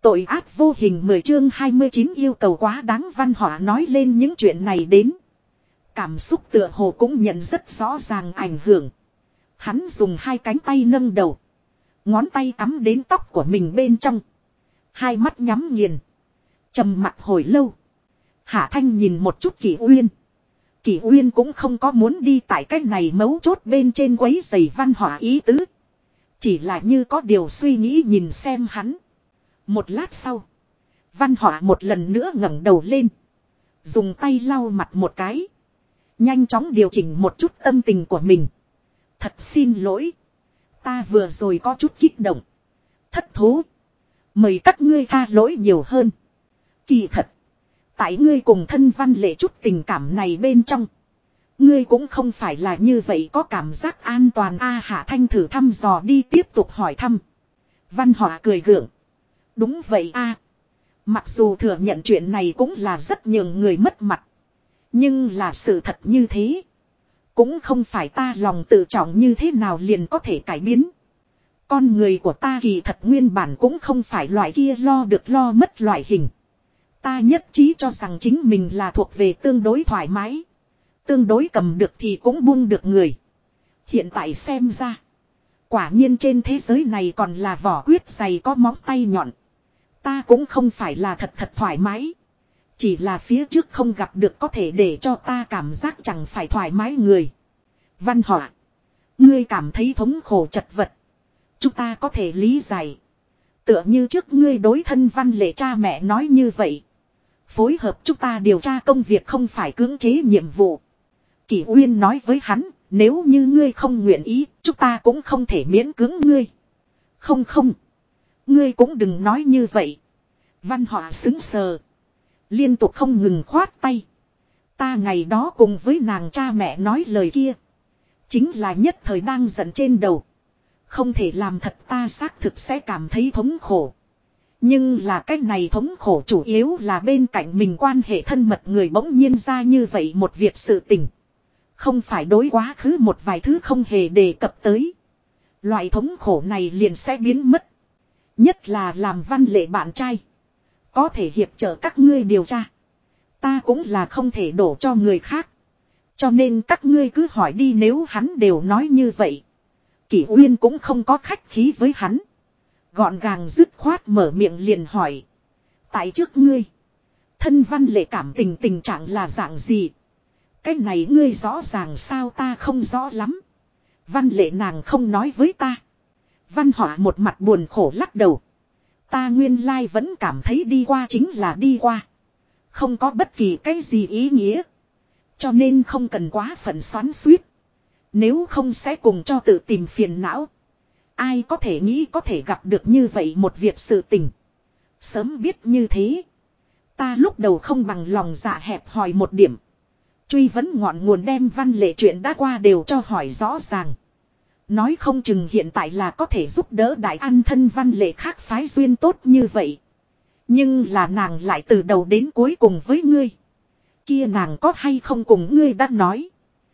Tội ác vô hình 10 chương 29 yêu cầu quá đáng. Văn Hỏa nói lên những chuyện này đến. Cảm xúc tựa hồ cũng nhận rất rõ ràng ảnh hưởng. Hắn dùng hai cánh tay nâng đầu. Ngón tay cắm đến tóc của mình bên trong. Hai mắt nhắm nghiền. Trầm mặc hồi lâu. Hạ Thanh nhìn một chút Kỷ Uyên. Kỷ Uyên cũng không có muốn đi tại cách này mấu chốt bên trên quấy rầy Văn Hỏa ý tứ. Chỉ là như có điều suy nghĩ nhìn xem hắn. Một lát sau. Văn Hỏa một lần nữa ngẩng đầu lên. Dùng tay lau mặt một cái. Nhanh chóng điều chỉnh một chút tâm tình của mình. Thật xin lỗi. Ta vừa rồi có chút kích động. Thất thố. Mời các ngươi tha lỗi nhiều hơn. Kỳ thật. Tại ngươi cùng thân Văn Lệ chút tình cảm này bên trong. Ngươi cũng không phải là như vậy có cảm giác an toàn a. Hạ Thanh thử thăm dò đi tiếp tục hỏi thăm. Văn Hỏa cười gượng. Đúng vậy a. Mặc dù thừa nhận chuyện này cũng là rất nhường người mất mặt. Nhưng là sự thật như thế. Cũng không phải ta lòng tự trọng như thế nào liền có thể cải biến. Con người của ta kỳ thật nguyên bản cũng không phải loại kia lo được lo mất loại hình. Ta nhất trí cho rằng chính mình là thuộc về tương đối thoải mái. Tương đối cầm được thì cũng buông được người. Hiện tại xem ra. Quả nhiên trên thế giới này còn là vỏ quyết dày có móng tay nhọn. Ta cũng không phải là thật thoải mái. Chỉ là phía trước không gặp được có thể để cho ta cảm giác chẳng phải thoải mái người. Văn Hỏa. Ngươi cảm thấy thống khổ chật vật. Chúng ta có thể lý giải. Tựa như trước ngươi đối thân Văn Lệ cha mẹ nói như vậy. Phối hợp chúng ta điều tra công việc không phải cưỡng chế nhiệm vụ. Kỷ Uyên nói với hắn. Nếu như ngươi không nguyện ý. Chúng ta cũng không thể miễn cưỡng ngươi. Không. Ngươi cũng đừng nói như vậy. Văn Hỏa sững sờ. Liên tục không ngừng khoát tay. Ta ngày đó cùng với nàng cha mẹ nói lời kia. Chính là nhất thời đang giận trên đầu. Không thể làm thật ta xác thực sẽ cảm thấy thống khổ. Nhưng là cái này thống khổ chủ yếu là bên cạnh mình quan hệ thân mật người bỗng nhiên ra như vậy một việc sự tình. Không phải đối quá khứ một vài thứ không hề đề cập tới. Loại thống khổ này liền sẽ biến mất. Nhất là làm Văn Lệ bạn trai. Có thể hiệp trợ các ngươi điều tra. Ta cũng là không thể đổ cho người khác. Cho nên các ngươi cứ hỏi đi nếu hắn đều nói như vậy. Kỷ Uyên cũng không có khách khí với hắn. Gọn gàng dứt khoát mở miệng liền hỏi. Tại trước ngươi. Thân Văn Lệ cảm tình trạng là dạng gì? Cái này ngươi rõ ràng sao ta không rõ lắm. Văn Lệ nàng không nói với ta. Văn Hỏa một mặt buồn khổ lắc đầu. Ta nguyên lai vẫn cảm thấy đi qua chính là đi qua. Không có bất kỳ cái gì ý nghĩa. Cho nên không cần quá phận xoắn xuýt. Nếu không sẽ cùng cho tự tìm phiền não. Ai có thể nghĩ có thể gặp được như vậy một việc sự tình. Sớm biết như thế. Ta lúc đầu không bằng lòng dạ hẹp hòi một điểm. Truy vấn ngọn nguồn đem Văn Lệ chuyện đã qua đều cho hỏi rõ ràng. Nói không chừng hiện tại là có thể giúp đỡ đại an thân Văn Lệ khác phái duyên tốt như vậy. Nhưng là nàng lại từ đầu đến cuối cùng với ngươi. Kia nàng có hay không cùng ngươi đã nói.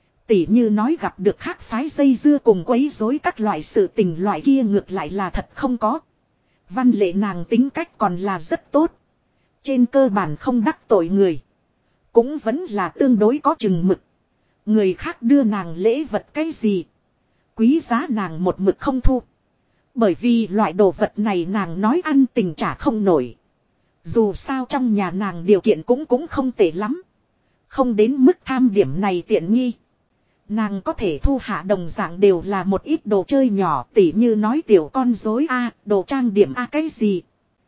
Tỉ như nói gặp được khác phái dây dưa cùng quấy rối các loại sự tình loại kia ngược lại là thật không có. Văn Lệ nàng tính cách còn là rất tốt. Trên cơ bản không đắc tội người. Cũng vẫn là tương đối có chừng mực. Người khác đưa nàng lễ vật cái gì. Quý giá nàng một mực không thu. Bởi vì loại đồ vật này nàng nói ăn tình trả không nổi. Dù sao trong nhà nàng điều kiện cũng không tệ lắm. Không đến mức tham điểm này tiện nghi. Nàng có thể thu hạ đồng dạng đều là một ít đồ chơi nhỏ tỉ như nói tiểu con rối a, đồ trang điểm a cái gì.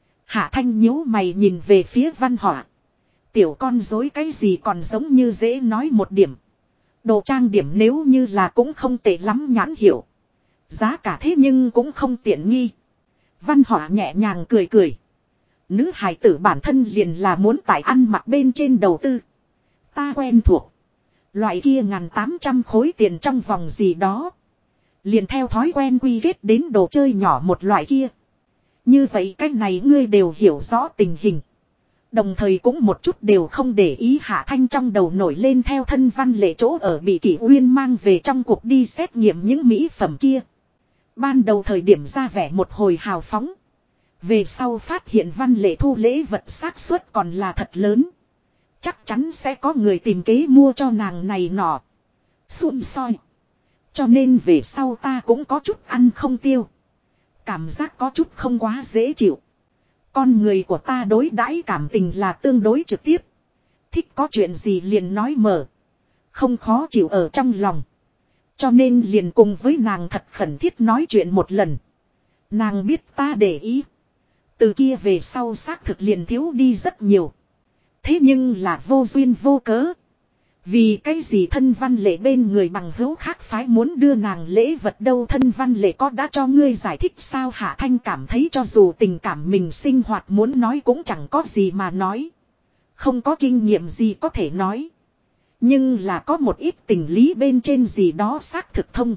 Hạ Thanh nhíu mày nhìn về phía Văn Hỏa. Tiểu con rối cái gì còn giống như dễ nói một điểm. Đồ trang điểm nếu như là cũng không tệ lắm nhãn hiệu. Giá cả thế nhưng cũng không tiện nghi. Văn Hỏa nhẹ nhàng cười. Nữ hài tử bản thân liền là muốn tại ăn mặc bên trên đầu tư. Ta quen thuộc. Loại kia 1.800 khối tiền trong vòng gì đó. Liền theo thói quen quy kết đến đồ chơi nhỏ một loại kia. Như vậy cách này ngươi đều hiểu rõ tình hình. Đồng thời cũng một chút đều không để ý. Hạ Thanh trong đầu nổi lên theo thân Văn Lệ chỗ ở bị Kỷ Uyên mang về trong cuộc đi xét nghiệm những mỹ phẩm kia. Ban đầu thời điểm ra vẻ một hồi hào phóng. Về sau phát hiện Văn Lệ thu lễ vật xác suất còn là thật lớn. Chắc chắn sẽ có người tìm kế mua cho nàng này nọ. Xùm soi. Cho nên về sau ta cũng có chút ăn không tiêu. Cảm giác có chút không quá dễ chịu. Con người của ta đối đãi cảm tình là tương đối trực tiếp. Thích có chuyện gì liền nói mở. Không khó chịu ở trong lòng. Cho nên liền cùng với nàng thật khẩn thiết nói chuyện một lần. Nàng biết ta để ý. Từ kia về sau xác thực liền thiếu đi rất nhiều. Thế nhưng là vô duyên vô cớ. Vì cái gì thân Văn Lệ bên người bằng hữu khác phái muốn đưa nàng lễ vật đâu, thân Văn Lệ có đã cho ngươi giải thích sao? Hạ Thanh cảm thấy cho dù tình cảm mình sinh hoạt muốn nói cũng chẳng có gì mà nói. Không có kinh nghiệm gì có thể nói. Nhưng là có một ít tình lý bên trên gì đó xác thực thông.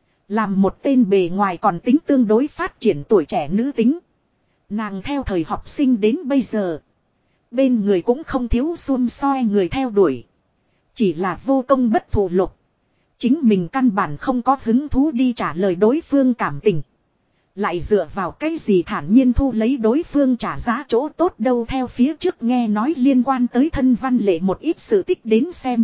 Làm một tên bề ngoài còn tính tương đối phát triển tuổi trẻ nữ tính. Nàng theo thời học sinh đến bây giờ. Bên người cũng không thiếu xum soi người theo đuổi. Chỉ là vô công bất thụ lộc. Chính mình căn bản không có hứng thú đi trả lời đối phương cảm tình. Lại dựa vào cái gì thản nhiên thu lấy đối phương trả giá chỗ tốt đâu. Theo phía trước nghe nói liên quan tới thân Văn Lệ một ít sự tích đến xem.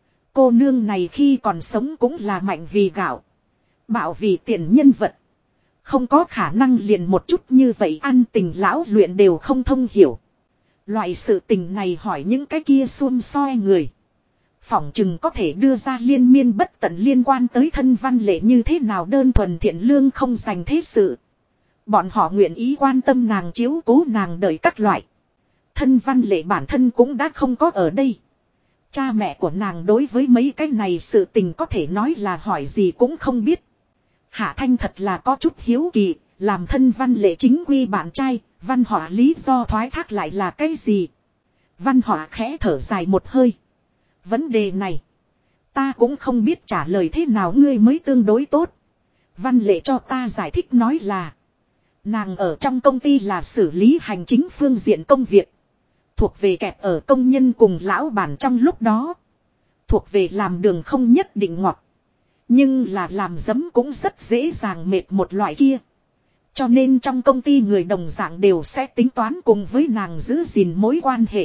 Cô nương này khi còn sống cũng là mạnh vì gạo. Bạo vì tiền nhân vật. Không có khả năng liền một chút như vậy ăn tình lão luyện đều không thông hiểu. Loại sự tình này hỏi những cái kia xum soi người. Phỏng chừng có thể đưa ra liên miên bất tận liên quan tới thân Văn Lệ như thế nào đơn thuần thiện lương không dành thế sự. Bọn họ nguyện ý quan tâm nàng chiếu cố nàng đợi các loại. Thân Văn Lệ bản thân cũng đã không có ở đây. Cha mẹ của nàng đối với mấy cái này sự tình có thể nói là hỏi gì cũng không biết. Hạ Thanh thật là có chút hiếu kỳ, làm thân Văn Lệ chính quy bạn trai, Văn Họa lý do thoái thác lại là cái gì? Văn Họa khẽ thở dài một hơi. Vấn đề này, ta cũng không biết trả lời thế nào ngươi mới tương đối tốt. Văn Lệ cho ta giải thích nói là, nàng ở trong công ty là xử lý hành chính phương diện công việc. Thuộc về kẹp ở công nhân cùng lão bản trong lúc đó. Thuộc về làm đường không nhất định ngọt. Nhưng là làm giấm cũng rất dễ dàng mệt một loại kia. Cho nên trong công ty người đồng dạng đều sẽ tính toán cùng với nàng giữ gìn mối quan hệ.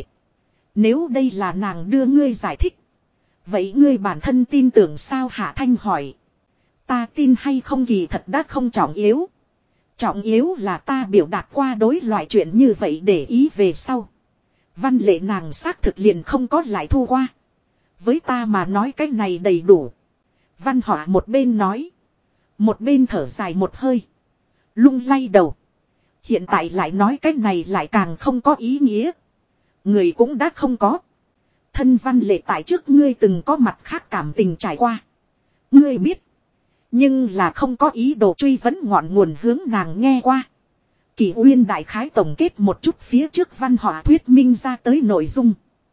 Nếu đây là nàng đưa ngươi giải thích. Vậy ngươi bản thân tin tưởng sao? Hạ Thanh hỏi. Ta tin hay không kỳ thật đã không trọng yếu. Trọng yếu là ta biểu đạt qua đối loại chuyện như vậy để ý về sau. Văn Lệ nàng xác thực liền không có lại thu qua. Với ta mà nói cái này đầy đủ. Văn Họa một bên nói. Một bên thở dài một hơi. Lung lay đầu. Hiện tại lại nói cái này lại càng không có ý nghĩa. Người cũng đã không có. Thân Văn Lệ tại trước ngươi từng có mặt khác cảm tình trải qua. Ngươi biết. Nhưng là không có ý đồ truy vấn ngọn nguồn hướng nàng nghe qua. Kỳ Uyên đại khái tổng kết một chút phía trước Văn Họa thuyết minh ra tới nội dung.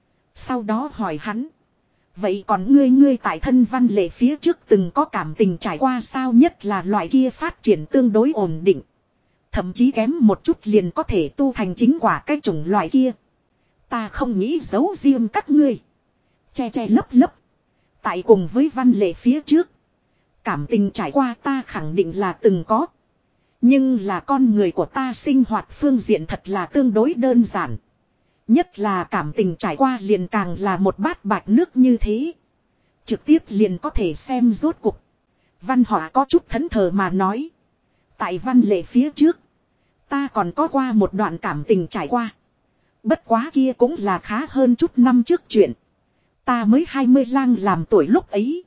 Sau đó hỏi hắn. Vậy còn ngươi tại thân Văn Lệ phía trước từng có cảm tình trải qua sao, nhất là loại kia phát triển tương đối ổn định. Thậm chí kém một chút liền có thể tu thành chính quả cái chủng loại kia. Ta không nghĩ giấu riêng các ngươi. Che che lấp lấp. Tại cùng với Văn Lệ phía trước. Cảm tình trải qua ta khẳng định là từng có. Nhưng là con người của ta sinh hoạt phương diện thật là tương đối đơn giản. Nhất là cảm tình trải qua liền càng là một bát bạch nước như thế. Trực tiếp liền có thể xem rốt cuộc. Văn Họa có chút thẫn thờ mà nói. Tại Văn Lệ phía trước. Ta còn có qua một đoạn cảm tình trải qua. Bất quá kia cũng là khá hơn chút năm trước chuyện. Ta mới 20 lang làm tuổi lúc ấy.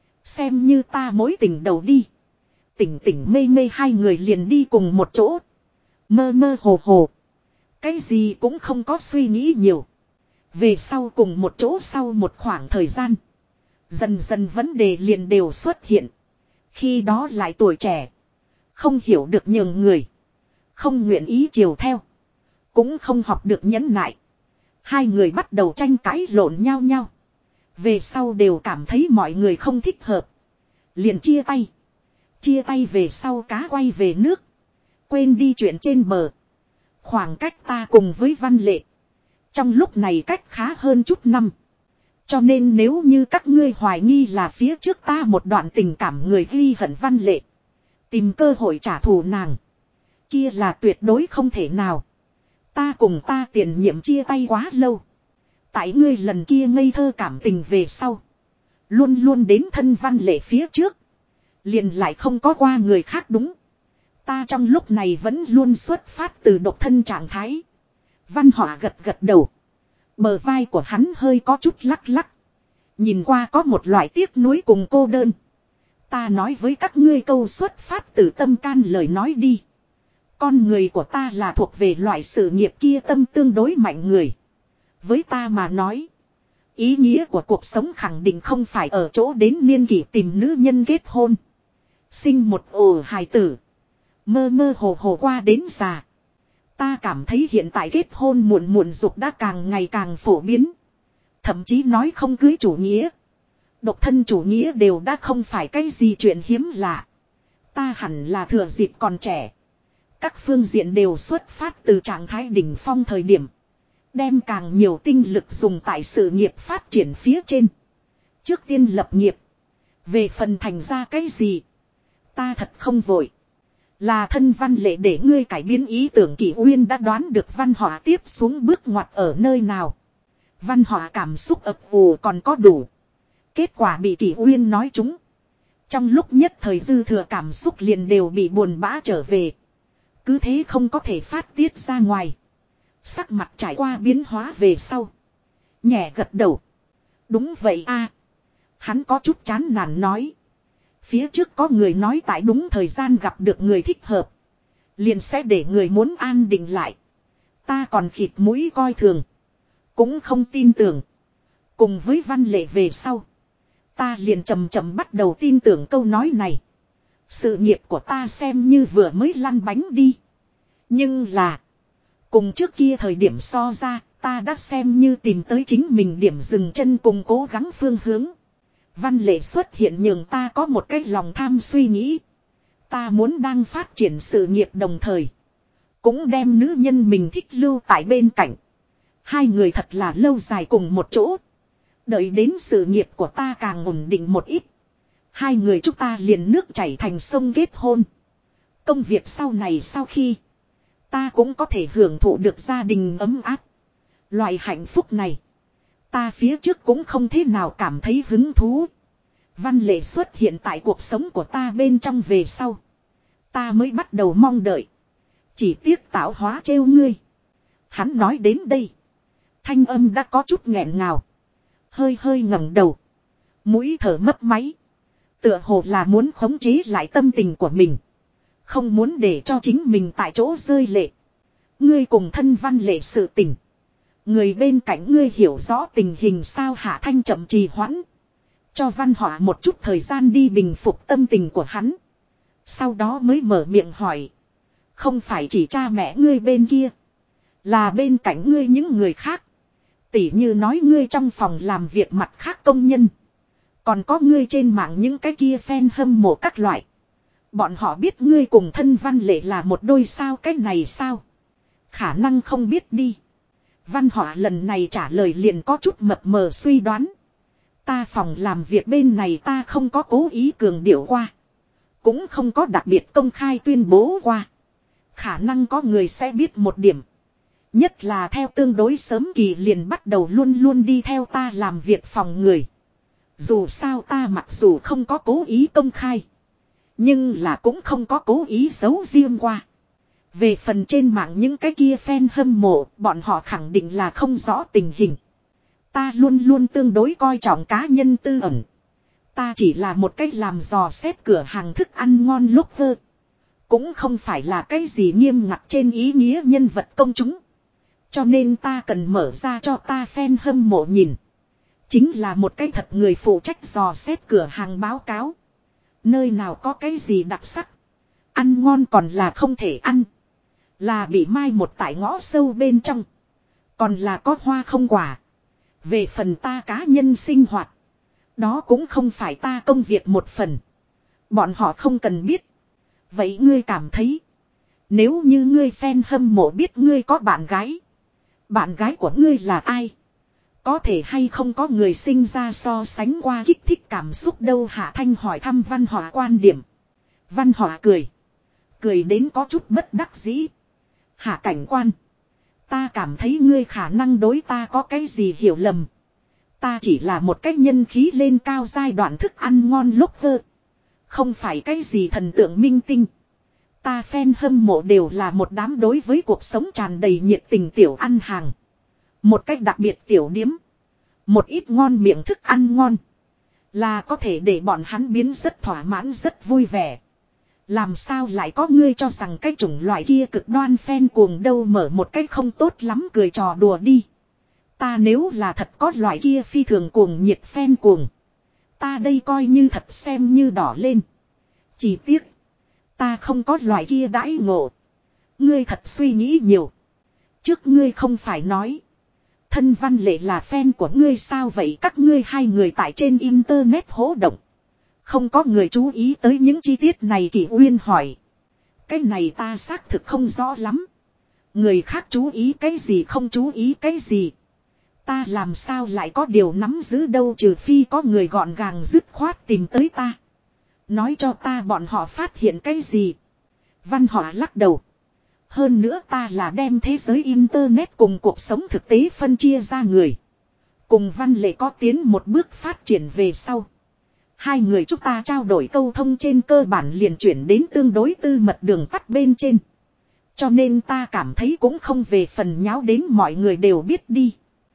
Xem như ta mối tình đầu đi. Tỉnh tỉnh mê mê hai người liền đi cùng một chỗ. Mơ mơ hồ hồ. Cái gì cũng không có suy nghĩ nhiều. Về sau cùng một chỗ sau một khoảng thời gian. Dần dần vấn đề liền đều xuất hiện. Khi đó lại tuổi trẻ. Không hiểu được nhường người. Không nguyện ý chiều theo. Cũng không học được nhẫn nại. Hai người bắt đầu tranh cãi lộn nhau nhau. Về sau đều cảm thấy mọi người không thích hợp. Liền chia tay. Chia tay về sau cá quay về nước. Quên đi chuyện trên bờ. Khoảng cách ta cùng với Văn Lệ. Trong lúc này cách khá hơn chút năm. Cho nên nếu như các ngươi hoài nghi là phía trước ta một đoạn tình cảm người ghi hận Văn Lệ. Tìm cơ hội trả thù nàng. Kia là tuyệt đối không thể nào. Ta cùng ta tiền nhiệm chia tay quá lâu. Tại ngươi lần kia ngây thơ cảm tình về sau. Luôn luôn đến thân Văn Lệ phía trước. Liền lại không có qua người khác đúng. Ta trong lúc này vẫn luôn xuất phát từ độc thân trạng thái. Văn Họa gật gật đầu. Bờ vai của hắn hơi có chút lắc lắc. Nhìn qua có một loại tiếc nuối cùng cô đơn. Ta nói với các ngươi câu xuất phát từ tâm can lời nói đi. Con người của ta là thuộc về loại sự nghiệp kia tâm tương đối mạnh người. Với ta mà nói. Ý nghĩa của cuộc sống khẳng định không phải ở chỗ đến niên kỷ tìm nữ nhân kết hôn. Sinh một ổ hài tử. Mơ mơ hồ hồ qua đến già. Ta cảm thấy hiện tại kết hôn muộn muộn dục đã càng ngày càng phổ biến. Thậm chí nói không cưới chủ nghĩa. Độc thân chủ nghĩa đều đã không phải cái gì chuyện hiếm lạ. Ta hẳn là thừa dịp còn trẻ. Các phương diện đều xuất phát từ trạng thái đỉnh phong thời điểm. Đem càng nhiều tinh lực dùng tại sự nghiệp phát triển phía trên. Trước tiên lập nghiệp. Về phần thành ra cái gì. Ta thật không vội. Là thân Văn Lệ để ngươi cải biến ý tưởng Kỷ Uyên đã đoán được Văn Họa tiếp xuống bước ngoặt ở nơi nào. Văn Họa cảm xúc ập ù còn có đủ. Kết quả bị Kỷ Uyên nói trúng. Trong lúc nhất thời dư thừa cảm xúc liền đều bị buồn bã trở về. Cứ thế không có thể phát tiết ra ngoài. Sắc mặt trải qua biến hóa về sau. Nhẹ gật đầu. Đúng vậy a. Hắn có chút chán nản nói. Phía trước có người nói tại đúng thời gian gặp được người thích hợp. Liền sẽ để người muốn an định lại. Ta còn khịt mũi coi thường. Cũng không tin tưởng. Cùng với Văn Lệ về sau. Ta liền chậm chậm bắt đầu tin tưởng câu nói này. Sự nghiệp của ta xem như vừa mới lăn bánh đi. Nhưng là. Cùng trước kia thời điểm so ra. Ta đã xem như tìm tới chính mình điểm dừng chân cùng cố gắng phương hướng. Văn Lệ xuất hiện nhường ta có một cái lòng tham suy nghĩ. Ta muốn đang phát triển sự nghiệp đồng thời. Cũng đem nữ nhân mình thích lưu tại bên cạnh. Hai người thật là lâu dài cùng một chỗ. Đợi đến sự nghiệp của ta càng ổn định một ít. Hai người chúng ta liền nước chảy thành sông kết hôn. Công việc sau này sau khi. Ta cũng có thể hưởng thụ được gia đình ấm áp. Loại hạnh phúc này. Ta phía trước cũng không thế nào cảm thấy hứng thú. Văn Lệ xuất hiện tại cuộc sống của ta bên trong về sau. Ta mới bắt đầu mong đợi. Chỉ tiếc tạo hóa trêu ngươi. Hắn nói đến đây. Thanh âm đã có chút nghẹn ngào. Hơi hơi ngẩng đầu. Mũi thở mấp máy. Tựa hồ là muốn khống chế lại tâm tình của mình. Không muốn để cho chính mình tại chỗ rơi lệ. Ngươi cùng thân Văn Lệ sự tình. Người bên cạnh ngươi hiểu rõ tình hình sao Hạ Thanh chậm trì hoãn. Cho Văn Họa một chút thời gian đi bình phục tâm tình của hắn. Sau đó mới mở miệng hỏi. Không phải chỉ cha mẹ ngươi bên kia. Là bên cạnh ngươi những người khác. Tỉ như nói ngươi trong phòng làm việc mặt khác công nhân. Còn có ngươi trên mạng những cái kia fan hâm mộ các loại. Bọn họ biết ngươi cùng thân Văn Lệ là một đôi sao cái này sao. Khả năng không biết đi. Văn Họa lần này trả lời liền có chút mập mờ suy đoán. Ta phòng làm việc bên này ta không có cố ý cường điệu qua. Cũng không có đặc biệt công khai tuyên bố qua. Khả năng có người sẽ biết một điểm. Nhất là theo tương đối sớm kỳ liền bắt đầu luôn luôn đi theo ta làm việc phòng người. Dù sao ta mặc dù không có cố ý công khai. Nhưng là cũng không có cố ý giấu riêng qua. Về phần trên mạng những cái kia fan hâm mộ, bọn họ khẳng định là không rõ tình hình. Ta luôn luôn tương đối coi trọng cá nhân tư ẩn. Ta chỉ là một cách làm dò xét cửa hàng thức ăn ngon lúc vơ. Cũng không phải là cái gì nghiêm ngặt trên ý nghĩa nhân vật công chúng. Cho nên ta cần mở ra cho ta fan hâm mộ nhìn. Chính là một cái thật người phụ trách dò xét cửa hàng báo cáo. Nơi nào có cái gì đặc sắc. Ăn ngon còn là không thể ăn. Là bị mai một tại ngõ sâu bên trong. Còn là có hoa không quả. Về phần ta cá nhân sinh hoạt. Đó cũng không phải ta công việc một phần. Bọn họ không cần biết. Vậy ngươi cảm thấy. Nếu như ngươi fan hâm mộ biết ngươi có bạn gái. Bạn gái của ngươi là ai? Có thể hay không có người sinh ra so sánh qua kích thích cảm xúc đâu. Hạ Thanh hỏi thăm Văn Họa quan điểm. Văn Họa cười. Cười đến có chút bất đắc dĩ. Hạ cảnh quan. Ta cảm thấy ngươi khả năng đối ta có cái gì hiểu lầm. Ta chỉ là một cách nhân khí lên cao giai đoạn thức ăn ngon lúc vơ. Không phải cái gì thần tượng minh tinh. Ta fan hâm mộ đều là một đám đối với cuộc sống tràn đầy nhiệt tình tiểu ăn hàng. Một cách đặc biệt tiểu điếm. Một ít ngon miệng thức ăn ngon. Là có thể để bọn hắn biến rất thỏa mãn rất vui vẻ. Làm sao lại có ngươi cho rằng cái chủng loại kia cực đoan fan cuồng đâu mở một cách không tốt lắm cười trò đùa đi. Ta nếu là thật có loại kia phi thường cuồng nhiệt fan cuồng. Ta đây coi như thật xem như đỏ lên. Chỉ tiếc. Ta không có loại kia đãi ngộ. Ngươi thật suy nghĩ nhiều. Trước ngươi không phải nói. Thân Văn Lệ là fan của ngươi sao vậy các ngươi hai người tại trên internet hỗ động. Không có người chú ý tới những chi tiết này Kỷ Uyên hỏi. Cái này ta xác thực không rõ lắm. Người khác chú ý cái gì không chú ý cái gì. Ta làm sao lại có điều nắm giữ đâu trừ phi có người gọn gàng dứt khoát tìm tới ta. Nói cho ta bọn họ phát hiện cái gì. Văn Họa lắc đầu. Hơn nữa ta là đem thế giới internet cùng cuộc sống thực tế phân chia ra người. Cùng Văn Lệ có tiến một bước phát triển về sau. Hai người chúng ta trao đổi câu thông trên cơ bản liền chuyển đến tương đối tư mật đường tắt bên trên. Cho nên ta cảm thấy cũng không về phần nháo đến mọi người đều biết đi.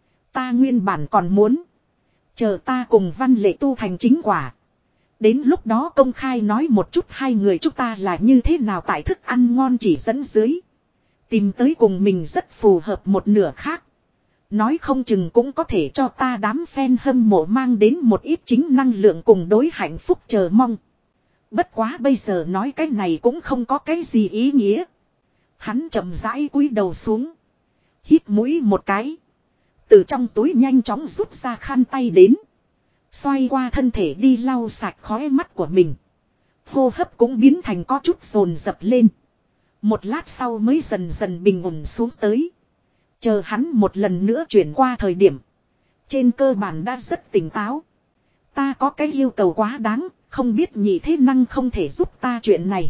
Ta nguyên bản còn muốn. Chờ ta cùng Văn Lệ tu thành chính quả. Đến lúc đó công khai nói một chút hai người chúng ta là như thế nào tại thức ăn ngon chỉ dẫn dưới. Tìm tới cùng mình rất phù hợp một nửa khác. Nói không chừng cũng có thể cho ta đám fan hâm mộ mang đến một ít chính năng lượng cùng đối hạnh phúc chờ mong. Bất quá bây giờ nói cái này cũng không có cái gì ý nghĩa. Hắn chậm rãi cúi đầu xuống. Hít mũi một cái. Từ trong túi nhanh chóng rút ra khăn tay đến. Xoay qua thân thể đi lau sạch khóe mắt của mình. Hô hấp cũng biến thành có chút dồn dập lên. Một lát sau mới dần dần bình ổn xuống tới. Chờ hắn một lần nữa chuyển qua thời điểm. Trên cơ bản đã rất tỉnh táo. Ta có cái yêu cầu quá đáng, không biết nhị thế năng không thể giúp ta chuyện này.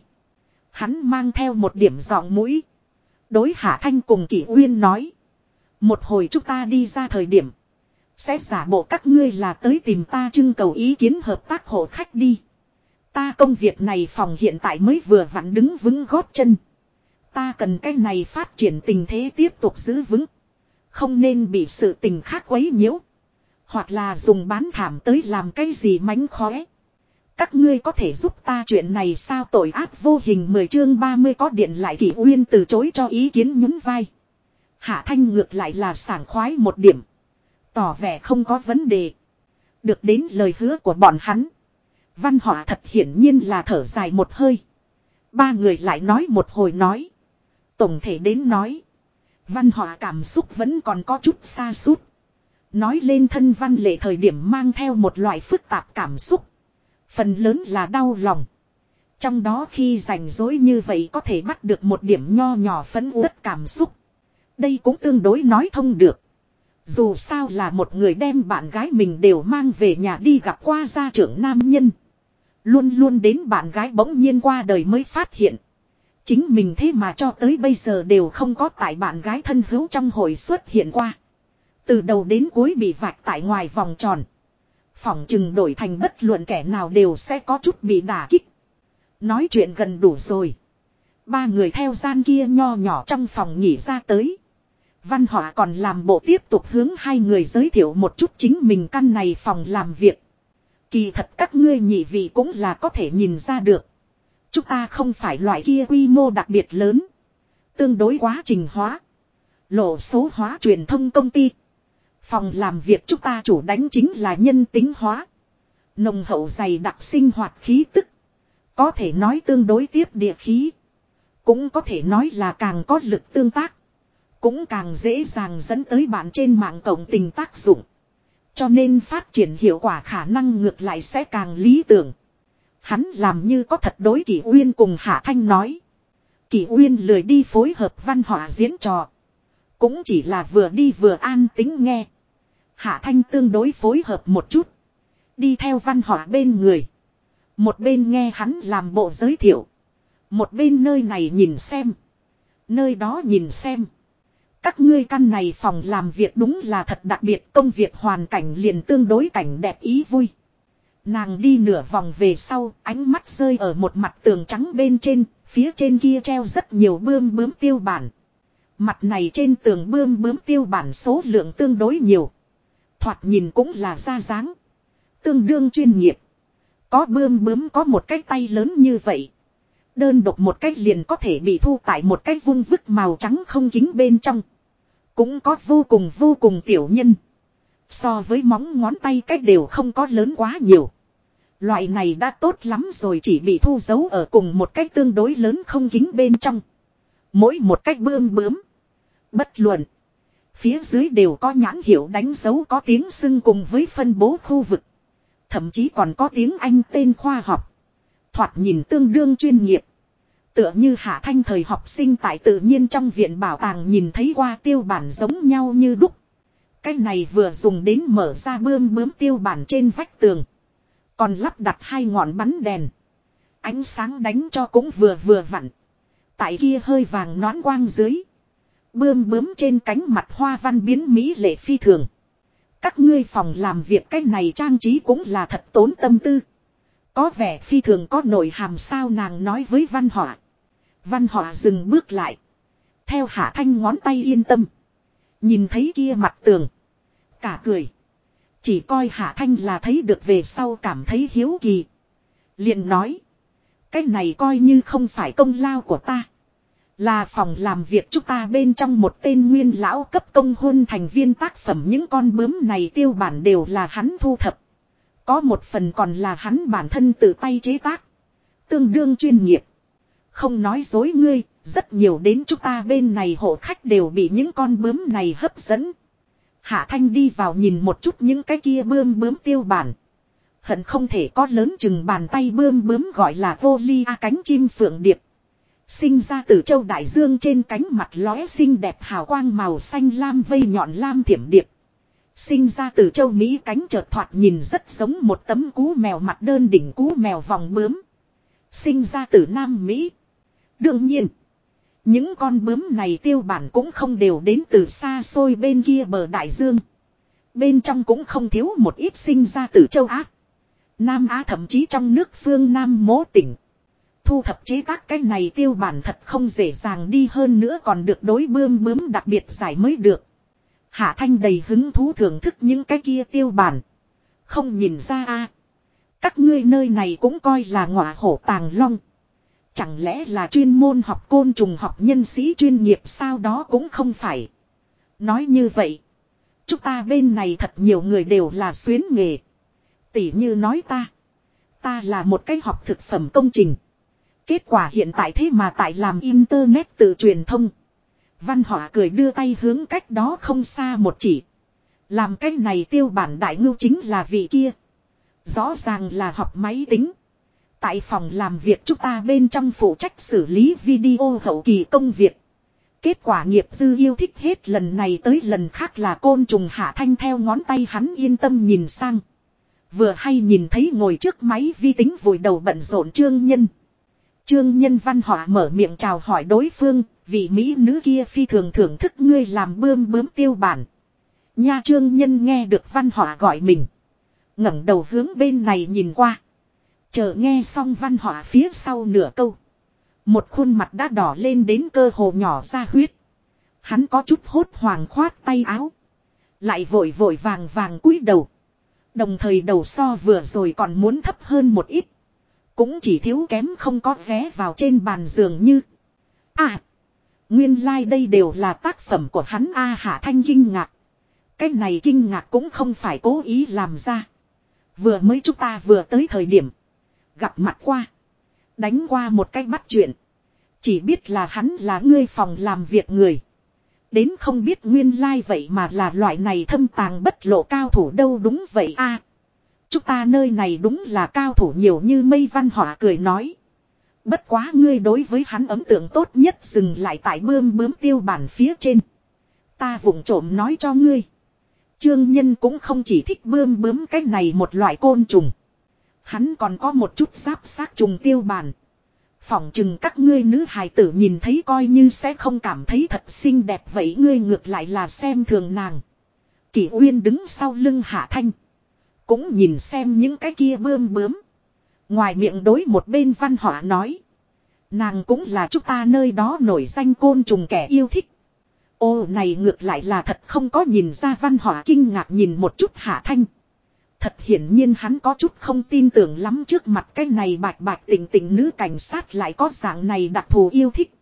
Hắn mang theo một điểm giọng mũi. Đối Hạ Thanh cùng Kỷ Uyên nói. Một hồi chúng ta đi ra thời điểm. Sẽ giả bộ các ngươi là tới tìm ta trưng cầu ý kiến hợp tác hộ khách đi. Ta công việc này phòng hiện tại mới vừa vặn đứng vững gót chân. Ta cần cái này phát triển tình thế tiếp tục giữ vững. Không nên bị sự tình khác quấy nhiễu. Hoặc là dùng bán thảm tới làm cái gì mánh khóe. Các ngươi có thể giúp ta chuyện này sao tội ác vô hình 10 chương 30 có điện lại Kỷ Uyên từ chối cho ý kiến nhún vai. Hạ Thanh ngược lại là sảng khoái một điểm. Tỏ vẻ không có vấn đề. Được đến lời hứa của bọn hắn. Văn Họa thật hiển nhiên là thở dài một hơi. Ba người lại nói một hồi nói. Tổng thể đến nói. Văn Họa cảm xúc vẫn còn có chút xa sút. Nói lên thân Văn Lệ thời điểm mang theo một loại phức tạp cảm xúc. Phần lớn là đau lòng. Trong đó khi rảnh rỗi như vậy có thể bắt được một điểm nho nhỏ phấn uất cảm xúc. Đây cũng tương đối nói thông được. Dù sao là một người đem bạn gái mình đều mang về nhà đi gặp qua gia trưởng nam nhân. Luôn luôn đến bạn gái bỗng nhiên qua đời mới phát hiện. Chính mình thế mà cho tới bây giờ đều không có tại bạn gái thân hữu trong hội xuất hiện qua. Từ đầu đến cuối bị vạch tại ngoài vòng tròn. Phỏng chừng đổi thành bất luận kẻ nào đều sẽ có chút bị đả kích. Nói chuyện gần đủ rồi. Ba người theo gian kia nho nhỏ trong phòng nghỉ ra tới. Văn Họa còn làm bộ tiếp tục hướng hai người giới thiệu một chút chính mình căn này phòng làm việc. Kỳ thật các ngươi nhị vị cũng là có thể nhìn ra được. Chúng ta không phải loại kia quy mô đặc biệt lớn. Tương đối quá trình hóa. Lộ số hóa truyền thông công ty. Phòng làm việc chúng ta chủ đánh chính là nhân tính hóa. Nồng hậu dày đặc sinh hoạt khí tức. Có thể nói tương đối tiếp địa khí. Cũng có thể nói là càng có lực tương tác. Cũng càng dễ dàng dẫn tới bạn trên mạng cộng tình tác dụng. Cho nên phát triển hiệu quả khả năng ngược lại sẽ càng lý tưởng. Hắn làm như có thật đối Kỷ Uyên cùng Hạ Thanh nói. Kỷ Uyên lười đi phối hợp Văn Họa diễn trò. Cũng chỉ là vừa đi vừa an tính nghe. Hạ Thanh tương đối phối hợp một chút. Đi theo Văn Họa bên người. Một bên nghe hắn làm bộ giới thiệu. Một bên nơi này nhìn xem. Nơi đó nhìn xem. Các ngươi căn này phòng làm việc đúng là thật đặc biệt, công việc hoàn cảnh liền tương đối cảnh đẹp ý vui. Nàng đi nửa vòng về sau, ánh mắt rơi ở một mặt tường trắng bên trên, phía trên kia treo rất nhiều bươm bướm tiêu bản. Mặt này trên tường bươm bướm tiêu bản số lượng tương đối nhiều. Thoạt nhìn cũng là ra dáng. Tương đương chuyên nghiệp. Có bươm bướm có một cái tay lớn như vậy. Đơn độc một cách liền có thể bị thu tại một cái vung vức màu trắng không kính bên trong. Cũng có vô cùng tiểu nhân. So với móng ngón tay cách đều không có lớn quá nhiều. Loại này đã tốt lắm rồi, chỉ bị thu giấu ở cùng một cách tương đối lớn không kính bên trong. Mỗi một cách bươm bướm. Bất luận. Phía dưới đều có nhãn hiệu đánh dấu, có tiếng xưng cùng với phân bố khu vực. Thậm chí còn có tiếng Anh tên khoa học. Thoạt nhìn tương đương chuyên nghiệp. Tựa như Hạ Thanh thời học sinh tại tự nhiên trong viện bảo tàng nhìn thấy qua tiêu bản giống nhau như đúc. Cái này vừa dùng đến mở ra bươm bướm tiêu bản trên vách tường. Còn lắp đặt 2 ngọn bắn đèn. Ánh sáng đánh cho cũng vừa vặn. Tại kia hơi vàng nón quang dưới. Bươm bướm trên cánh mặt hoa văn biến mỹ lệ phi thường. Các ngươi phòng làm việc cái này trang trí cũng là thật tốn tâm tư. Có vẻ phi thường có nội hàm sao, nàng nói với Văn Họa. Văn Họa dừng bước lại. Theo Hạ Thanh ngón tay yên tâm. Nhìn thấy kia mặt tường. Cả cười. Chỉ coi Hạ Thanh là thấy được về sau cảm thấy hiếu kỳ. Liền nói. Cái này coi như không phải công lao của ta. Là phòng làm việc chúng ta bên trong một tên nguyên lão cấp công huân thành viên tác phẩm, những con bướm này tiêu bản đều là hắn thu thập. Có một phần còn là hắn bản thân tự tay chế tác. Tương đương chuyên nghiệp. Không nói dối ngươi, rất nhiều đến chúng ta bên này hộ khách đều bị những con bướm này hấp dẫn. Hạ Thanh đi vào nhìn một chút những cái kia bươm bướm tiêu bản. Hận không thể có lớn chừng bàn tay bươm bướm gọi là Volia cánh chim phượng điệp. Sinh ra từ châu đại dương, trên cánh mặt lóe xinh đẹp hào quang màu xanh lam vây nhọn lam thiểm điệp. Sinh ra từ châu Mỹ, cánh chợt thoạt nhìn rất giống một tấm cú mèo mặt đơn đỉnh cú mèo vòng bướm. Sinh ra từ Nam Mỹ. Đương nhiên, những con bướm này tiêu bản cũng không đều đến từ xa xôi bên kia bờ đại dương. Bên trong cũng không thiếu một ít sinh ra từ châu Á, Nam Á, thậm chí trong nước phương Nam mố tỉnh. Thu thập chế tác cái này tiêu bản thật không dễ dàng, đi hơn nữa còn được đối bươm bướm đặc biệt giải mới được. Hạ Thanh đầy hứng thú thưởng thức những cái kia tiêu bản. Không nhìn ra a, các ngươi nơi này cũng coi là ngọa hổ tàng long. Chẳng lẽ là chuyên môn học côn trùng học nhân sĩ chuyên nghiệp sao? Đó cũng không phải. Nói như vậy, chúng ta bên này thật nhiều người đều là xuyến nghề. Tỉ như nói ta là một cái học thực phẩm công trình. Kết quả hiện tại thế mà tại làm internet tự truyền thông. Văn Họa cười đưa tay hướng cách đó không xa một chỉ. Làm cái này tiêu bản đại ngưu chính là vị kia. Rõ ràng là học máy tính. Tại phòng làm việc chúng ta bên trong phụ trách xử lý video hậu kỳ công việc. Kết quả nghiệp dư yêu thích hết lần này tới lần khác là côn trùng. Hạ Thanh theo ngón tay hắn yên tâm nhìn sang. Vừa hay nhìn thấy ngồi trước máy vi tính vùi đầu bận rộn Trương Nhân. Trương Nhân Văn Họa mở miệng chào hỏi đối phương, vị mỹ nữ kia phi thường thưởng thức ngươi làm bươm bướm tiêu bản. Nha, Trương Nhân nghe được Văn Họa gọi mình, ngẩng đầu hướng bên này nhìn qua. Chờ nghe xong Văn Họa phía sau nửa câu, một khuôn mặt đã đỏ lên đến cơ hồ nhỏ ra huyết. Hắn có chút hốt hoảng khoát tay áo, lại vội vội vàng cúi đầu. Đồng thời đầu so vừa rồi còn muốn thấp hơn một ít. Cũng chỉ thiếu kém không có ghé vào trên bàn giường như. À, nguyên lai đây đều là tác phẩm của hắn a. Hạ Thanh kinh ngạc. Cái này kinh ngạc cũng không phải cố ý làm ra. Vừa mới chúng ta vừa tới thời điểm gặp mặt qua, đánh qua một cái bắt chuyện. Chỉ biết là hắn là ngươi phòng làm việc người. Đến không biết nguyên lai vậy mà là loại này thâm tàng bất lộ cao thủ đâu. Đúng vậy a, chúng ta nơi này đúng là cao thủ nhiều như mây. Văn Họa cười nói. Bất quá ngươi đối với hắn ấn tượng tốt nhất dừng lại tại bươm bướm tiêu bản phía trên. Ta vụng trộm nói cho ngươi, Trương Nhân cũng không chỉ thích bươm bướm cái này một loại côn trùng. Hắn còn có một chút giáp xác trùng tiêu bản. Phỏng chừng các ngươi nữ hài tử nhìn thấy coi như sẽ không cảm thấy thật xinh đẹp vậy ngươi ngược lại là xem thường nàng. Kỷ Uyên đứng sau lưng Hạ Thanh. Cũng nhìn xem những cái kia bươm bướm. Ngoài miệng đối một bên Văn Họa nói. Nàng cũng là chúng ta nơi đó nổi danh côn trùng kẻ yêu thích. Ô này ngược lại là thật không có nhìn ra Văn Họa kinh ngạc nhìn một chút Hạ Thanh. Thật hiển nhiên hắn có chút không tin tưởng lắm trước mặt cái này bạch bạch tỉnh tỉnh nữ cảnh sát lại có dạng này đặc thù yêu thích.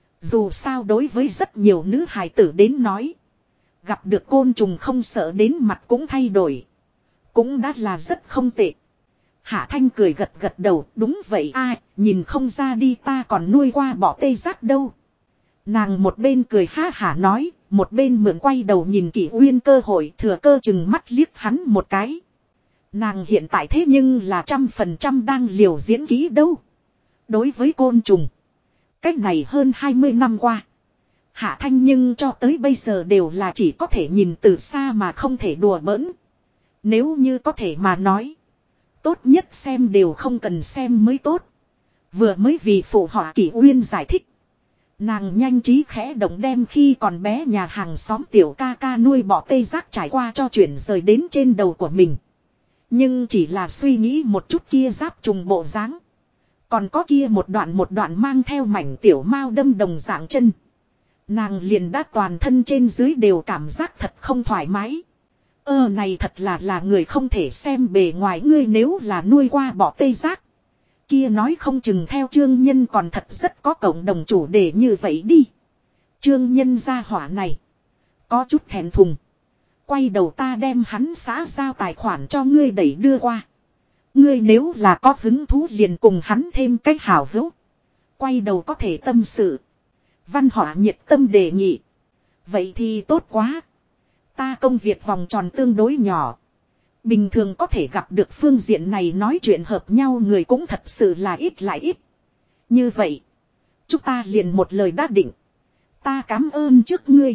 Dù sao đối với rất nhiều nữ hài tử đến nói. Gặp được côn trùng không sợ đến mặt cũng thay đổi. Cũng đã là rất không tệ. Hạ Thanh cười gật gật đầu, đúng vậy nhìn không ra đi ta còn nuôi qua bọ tê giác đâu. Nàng một bên cười ha hả nói, một bên mượn quay đầu nhìn Kỷ Uyên cơ hội thừa cơ chừng mắt liếc hắn một cái. Nàng hiện tại thế nhưng là 100% đang liều diễn kỹ đâu. Đối với côn trùng, cách này hơn 20 năm qua. Hạ Thanh nhưng cho tới bây giờ đều là chỉ có thể nhìn từ xa mà không thể đùa bỡn. Nếu như có thể mà nói. Tốt nhất xem đều không cần xem mới tốt. Vừa mới vì phụ họ Kỷ Uyên giải thích. Nàng nhanh trí khẽ động đem khi còn bé nhà hàng xóm tiểu ca ca nuôi bọ tê giác trải qua cho chuyển rời đến trên đầu của mình. Nhưng chỉ là suy nghĩ một chút kia giáp trùng bộ dáng. Còn có kia một đoạn mang theo mảnh tiểu mao đâm đồng dạng chân. Nàng liền đã toàn thân trên dưới đều cảm giác thật không thoải mái. Này thật là người không thể xem bề ngoài ngươi nếu là nuôi qua bọ tê giác. Kia nói không chừng theo Trương Nhân còn thật rất có cộng đồng chủ đề như vậy đi. Trương Nhân gia hỏa này. Có chút thẹn thùng. Quay đầu ta đem hắn xã giao tài khoản cho ngươi đẩy đưa qua. Ngươi nếu là có hứng thú liền cùng hắn thêm cách hảo hữu. Quay đầu có thể tâm sự. Văn Họa nhiệt tâm đề nghị. Vậy thì tốt quá. Ta công việc vòng tròn tương đối nhỏ. Bình thường có thể gặp được phương diện này nói chuyện hợp nhau người cũng thật sự là ít lại ít. Như vậy. Chúng ta liền một lời đã định. Ta cảm ơn trước ngươi.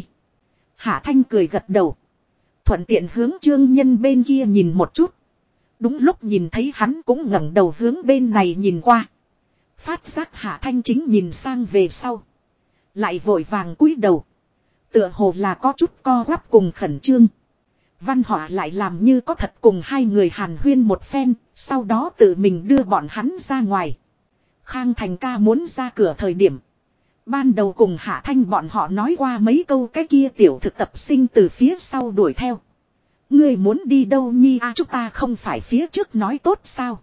Hạ Thanh cười gật đầu. Thuận tiện hướng Trương Nhân bên kia nhìn một chút. Đúng lúc nhìn thấy hắn cũng ngẩng đầu hướng bên này nhìn qua. Phát giác Hạ Thanh chính nhìn sang về sau. Lại vội vàng cúi đầu. Tựa hồ là có chút co quắp cùng khẩn trương. Văn Họa lại làm như có thật cùng hai người hàn huyên một phen. Sau đó tự mình đưa bọn hắn ra ngoài. Khang Thành ca muốn ra cửa thời điểm. Ban đầu cùng Hạ Thanh bọn họ nói qua mấy câu cái kia tiểu thực tập sinh từ phía sau đuổi theo. Ngươi muốn đi đâu nhi chúng ta không phải phía trước nói tốt sao.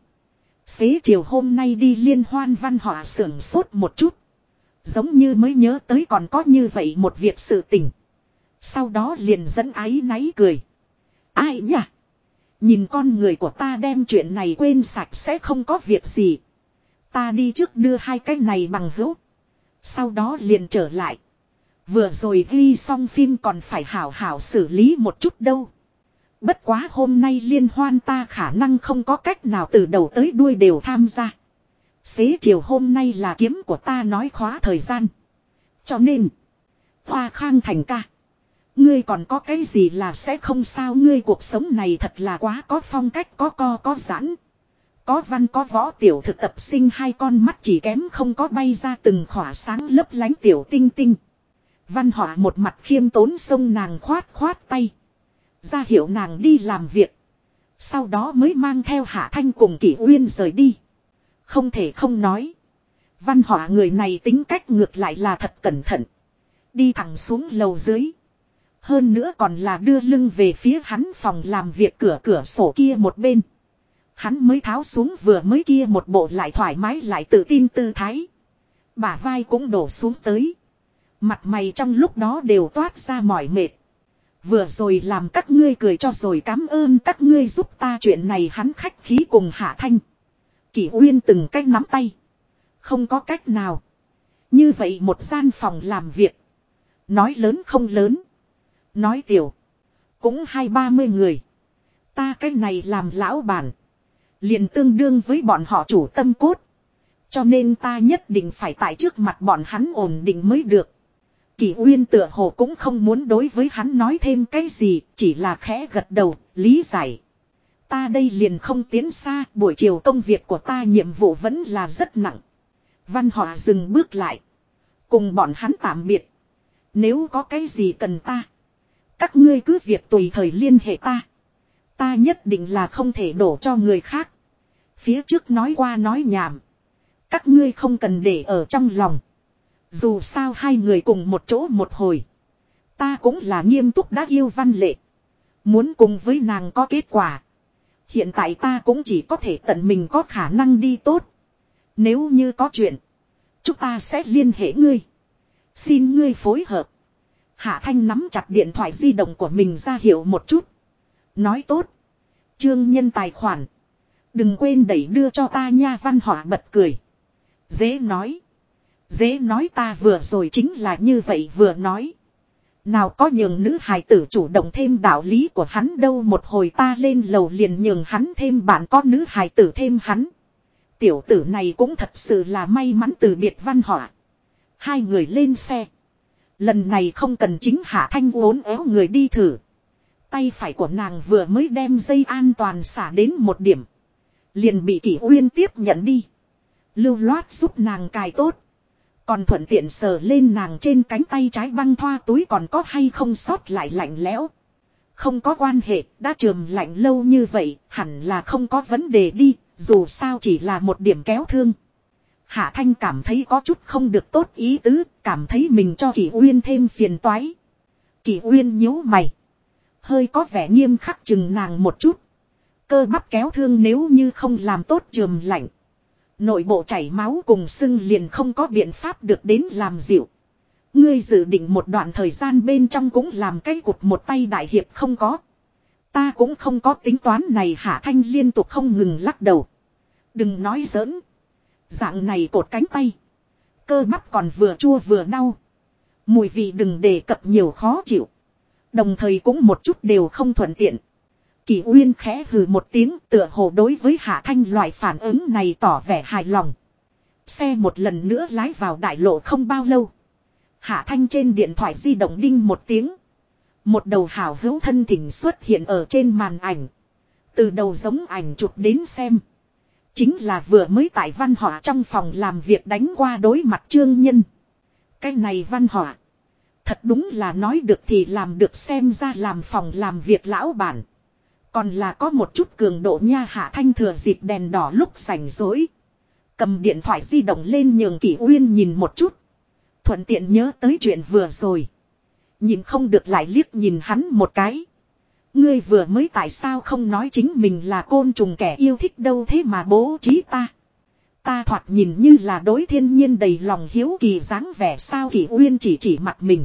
Xế chiều hôm nay đi liên hoan Văn Họa sưởng sốt một chút. Giống như mới nhớ tới còn có như vậy một việc sự tình. Sau đó liền dẫn áy náy cười. Ai nhỉ? Nhìn con người của ta đem chuyện này quên sạch sẽ không có việc gì. Ta đi trước đưa hai cái này bằng hữu. Sau đó liền trở lại. Vừa rồi ghi xong phim còn phải hảo hảo xử lý một chút đâu. Bất quá hôm nay liên hoan ta khả năng không có cách nào từ đầu tới đuôi đều tham gia. Xế chiều hôm nay là kiếm của ta nói khóa thời gian. Cho nên. Hoa Khang Thành ca. Ngươi còn có cái gì là sẽ không sao ngươi cuộc sống này thật là quá có phong cách có co có giãn. Có văn có võ tiểu thực tập sinh hai con mắt chỉ kém không có bay ra từng khỏa sáng lấp lánh tiểu tinh tinh. Văn Họa một mặt khiêm tốn xông nàng khoát tay. Ra hiệu nàng đi làm việc. Sau đó mới mang theo Hạ Thanh cùng Kỷ Uyên rời đi. Không thể không nói. Văn Họa người này tính cách ngược lại là thật cẩn thận. Đi thẳng xuống lầu dưới. Hơn nữa còn là đưa lưng về phía hắn phòng làm việc cửa sổ kia một bên. Hắn mới tháo xuống vừa mới kia một bộ lại thoải mái lại tự tin tư thái. Bả vai cũng đổ xuống tới. Mặt mày trong lúc đó đều toát ra mỏi mệt. Vừa rồi làm các ngươi cười cho rồi cảm ơn các ngươi giúp ta chuyện này hắn khách khí cùng Hạ Thanh. Kỷ Uyên từng cách nắm tay. Không có cách nào. Như vậy một gian phòng làm việc. Nói lớn không lớn. Nói tiểu. Cũng 20-30 người. Ta cái này làm lão bản. Liền tương đương với bọn họ chủ tâm cốt. Cho nên ta nhất định phải tại trước mặt bọn hắn ổn định mới được. Kỷ Uyên tựa hồ cũng không muốn đối với hắn nói thêm cái gì. Chỉ là khẽ gật đầu, lý giải. Ta đây liền không tiến xa. Buổi chiều công việc của ta nhiệm vụ vẫn là rất nặng. Văn Họa dừng bước lại. Cùng bọn hắn tạm biệt. Nếu có cái gì cần ta. Các ngươi cứ việc tùy thời liên hệ ta. Ta nhất định là không thể đổ cho người khác. Phía trước nói qua nói nhảm. Các ngươi không cần để ở trong lòng. Dù sao hai người cùng một chỗ một hồi. Ta cũng là nghiêm túc đã yêu Văn Lệ. Muốn cùng với nàng có kết quả. Hiện tại ta cũng chỉ có thể tận mình có khả năng đi tốt. Nếu như có chuyện. Chúng ta sẽ liên hệ ngươi. Xin ngươi phối hợp. Hạ Thanh nắm chặt điện thoại di động của mình ra hiệu một chút. Nói tốt. Trương Nhân tài khoản. Đừng quên đẩy đưa cho ta nha. Văn Họa bật cười. Dễ nói. Dễ nói ta vừa rồi chính là như vậy vừa nói. Nào có nhường nữ hài tử chủ động thêm đạo lý của hắn đâu. Một hồi ta lên lầu liền nhường hắn thêm bạn có nữ hài tử thêm hắn. Tiểu tử này cũng thật sự là may mắn từ biệt Văn Họa. Hai người lên xe. Lần này không cần chính Hạ Thanh uốn éo người đi thử. Tay phải của nàng vừa mới đem dây an toàn xả đến một điểm. Liền bị Kỷ Uyên tiếp nhận đi. Lưu loát giúp nàng cài tốt. Còn thuận tiện sờ lên nàng trên cánh tay trái băng thoa túi còn có hay không sót lại lạnh lẽo. Không có quan hệ, đã trường lạnh lâu như vậy, hẳn là không có vấn đề đi, dù sao chỉ là một điểm kéo thương. Hạ Thanh cảm thấy có chút không được tốt ý tứ, cảm thấy mình cho Kỷ Uyên thêm phiền toái. Kỷ Uyên nhíu mày. Hơi có vẻ nghiêm khắc chừng nàng một chút. Cơ bắp kéo thương nếu như không làm tốt trường lạnh. Nội bộ chảy máu cùng sưng liền không có biện pháp được đến làm dịu. Ngươi dự định một đoạn thời gian bên trong cũng làm cái cụt một tay đại hiệp không có. Ta cũng không có tính toán này. Hạ Thanh liên tục không ngừng lắc đầu. Đừng nói giỡn. Dạng này cột cánh tay. Cơ bắp còn vừa chua vừa đau. Mùi vị đừng đề cập nhiều khó chịu. Đồng thời cũng một chút đều không thuận tiện. Kỷ Uyên khẽ hừ một tiếng tựa hồ đối với Hạ Thanh loại phản ứng này tỏ vẻ hài lòng. Xe một lần nữa lái vào đại lộ không bao lâu. Hạ Thanh trên điện thoại di động đinh một tiếng. Một đầu hảo hữu thân thỉnh xuất hiện ở trên màn ảnh. Từ đầu giống ảnh chụp đến xem. Chính là vừa mới tại Văn Họa trong phòng làm việc đánh qua đối mặt Trương Nhân. Cái này Văn Họa. Thật đúng là nói được thì làm được xem ra làm phòng làm việc lão bản. Còn là có một chút cường độ nha. Hạ Thanh thừa dịp đèn đỏ lúc rảnh rỗi. Cầm điện thoại di động lên nhường Kỷ Uyên nhìn một chút. Thuận tiện nhớ tới chuyện vừa rồi. Nhìn không được lại liếc nhìn hắn một cái. Ngươi vừa mới tại sao không nói chính mình là côn trùng kẻ yêu thích đâu thế mà bố trí ta. Ta thoạt nhìn như là đối thiên nhiên đầy lòng hiếu kỳ dáng vẻ sao. Kỷ Uyên chỉ mặt mình.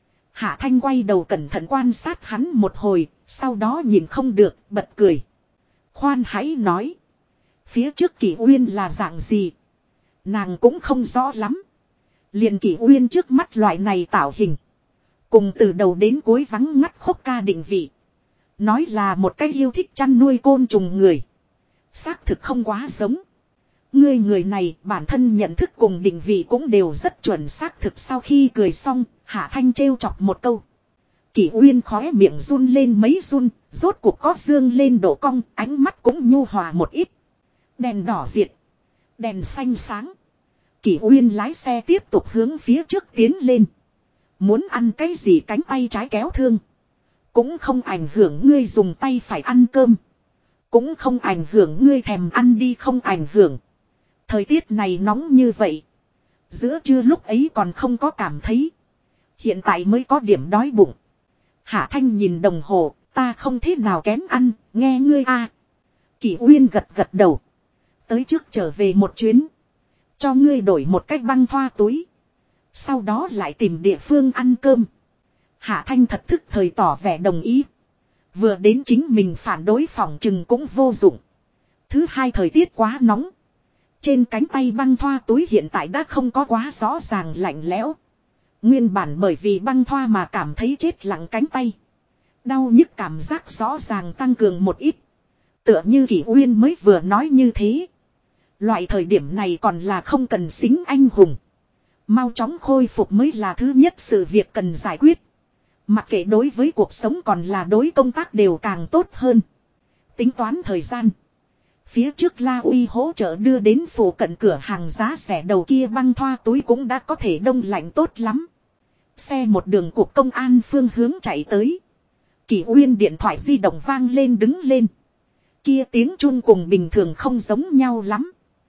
Hạ Thanh quay đầu cẩn thận quan sát hắn một hồi, sau đó nhìn không được, bật cười. Khoan hãy nói. Phía trước Kỷ Uyên là dạng gì? Nàng cũng không rõ lắm. Liền Kỷ Uyên trước mắt loại này tạo hình. Cùng từ đầu đến cuối vắng ngắt khúc ca định vị. Nói là một cái yêu thích chăn nuôi côn trùng người. Xác thực không quá giống. Người này bản thân nhận thức cùng định vị cũng đều rất chuẩn xác thực. Sau khi cười xong, Hạ Thanh trêu chọc một câu. Kỷ Uyên khóe miệng run lên mấy run, rốt cuộc có dương lên độ cong, ánh mắt cũng nhu hòa một ít. Đèn đỏ diệt, đèn xanh sáng. Kỷ Uyên lái xe tiếp tục hướng phía trước tiến lên. Muốn ăn cái gì cánh tay trái kéo thương. Cũng không ảnh hưởng ngươi dùng tay phải ăn cơm. Cũng không ảnh hưởng ngươi thèm ăn đi không ảnh hưởng. Thời tiết này nóng như vậy. Giữa trưa lúc ấy còn không có cảm thấy. Hiện tại mới có điểm đói bụng. Hạ Thanh nhìn đồng hồ, ta không thế nào kén ăn, nghe ngươi a. Kỷ Uyên gật đầu. Tới trước trở về một chuyến. Cho ngươi đổi một cách băng thoa túi. Sau đó lại tìm địa phương ăn cơm. Hạ Thanh thật thức thời tỏ vẻ đồng ý. Vừa đến chính mình phản đối phòng chừng cũng vô dụng. Thứ hai thời tiết quá nóng. Trên cánh tay băng thoa túi hiện tại đã không có quá rõ ràng lạnh lẽo. Nguyên bản bởi vì băng thoa mà cảm thấy chết lặng cánh tay. Đau nhức cảm giác rõ ràng tăng cường một ít. Tựa như Kỷ Uyên mới vừa nói như thế. Loại thời điểm này còn là không cần xính anh hùng. Mau chóng khôi phục mới là thứ nhất sự việc cần giải quyết. Mặc kệ đối với cuộc sống còn là đối công tác đều càng tốt hơn. Tính toán thời gian. Phía trước La Uy hỗ trợ đưa đến phủ cận cửa hàng giá rẻ đầu kia băng thoa túi cũng đã có thể đông lạnh tốt lắm. Xe một đường cục công an phương hướng chạy tới. Kỷ Uyên điện thoại di động vang lên đứng lên. Kia tiếng chuông cùng bình thường không giống nhau lắm.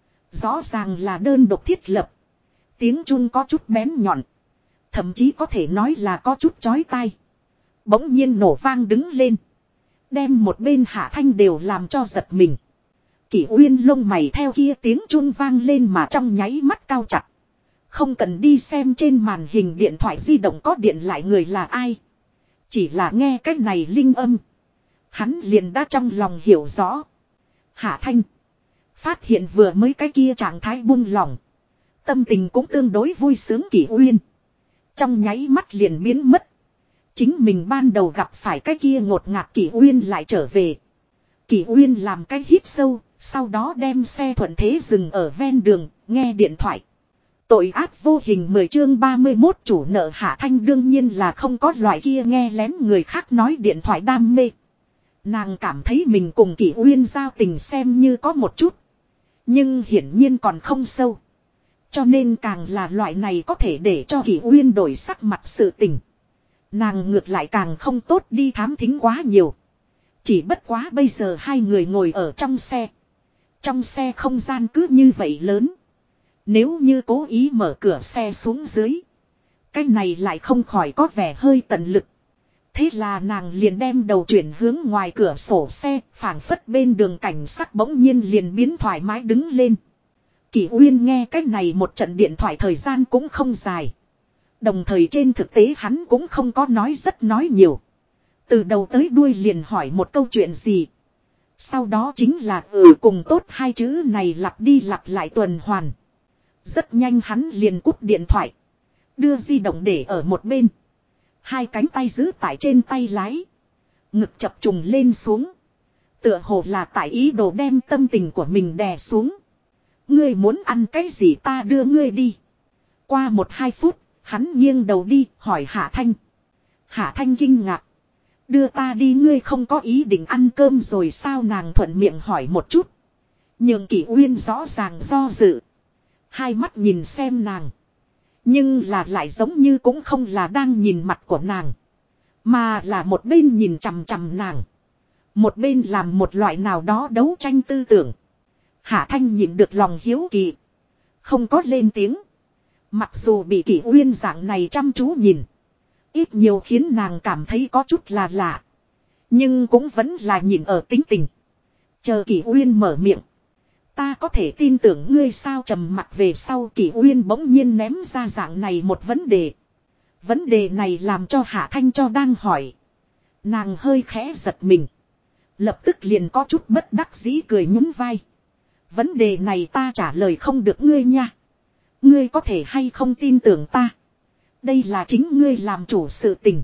Rõ ràng là đơn độc thiết lập. Tiếng chuông có chút bén nhọn. Thậm chí có thể nói là có chút chói tai. Bỗng nhiên nổ vang đứng lên. Đem một bên Hạ Thanh đều làm cho giật mình. Kỷ Uyên lông mày theo kia tiếng chuông vang lên mà trong nháy mắt cao chặt. Không cần đi xem trên màn hình điện thoại di động có điện lại người là ai. Chỉ là nghe cái này linh âm. Hắn liền đã trong lòng hiểu rõ. Hạ Thanh. Phát hiện vừa mới cái kia trạng thái buông lỏng. Tâm tình cũng tương đối vui sướng Kỷ Uyên. Trong nháy mắt liền biến mất. Chính mình ban đầu gặp phải cái kia ngột ngạt Kỷ Uyên lại trở về. Kỷ Uyên làm cái hít sâu. Sau đó đem xe thuận thế dừng ở ven đường. Nghe điện thoại. Tội ác vô hình 10 chương 31 chủ nợ Hạ Thanh đương nhiên là không có loại kia nghe lén người khác nói điện thoại đam mê. Nàng cảm thấy mình cùng Kỷ Uyên giao tình xem như có một chút. Nhưng hiển nhiên còn không sâu. Cho nên càng là loại này có thể để cho Kỷ Uyên đổi sắc mặt sự tình. Nàng ngược lại càng không tốt đi thám thính quá nhiều. Chỉ bất quá bây giờ hai người ngồi ở trong xe. Trong xe không gian cứ như vậy lớn. Nếu như cố ý mở cửa xe xuống dưới. Cái này lại không khỏi có vẻ hơi tận lực. Thế là nàng liền đem đầu chuyển hướng ngoài cửa sổ xe. Phảng phất bên đường cảnh sắc bỗng nhiên liền biến thoải mái đứng lên. Kỷ Uyên nghe cái này một trận điện thoại thời gian cũng không dài. Đồng thời trên thực tế hắn cũng không có nói rất nói nhiều. Từ đầu tới đuôi liền hỏi một câu chuyện gì. Sau đó chính là cùng tốt hai chữ này lặp đi lặp lại tuần hoàn. Rất nhanh hắn liền cúp điện thoại. Đưa di động để ở một bên. Hai cánh tay giữ tại trên tay lái. Ngực chập trùng lên xuống. Tựa hồ là tại ý đồ đem tâm tình của mình đè xuống. Ngươi muốn ăn cái gì ta đưa ngươi đi. Qua 1-2 phút, hắn nghiêng đầu đi hỏi Hạ Thanh. Hạ Thanh kinh ngạc. Đưa ta đi ngươi không có ý định ăn cơm rồi sao nàng thuận miệng hỏi một chút. Nhưng Kỷ Uyên rõ ràng do dự. Hai mắt nhìn xem nàng. Nhưng là lại giống như cũng không là đang nhìn mặt của nàng. Mà là một bên nhìn chằm chằm nàng. Một bên làm một loại nào đó đấu tranh tư tưởng. Hạ Thanh nhịn được lòng hiếu kỳ. Không có lên tiếng. Mặc dù bị Kỷ Uyên dạng này chăm chú nhìn. Ít nhiều khiến nàng cảm thấy có chút là lạ. Nhưng cũng vẫn là nhìn ở tính tình. Chờ Kỷ Uyên mở miệng. Ta có thể tin tưởng ngươi sao trầm mặt về sau Kỷ Uyên bỗng nhiên ném ra dạng này một vấn đề. Vấn đề này làm cho Hạ Thanh cho đang hỏi. Nàng hơi khẽ giật mình. Lập tức liền có chút bất đắc dĩ cười nhún vai. Vấn đề này ta trả lời không được ngươi nha. Ngươi có thể hay không tin tưởng ta. Đây là chính ngươi làm chủ sự tình.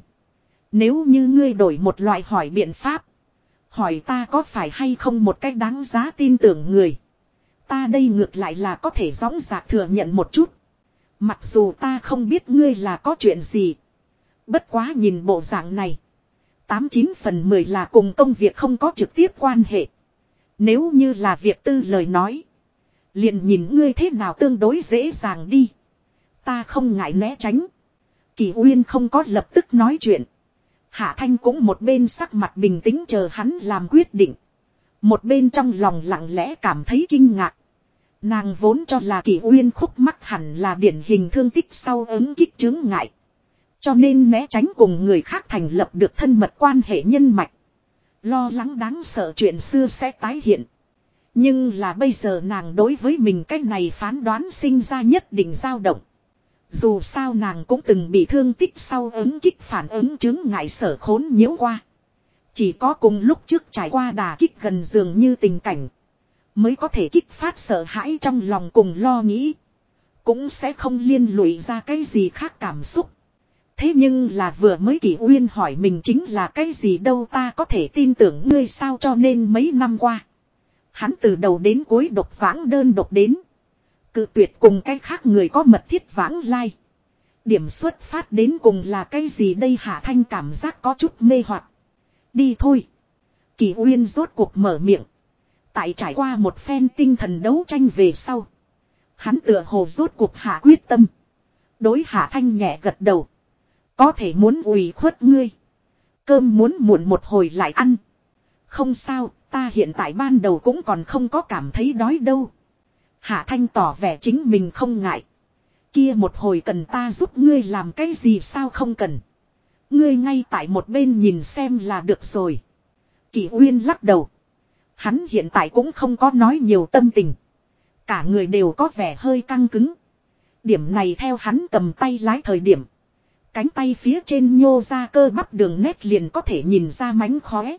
Nếu như ngươi đổi một loại hỏi biện pháp. Hỏi ta có phải hay không một cách đáng giá tin tưởng người. Ta đây ngược lại là có thể dõng dạc thừa nhận một chút. Mặc dù ta không biết ngươi là có chuyện gì. Bất quá nhìn bộ dạng này. 89 phần 10 là cùng công việc không có trực tiếp quan hệ. Nếu như là việc tư lời nói. Liền nhìn ngươi thế nào tương đối dễ dàng đi. Ta không ngại né tránh. Kỷ Uyên không có lập tức nói chuyện. Hạ Thanh cũng một bên sắc mặt bình tĩnh chờ hắn làm quyết định. Một bên trong lòng lặng lẽ cảm thấy kinh ngạc. Nàng vốn cho là Kỷ Uyên khúc mắc hẳn là điển hình thương tích sau ứng kích chứng ngại. Cho nên né tránh cùng người khác thành lập được thân mật quan hệ nhân mạch. Lo lắng đáng sợ chuyện xưa sẽ tái hiện. Nhưng là bây giờ nàng đối với mình cái này phán đoán sinh ra nhất định dao động. Dù sao nàng cũng từng bị thương tích sau ứng kích phản ứng chứng ngại sở khốn nhiễu qua. Chỉ có cùng lúc trước trải qua đà kích gần dường như tình cảnh. Mới có thể kích phát sợ hãi trong lòng cùng lo nghĩ. Cũng sẽ không liên lụy ra cái gì khác cảm xúc. Thế nhưng là vừa mới Kỷ Uyên hỏi mình chính là cái gì đâu ta có thể tin tưởng ngươi sao cho nên mấy năm qua. Hắn từ đầu đến cuối độc vãng đơn độc đến. Cự tuyệt cùng cái khác người có mật thiết vãng lai. Điểm xuất phát đến cùng là cái gì đây Hạ Thanh cảm giác có chút mê hoặc. Đi thôi. Kỷ Uyên rốt cuộc mở miệng. Tại trải qua một phen tinh thần đấu tranh về sau. Hắn tựa hồ rốt cuộc hạ quyết tâm. Đối Hạ Thanh nhẹ gật đầu. Có thể muốn ủy khuất ngươi. Cơm muốn muộn một hồi lại ăn. Không sao, ta hiện tại ban đầu cũng còn không có cảm thấy đói đâu. Hạ Thanh tỏ vẻ chính mình không ngại. Kia một hồi cần ta giúp ngươi làm cái gì sao không cần. Ngươi ngay tại một bên nhìn xem là được rồi. Kỷ Uyên lắc đầu. Hắn hiện tại cũng không có nói nhiều tâm tình. Cả người đều có vẻ hơi căng cứng. Điểm này theo hắn cầm tay lái thời điểm. Cánh tay phía trên nhô ra cơ bắp đường nét liền có thể nhìn ra mánh khóe.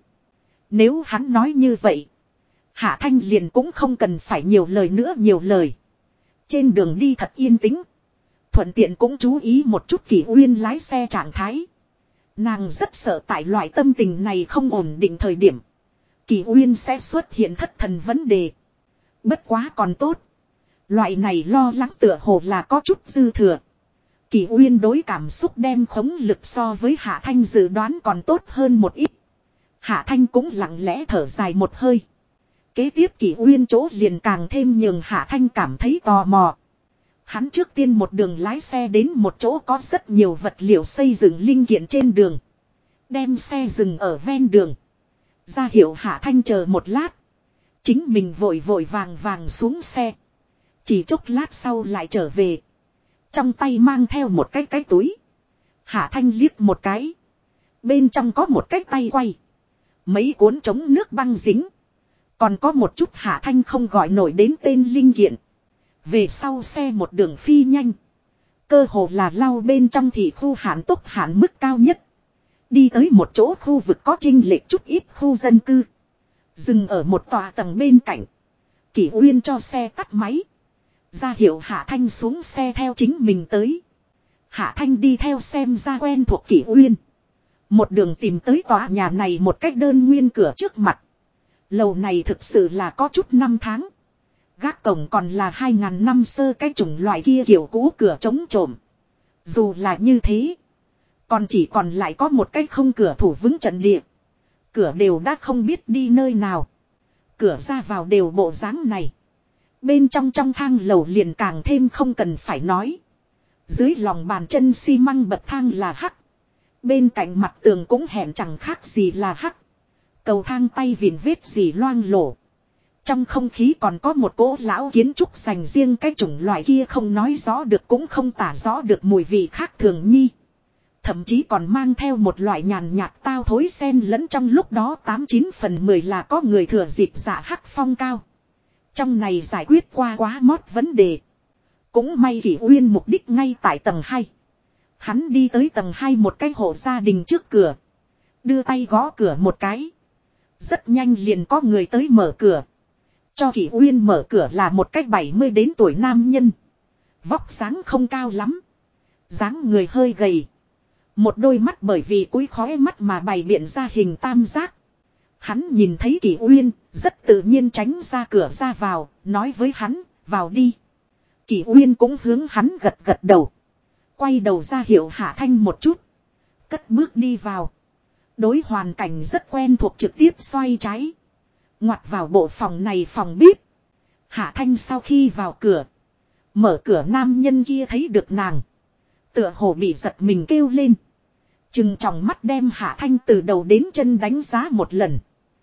Nếu hắn nói như vậy. Hạ Thanh liền cũng không cần phải nhiều lời nữa nhiều lời. Trên đường đi thật yên tĩnh. Thuận tiện cũng chú ý một chút Kỷ Uyên lái xe trạng thái. Nàng rất sợ tại loại tâm tình này không ổn định thời điểm. Kỷ Uyên sẽ xuất hiện thất thần vấn đề. Bất quá còn tốt. Loại này lo lắng tựa hồ là có chút dư thừa. Kỷ Uyên đối cảm xúc đem khống lực so với Hạ Thanh dự đoán còn tốt hơn một ít. Hạ Thanh cũng lặng lẽ thở dài một hơi. Kế tiếp Kỷ Uyên chỗ liền càng thêm nhường Hạ Thanh cảm thấy tò mò. Hắn trước tiên một đường lái xe đến một chỗ có rất nhiều vật liệu xây dựng linh kiện trên đường. Đem xe dừng ở ven đường. Ra hiệu Hạ Thanh chờ một lát. Chính mình vội vội vàng vàng xuống xe. Chỉ chốc lát sau lại trở về. Trong tay mang theo một cái túi. Hạ Thanh liếc một cái. Bên trong có một cái tay quay. Mấy cuốn chống nước băng dính. Còn có một chút Hạ Thanh không gọi nổi đến tên linh kiện. Về sau xe một đường phi nhanh. Cơ hồ là lau bên trong thì khu hạn tốc hạn mức cao nhất. Đi tới một chỗ khu vực có chênh lệch chút ít khu dân cư. Dừng ở một tòa tầng bên cạnh. Kỷ Uyên cho xe tắt máy. Ra hiệu Hạ Thanh xuống xe theo chính mình tới. Hạ Thanh đi theo xem ra quen thuộc Kỷ Uyên. Một đường tìm tới tòa nhà này một cách đơn nguyên cửa trước mặt. Lầu này thực sự là có chút năm tháng. Gác cổng còn là 2000 năm sơ cái chủng loại kia kiểu cũ cửa chống trộm. Dù là như thế. Còn chỉ còn lại có một cái không cửa thủ vững trận địa. Cửa đều đã không biết đi nơi nào. Cửa ra vào đều bộ dáng này. Bên trong thang lầu liền càng thêm không cần phải nói. Dưới lòng bàn chân xi măng bậc thang là hắc. Bên cạnh mặt tường cũng hẹn chẳng khác gì là hắc. Cầu thang tay vịn vết gì loang lổ. Trong không khí còn có một cỗ lão kiến trúc dành riêng cái chủng loại kia không nói rõ được cũng không tả rõ được mùi vị khác thường nhi. Thậm chí còn mang theo một loại nhàn nhạt tao thối xen lẫn trong lúc đó 89/10 là có người thừa dịp dạ hắc phong cao. Trong này giải quyết qua quá mót vấn đề. Cũng may Kỷ Uyên mục đích ngay tại tầng 2. Hắn đi tới tầng 2 một cái hộ gia đình trước cửa. Đưa tay gõ cửa một cái. Rất nhanh liền có người tới mở cửa. Cho Kỷ Uyên mở cửa là một cái 70 đến tuổi nam nhân. Vóc dáng không cao lắm. Dáng người hơi gầy. Một đôi mắt bởi vì cúi khóe mắt mà bày biện ra hình tam giác. Hắn nhìn thấy Kỷ Uyên, rất tự nhiên tránh ra cửa ra vào, nói với hắn, vào đi. Kỷ Uyên cũng hướng hắn gật gật đầu. Quay đầu ra hiệu Hạ Thanh một chút. Cất bước đi vào. Đối hoàn cảnh rất quen thuộc trực tiếp xoay trái. Ngoặt vào bộ phòng này phòng bếp. Hạ Thanh sau khi vào cửa. Mở cửa nam nhân kia thấy được nàng. Tựa hồ bị giật mình kêu lên. Chừng tròng mắt đem Hạ Thanh từ đầu đến chân đánh giá một lần.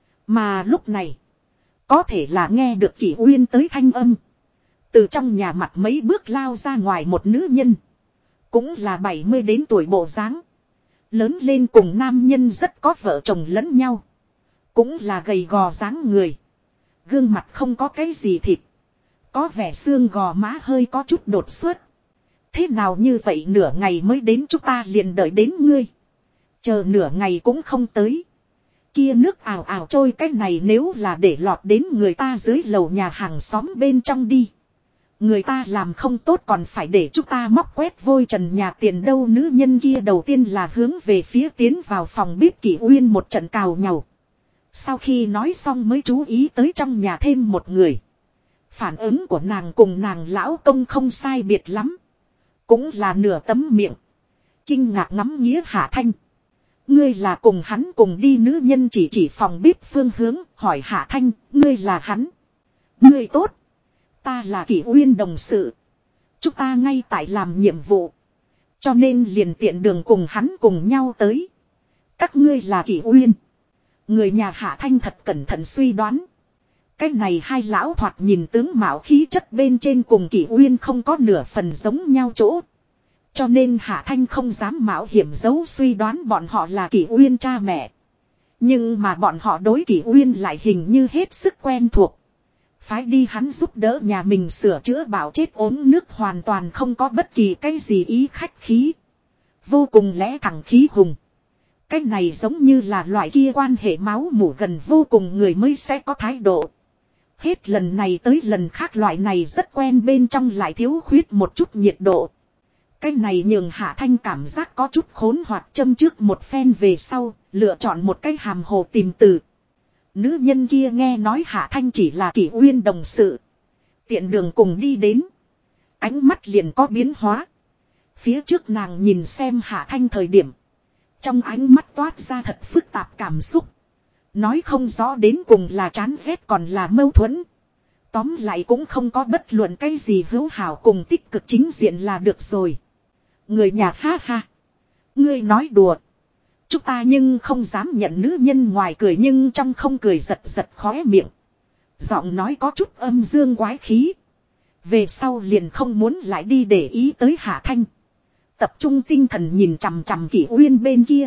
Mà lúc này. Có thể là nghe được Kỷ Uyên tới thanh âm. Từ trong nhà mặt mấy bước lao ra ngoài một nữ nhân. Cũng là 70 đến tuổi bộ dáng. Lớn lên cùng nam nhân rất có vợ chồng lẫn nhau. Cũng là gầy gò dáng người. Gương mặt không có cái gì thịt. Có vẻ xương gò má hơi có chút đột xuất. Thế nào như vậy nửa ngày mới đến chúng ta liền đợi đến ngươi. Chờ nửa ngày cũng không tới. Kia nước ào ào trôi cái này nếu là để lọt đến người ta dưới lầu nhà hàng xóm bên trong đi. Người ta làm không tốt còn phải để chúng ta móc quét vôi trần nhà tiền đâu. Nữ nhân kia đầu tiên là hướng về phía tiến vào phòng bếp Kỷ Uyên một trận cào nhàu. Sau khi nói xong mới chú ý tới trong nhà thêm một người. Phản ứng của nàng cùng nàng lão công không sai biệt lắm. Cũng là nửa tấm miệng. Kinh ngạc ngắm nghía Hạ Thanh. Ngươi là cùng hắn cùng đi, nữ nhân chỉ phòng bếp phương hướng, hỏi Hạ Thanh, ngươi là hắn. Ngươi tốt. Ta là Kỷ Uyên đồng sự. Chúng ta ngay tại làm nhiệm vụ. Cho nên liền tiện đường cùng hắn cùng nhau tới. Các ngươi là Kỷ Uyên. Người nhà Hạ Thanh thật cẩn thận suy đoán. Cái này hai lão thoạt nhìn tướng mạo khí chất bên trên cùng Kỷ Uyên không có nửa phần giống nhau chỗ. Cho nên Hạ Thanh không dám mạo hiểm giấu suy đoán bọn họ là Kỷ Uyên cha mẹ. Nhưng mà bọn họ đối Kỷ Uyên lại hình như hết sức quen thuộc. Phái đi hắn giúp đỡ nhà mình sửa chữa bảo chết ốm nước hoàn toàn không có bất kỳ cái gì ý khách khí. Vô cùng lẽ thẳng khí hùng. Cái này giống như là loại kia quan hệ máu mủ gần vô cùng người mới sẽ có thái độ. Hết lần này tới lần khác loại này rất quen bên trong lại thiếu khuyết một chút nhiệt độ. Cái này nhường Hạ Thanh cảm giác có chút khốn hoặc, châm trước một phen về sau, lựa chọn một cái hàm hồ tìm từ. Nữ nhân kia nghe nói Hạ Thanh chỉ là Kỷ Uyên đồng sự. Tiện đường cùng đi đến. Ánh mắt liền có biến hóa. Phía trước nàng nhìn xem Hạ Thanh thời điểm. Trong ánh mắt toát ra thật phức tạp cảm xúc. Nói không rõ đến cùng là chán ghét còn là mâu thuẫn. Tóm lại cũng không có bất luận cái gì hữu hảo cùng tích cực chính diện là được rồi. Người nhà ha ha. Ngươi nói đùa. Chúng ta nhưng không dám nhận, nữ nhân ngoài cười nhưng trong không cười, giật giật khóe miệng. Giọng nói có chút âm dương quái khí. Về sau liền không muốn lại đi để ý tới Hạ Thanh. Tập trung tinh thần nhìn chằm chằm Kỷ Uyên bên kia.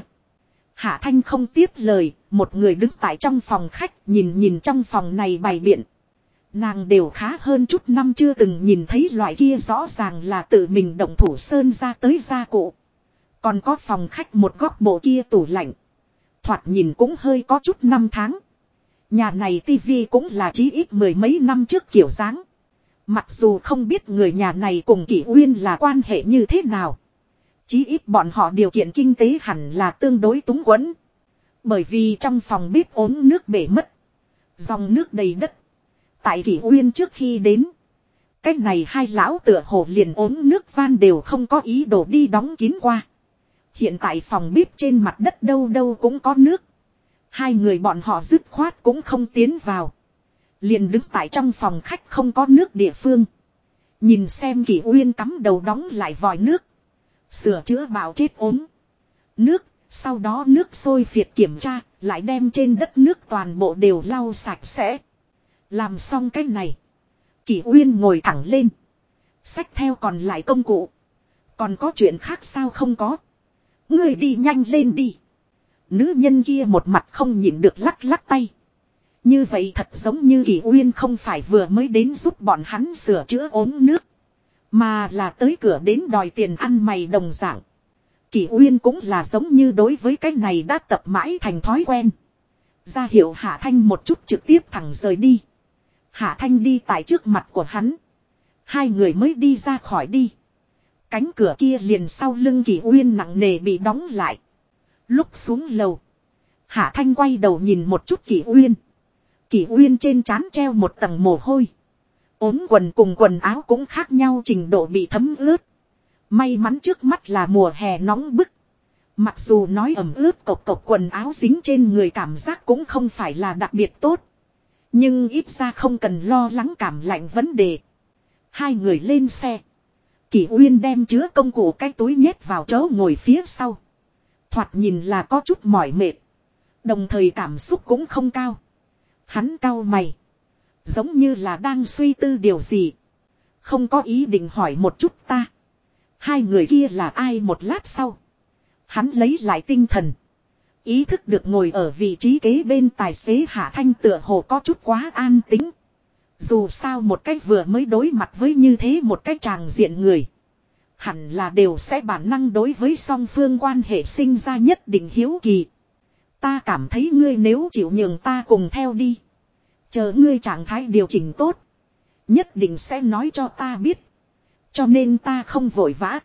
Hạ Thanh không tiếp lời, một người đứng tại trong phòng khách nhìn trong phòng này bày biện. Nàng đều khá hơn chút năm chưa từng nhìn thấy loại kia rõ ràng là tự mình động thủ sơn ra tới gia cụ. Còn có phòng khách một góc bộ kia tủ lạnh. Thoạt nhìn cũng hơi có chút năm tháng. Nhà này tivi cũng là chí ít mười mấy năm trước kiểu dáng. Mặc dù không biết người nhà này cùng Kỷ Uyên là quan hệ như thế nào. Chí ít bọn họ điều kiện kinh tế hẳn là tương đối túng quẫn. Bởi vì trong phòng bếp ốm nước bể mất. Dòng nước đầy đất. Tại Kỷ Uyên trước khi đến. Cách này hai lão tựa hồ liền ốm nước van đều không có ý đồ đi đóng kín qua. Hiện tại phòng bếp trên mặt đất đâu đâu cũng có nước. Hai người bọn họ dứt khoát cũng không tiến vào. Liền đứng tại trong phòng khách không có nước địa phương. Nhìn xem Kỷ Uyên cắm đầu đóng lại vòi nước. Sửa chữa bạo chết ốm nước. Sau đó nước sôi phiệt kiểm tra. Lại đem trên đất nước toàn bộ đều lau sạch sẽ. Làm xong cái này. Kỷ Uyên ngồi thẳng lên. Xách theo còn lại công cụ. Còn có chuyện khác sao? Không có. Ngươi đi nhanh lên đi. Nữ nhân kia một mặt không nhịn được lắc lắc tay. Như vậy thật giống như Kỷ Uyên không phải vừa mới đến giúp bọn hắn sửa chữa ốm nước. Mà là tới cửa đến đòi tiền ăn mày đồng dạng. Kỷ Uyên cũng là giống như đối với cái này đã tập mãi thành thói quen. Ra hiệu Hạ Thanh một chút trực tiếp thẳng rời đi. Hạ Thanh đi tại trước mặt của hắn. Hai người mới đi ra khỏi đi. Cánh cửa kia liền sau lưng Kỷ Uyên nặng nề bị đóng lại. Lúc xuống lầu. Hạ Thanh quay đầu nhìn một chút Kỷ Uyên. Kỷ Uyên trên trán treo một tầng mồ hôi. Ốm quần cùng quần áo cũng khác nhau trình độ bị thấm ướt. May mắn trước mắt là mùa hè nóng bức. Mặc dù nói ẩm ướt cộc cộc quần áo dính trên người cảm giác cũng không phải là đặc biệt tốt. Nhưng ít ra không cần lo lắng cảm lạnh vấn đề. Hai người lên xe. Kỷ Uyên đem chứa công cụ cái túi nhét vào chỗ ngồi phía sau. Thoạt nhìn là có chút mỏi mệt. Đồng thời cảm xúc cũng không cao. Hắn cau mày. Giống như là đang suy tư điều gì. Không có ý định hỏi một chút ta. Hai người kia là ai? Một lát sau. Hắn lấy lại tinh thần. Ý thức được ngồi ở vị trí kế bên tài xế Hạ Thanh tựa hồ có chút quá an tĩnh. Dù sao một cách vừa mới đối mặt với như thế một cách tràng diện người. Hẳn là đều sẽ bản năng đối với song phương quan hệ sinh ra nhất định hiếu kỳ. Ta cảm thấy ngươi nếu chịu nhường ta cùng theo đi. Chờ ngươi trạng thái điều chỉnh tốt. Nhất định sẽ nói cho ta biết. Cho nên ta không vội vã.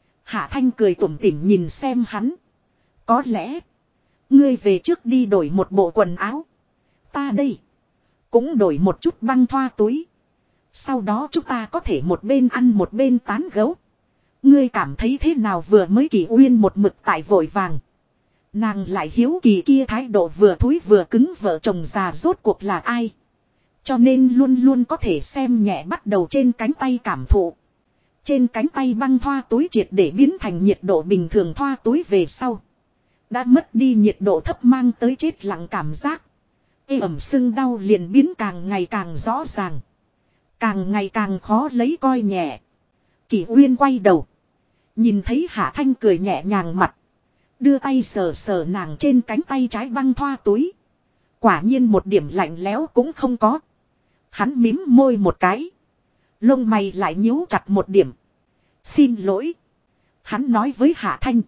Hạ Thanh cười tủm tỉm nhìn xem hắn. Có lẽ. Ngươi về trước đi đổi một bộ quần áo. Ta đây. Cũng đổi một chút băng thoa túi. Sau đó chúng ta có thể một bên ăn một bên tán gấu. Ngươi cảm thấy thế nào? Vừa mới Kỷ Uyên một mực tại vội vàng. Nàng lại hiếu kỳ kia thái độ vừa thúi vừa cứng vợ chồng già rốt cuộc là ai. Cho nên luôn luôn có thể xem nhẹ bắt đầu trên cánh tay cảm thụ. Trên cánh tay băng thoa túi triệt để biến thành nhiệt độ bình thường thoa túi về sau. Đã mất đi nhiệt độ thấp mang tới chết lặng cảm giác. Ê ẩm sưng đau liền biến càng ngày càng rõ ràng. Càng ngày càng khó lấy coi nhẹ. Kỷ Uyên quay đầu. Nhìn thấy Hạ Thanh cười nhẹ nhàng mặt. Đưa tay sờ sờ nàng trên cánh tay trái băng thoa túi. Quả nhiên một điểm lạnh lẽo cũng không có. Hắn mím môi một cái. Lông mày lại nhíu chặt một điểm. Xin lỗi. Hắn nói với Hạ Thanh.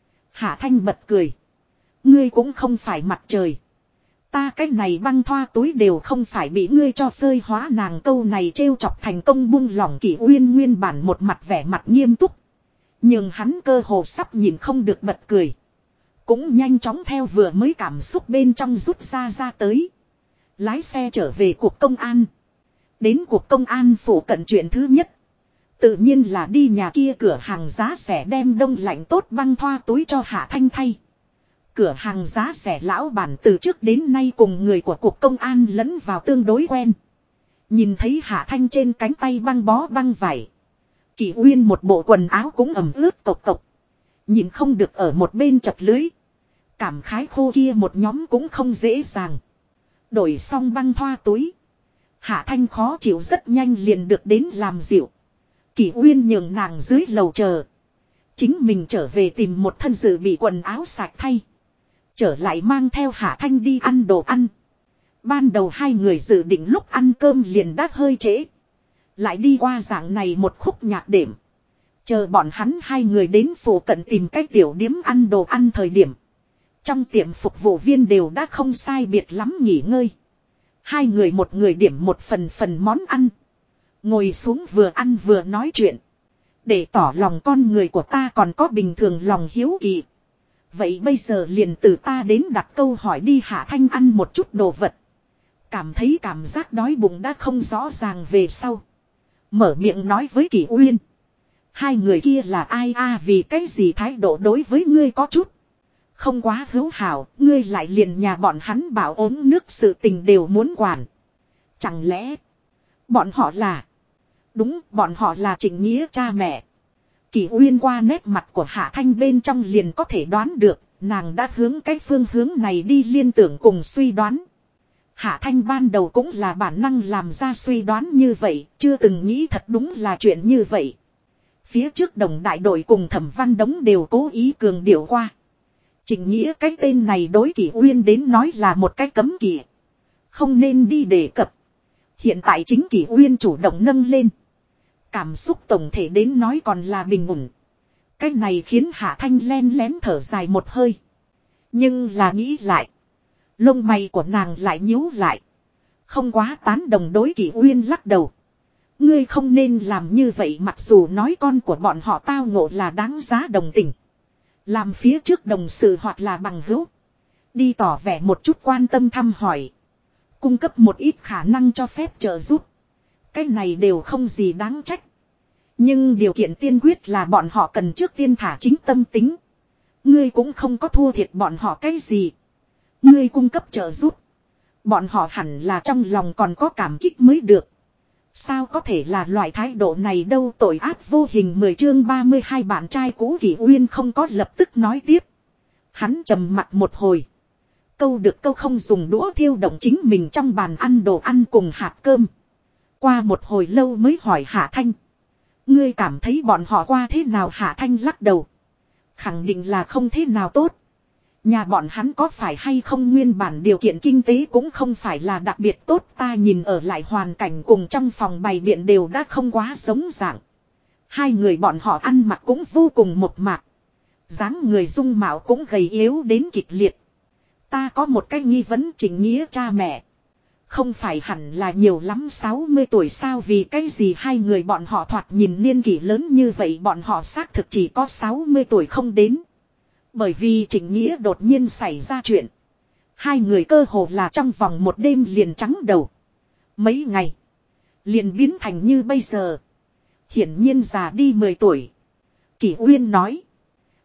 Hạ Thanh bật cười. Ngươi cũng không phải mặt trời. Ta cái này băng thoa túi đều không phải bị ngươi cho phơi hóa, nàng câu này trêu chọc thành công buông lỏng. Kỷ Uyên nguyên bản một mặt vẻ mặt nghiêm túc. Nhưng hắn cơ hồ sắp nhìn không được bật cười. Cũng nhanh chóng theo vừa mới cảm xúc bên trong rút ra tới. Lái xe trở về cuộc công an. Đến cuộc công an phủ cận chuyện thứ nhất. Tự nhiên là đi nhà kia cửa hàng giá rẻ đem đông lạnh tốt băng thoa túi cho Hạ Thanh thay. Cửa hàng giá rẻ lão bản từ trước đến nay cùng người của cuộc công an lẫn vào tương đối quen. Nhìn thấy Hạ Thanh trên cánh tay băng bó băng vải. Kỷ Uyên một bộ quần áo cũng ẩm ướt cộc cộc. Nhìn không được ở một bên chật lưới. Cảm khái khô kia một nhóm cũng không dễ dàng. Đổi xong băng thoa túi. Hạ Thanh khó chịu rất nhanh liền được đến làm dịu. Kỷ Uyên nhường nàng dưới lầu chờ. Chính mình trở về tìm một thân dự bị quần áo sạch thay. Trở lại mang theo Hạ Thanh đi ăn đồ ăn. Ban đầu hai người dự định lúc ăn cơm liền đã hơi trễ. Lại đi qua dạng này một khúc nhạc đệm. Chờ bọn hắn hai người đến phủ cận tìm cách tiểu điếm ăn đồ ăn thời điểm. Trong tiệm phục vụ viên đều đã không sai biệt lắm nghỉ ngơi. Hai người một người điểm một phần món ăn. Ngồi xuống vừa ăn vừa nói chuyện. Để tỏ lòng con người của ta còn có bình thường lòng hiếu kỳ. Vậy bây giờ liền từ ta đến đặt câu hỏi đi. Hạ Thanh ăn một chút đồ vật. Cảm thấy cảm giác đói bụng đã không rõ ràng về sau. Mở miệng nói với Kỷ Uyên. Hai người kia là ai a, vì cái gì thái độ đối với ngươi có chút không quá hữu hảo, ngươi lại liền nhà bọn hắn bảo ốm nước sự tình đều muốn quản. Chẳng lẽ bọn họ là... Đúng, bọn họ là Trịnh Nghĩa cha mẹ. Kỷ Uyên qua nét mặt của Hạ Thanh bên trong liền có thể đoán được, nàng đã hướng cái phương hướng này đi liên tưởng cùng suy đoán. Hạ Thanh ban đầu cũng là bản năng làm ra suy đoán như vậy, chưa từng nghĩ thật đúng là chuyện như vậy. Phía trước Đồng đại đội cùng Thẩm Văn Đống đều cố ý cường điệu qua. Trịnh Nghĩa cái tên này đối Kỷ Uyên đến nói là một cái cấm kỵ. Không nên đi đề cập. Hiện tại chính Kỷ Uyên chủ động nâng lên. Cảm xúc tổng thể đến nói còn là bình ổn. Cái này khiến Hạ Thanh len lén thở dài một hơi. Nhưng là nghĩ lại. Lông mày của nàng lại nhíu lại. Không quá tán đồng đối Kỷ Uyên lắc đầu. Ngươi không nên làm như vậy, mặc dù nói con của bọn họ tao ngộ là đáng giá đồng tình. Làm phía trước đồng sự hoặc là bằng hữu. Đi tỏ vẻ một chút quan tâm thăm hỏi. Cung cấp một ít khả năng cho phép trợ giúp. Cái này đều không gì đáng trách. Nhưng điều kiện tiên quyết là bọn họ cần trước tiên thả chính tâm tính. Ngươi cũng không có thua thiệt bọn họ cái gì. Ngươi cung cấp trợ giúp. Bọn họ hẳn là trong lòng còn có cảm kích mới được. Sao có thể là loại thái độ này đâu, tội ác vô hình. 10 chương 32 bạn trai cũ. Kỷ Uyên không có lập tức nói tiếp. Hắn trầm mặt một hồi. Câu được câu không, dùng đũa thiêu động chính mình trong bàn ăn đồ ăn cùng hạt cơm. Qua một hồi lâu mới hỏi Hạ Thanh. Ngươi cảm thấy bọn họ qua thế nào? Hạ Thanh lắc đầu. Khẳng định là không thế nào tốt. Nhà bọn hắn có phải hay không nguyên bản điều kiện kinh tế cũng không phải là đặc biệt tốt. Ta nhìn ở lại hoàn cảnh cùng trong phòng bày biện đều đã không quá giống dạng. Hai người bọn họ ăn mặc cũng vô cùng mộc mạc. Dáng người dung mạo cũng gầy yếu đến kịch liệt. Ta có một cái nghi vấn, Trịnh Nghĩa cha mẹ không phải hẳn là nhiều lắm 60 tuổi sao? Vì cái gì hai người bọn họ thoạt nhìn niên kỷ lớn như vậy? Bọn họ xác thực chỉ có 60 tuổi không đến. Bởi vì Trịnh Nghĩa đột nhiên xảy ra chuyện. Hai người cơ hồ là trong vòng một đêm liền trắng đầu. Mấy ngày liền biến thành như bây giờ. Hiển nhiên già đi 10 tuổi. Kỷ Uyên nói.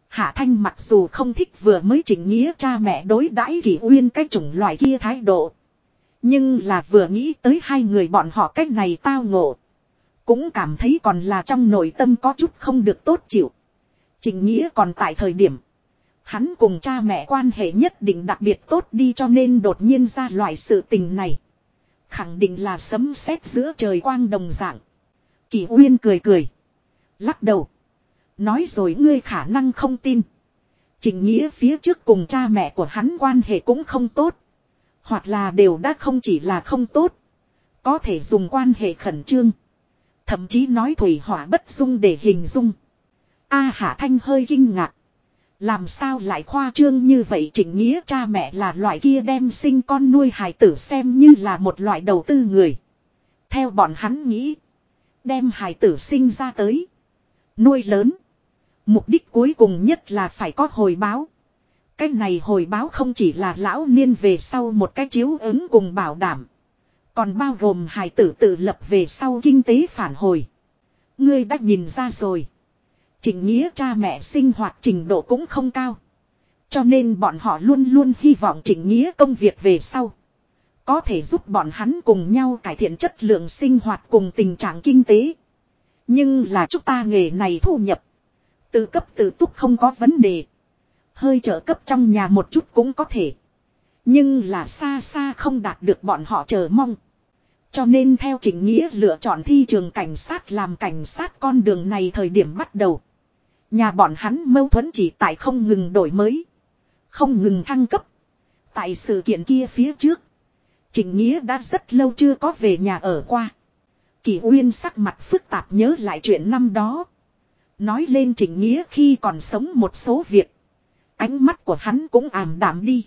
Hạ Thanh mặc dù không thích vừa mới Trịnh Nghĩa cha mẹ đối đãi Kỷ Uyên cái chủng loại kia thái độ. Nhưng là vừa nghĩ tới hai người bọn họ cách này tao ngộ. Cũng cảm thấy còn là trong nội tâm có chút không được tốt chịu. Trịnh Nghĩa còn tại thời điểm. Hắn cùng cha mẹ quan hệ nhất định đặc biệt tốt đi cho nên đột nhiên ra loại sự tình này. Khẳng định là sấm sét giữa trời quang đồng dạng. Kỷ Uyên cười cười. Lắc đầu. Nói rồi ngươi khả năng không tin. Trịnh Nghĩa phía trước cùng cha mẹ của hắn quan hệ cũng không tốt. Hoặc là đều đã không chỉ là không tốt. Có thể dùng quan hệ khẩn trương. Thậm chí nói thủy hỏa bất dung để hình dung. Hạ Thanh hơi kinh ngạc. Làm sao lại khoa trương như vậy? Trịnh Nghĩa cha mẹ là loại kia đem sinh con nuôi hài tử xem như là một loại đầu tư người. Theo bọn hắn nghĩ. Đem hài tử sinh ra tới. Nuôi lớn. Mục đích cuối cùng nhất là phải có hồi báo. Cái này hồi báo không chỉ là lão niên về sau một cái chiếu ứng cùng bảo đảm. Còn bao gồm hài tử tự lập về sau kinh tế phản hồi. Ngươi đã nhìn ra rồi. Trịnh Nghĩa cha mẹ sinh hoạt trình độ cũng không cao. Cho nên bọn họ luôn luôn hy vọng Trịnh Nghĩa công việc về sau. Có thể giúp bọn hắn cùng nhau cải thiện chất lượng sinh hoạt cùng tình trạng kinh tế. Nhưng là chúng ta nghề này thu nhập. Tự cấp tự túc không có vấn đề. Hơi trợ cấp trong nhà một chút cũng có thể. Nhưng là xa xa không đạt được bọn họ chờ mong. Cho nên theo Trịnh Nghĩa lựa chọn thi trường cảnh sát làm cảnh sát con đường này thời điểm bắt đầu. Nhà bọn hắn mâu thuẫn chỉ tại không ngừng đổi mới. Không ngừng thăng cấp. Tại sự kiện kia phía trước. Trịnh Nghĩa đã rất lâu chưa có về nhà ở qua. Kỷ Uyên sắc mặt phức tạp nhớ lại chuyện năm đó. Nói lên Trịnh Nghĩa khi còn sống một số việc. Ánh mắt của hắn cũng ảm đạm đi.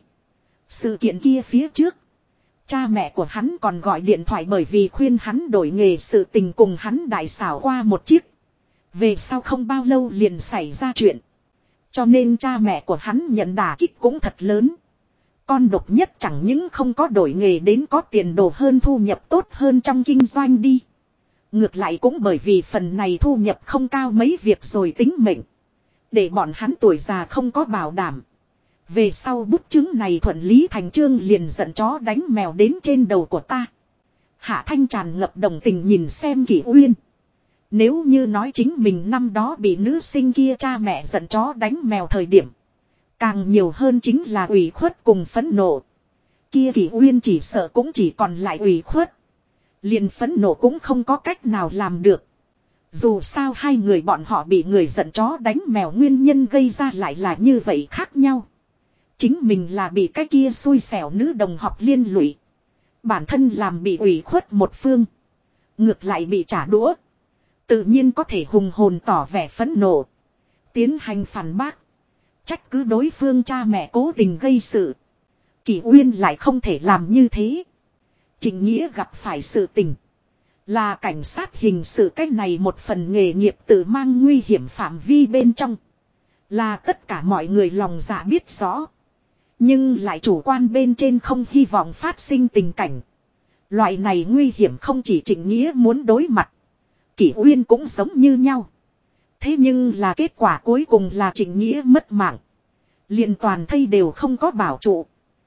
Sự kiện kia phía trước. Cha mẹ của hắn còn gọi điện thoại bởi vì khuyên hắn đổi nghề sự tình cùng hắn đại xảo qua một chiếc. Về sau không bao lâu liền xảy ra chuyện. Cho nên cha mẹ của hắn nhận đả kích cũng thật lớn. Con độc nhất chẳng những không có đổi nghề đến có tiền đồ hơn thu nhập tốt hơn trong kinh doanh đi. Ngược lại cũng bởi vì phần này thu nhập không cao mấy việc rồi tính mệnh. Để bọn hắn tuổi già không có bảo đảm. Về sau bút chứng này thuận lý thành trương liền giận chó đánh mèo đến trên đầu của ta. Hạ Thanh tràn ngập đồng tình nhìn xem Kỷ Uyên. Nếu như nói chính mình năm đó bị nữ sinh kia cha mẹ giận chó đánh mèo thời điểm. Càng nhiều hơn chính là ủy khuất cùng phẫn nộ. Kia Kỷ Uyên chỉ sợ cũng chỉ còn lại ủy khuất. Liền phẫn nộ cũng không có cách nào làm được. Dù sao hai người bọn họ bị người giận chó đánh mèo nguyên nhân gây ra lại là như vậy khác nhau. Chính mình là bị cái kia xui xẻo nữ đồng học liên lụy. Bản thân làm bị ủy khuất một phương. Ngược lại bị trả đũa. Tự nhiên có thể hùng hồn tỏ vẻ phẫn nộ. Tiến hành phản bác. Trách cứ đối phương cha mẹ cố tình gây sự. Kỷ Uyên lại không thể làm như thế. Trịnh Nghĩa gặp phải sự tình. Là cảnh sát hình sự cách này một phần nghề nghiệp tự mang nguy hiểm phạm vi bên trong. Là tất cả mọi người lòng dạ biết rõ. Nhưng lại chủ quan bên trên không hy vọng phát sinh tình cảnh. Loại này nguy hiểm không chỉ Trịnh Nghĩa muốn đối mặt. Kỷ Uyên cũng giống như nhau. Thế nhưng là kết quả cuối cùng là Trịnh Nghĩa mất mạng. Liền toàn thây đều không có bảo trụ.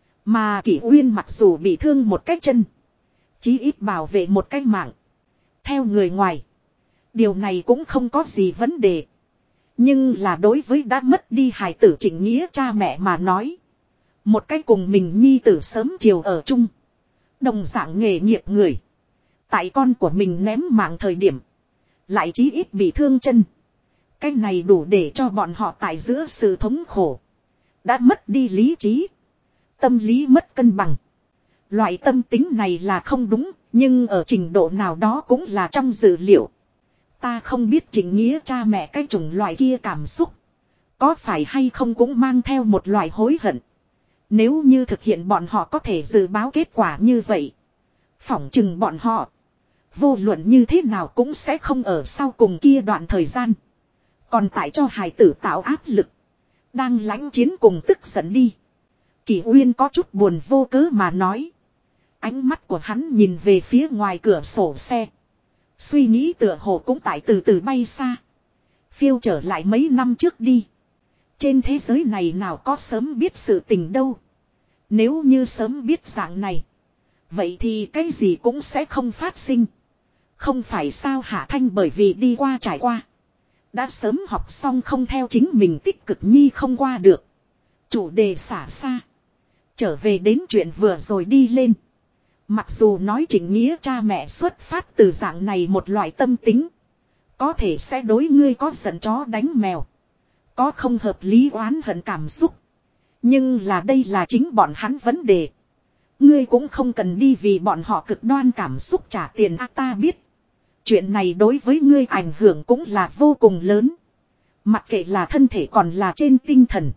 Mà Kỷ Uyên mặc dù bị thương một cái chân. Chí ít bảo vệ một cái mạng. Theo người ngoài. Điều này cũng không có gì vấn đề. Nhưng là đối với đã mất đi hài tử Trịnh Nghĩa cha mẹ mà nói. Một cái cùng mình nhi tử sớm chiều ở chung. Đồng dạng nghề nghiệp người. Tại con của mình ném mạng thời điểm. Lại chí ít bị thương chân. Cái này đủ để cho bọn họ tại giữa sự thống khổ. Đã mất đi lý trí. Tâm lý mất cân bằng. Loại tâm tính này là không đúng. Nhưng ở trình độ nào đó cũng là trong dự liệu. Ta không biết Trịnh Nghĩa cha mẹ cái chủng loại kia cảm xúc. Có phải hay không cũng mang theo một loại hối hận. Nếu như thực hiện bọn họ có thể dự báo kết quả như vậy. Phỏng chừng bọn họ. Vô luận như thế nào cũng sẽ không ở sau cùng kia đoạn thời gian. Còn tại cho hài tử tạo áp lực. Đang lãnh chiến cùng tức giận đi. Kỷ Uyên có chút buồn vô cớ mà nói. Ánh mắt của hắn nhìn về phía ngoài cửa sổ xe. Suy nghĩ tựa hồ cũng tại từ từ bay xa. Phiêu trở lại mấy năm trước đi. Trên thế giới này nào có sớm biết sự tình đâu. Nếu như sớm biết dạng này. Vậy thì cái gì cũng sẽ không phát sinh. Không phải sao Hạ Thanh bởi vì đi qua trải qua. Đã sớm học xong không theo chính mình tích cực nhi không qua được. Chủ đề xả xa. Trở về đến chuyện vừa rồi đi lên. Mặc dù nói Trịnh Nghĩa cha mẹ xuất phát từ dạng này một loại tâm tính. Có thể sẽ đối ngươi có giận chó đánh mèo. Có không hợp lý oán hận cảm xúc. Nhưng là đây là chính bọn hắn vấn đề. Ngươi cũng không cần đi vì bọn họ cực đoan cảm xúc trả tiền ta biết. Chuyện này đối với ngươi ảnh hưởng cũng là vô cùng lớn. Mặc kệ là thân thể còn là trên tinh thần.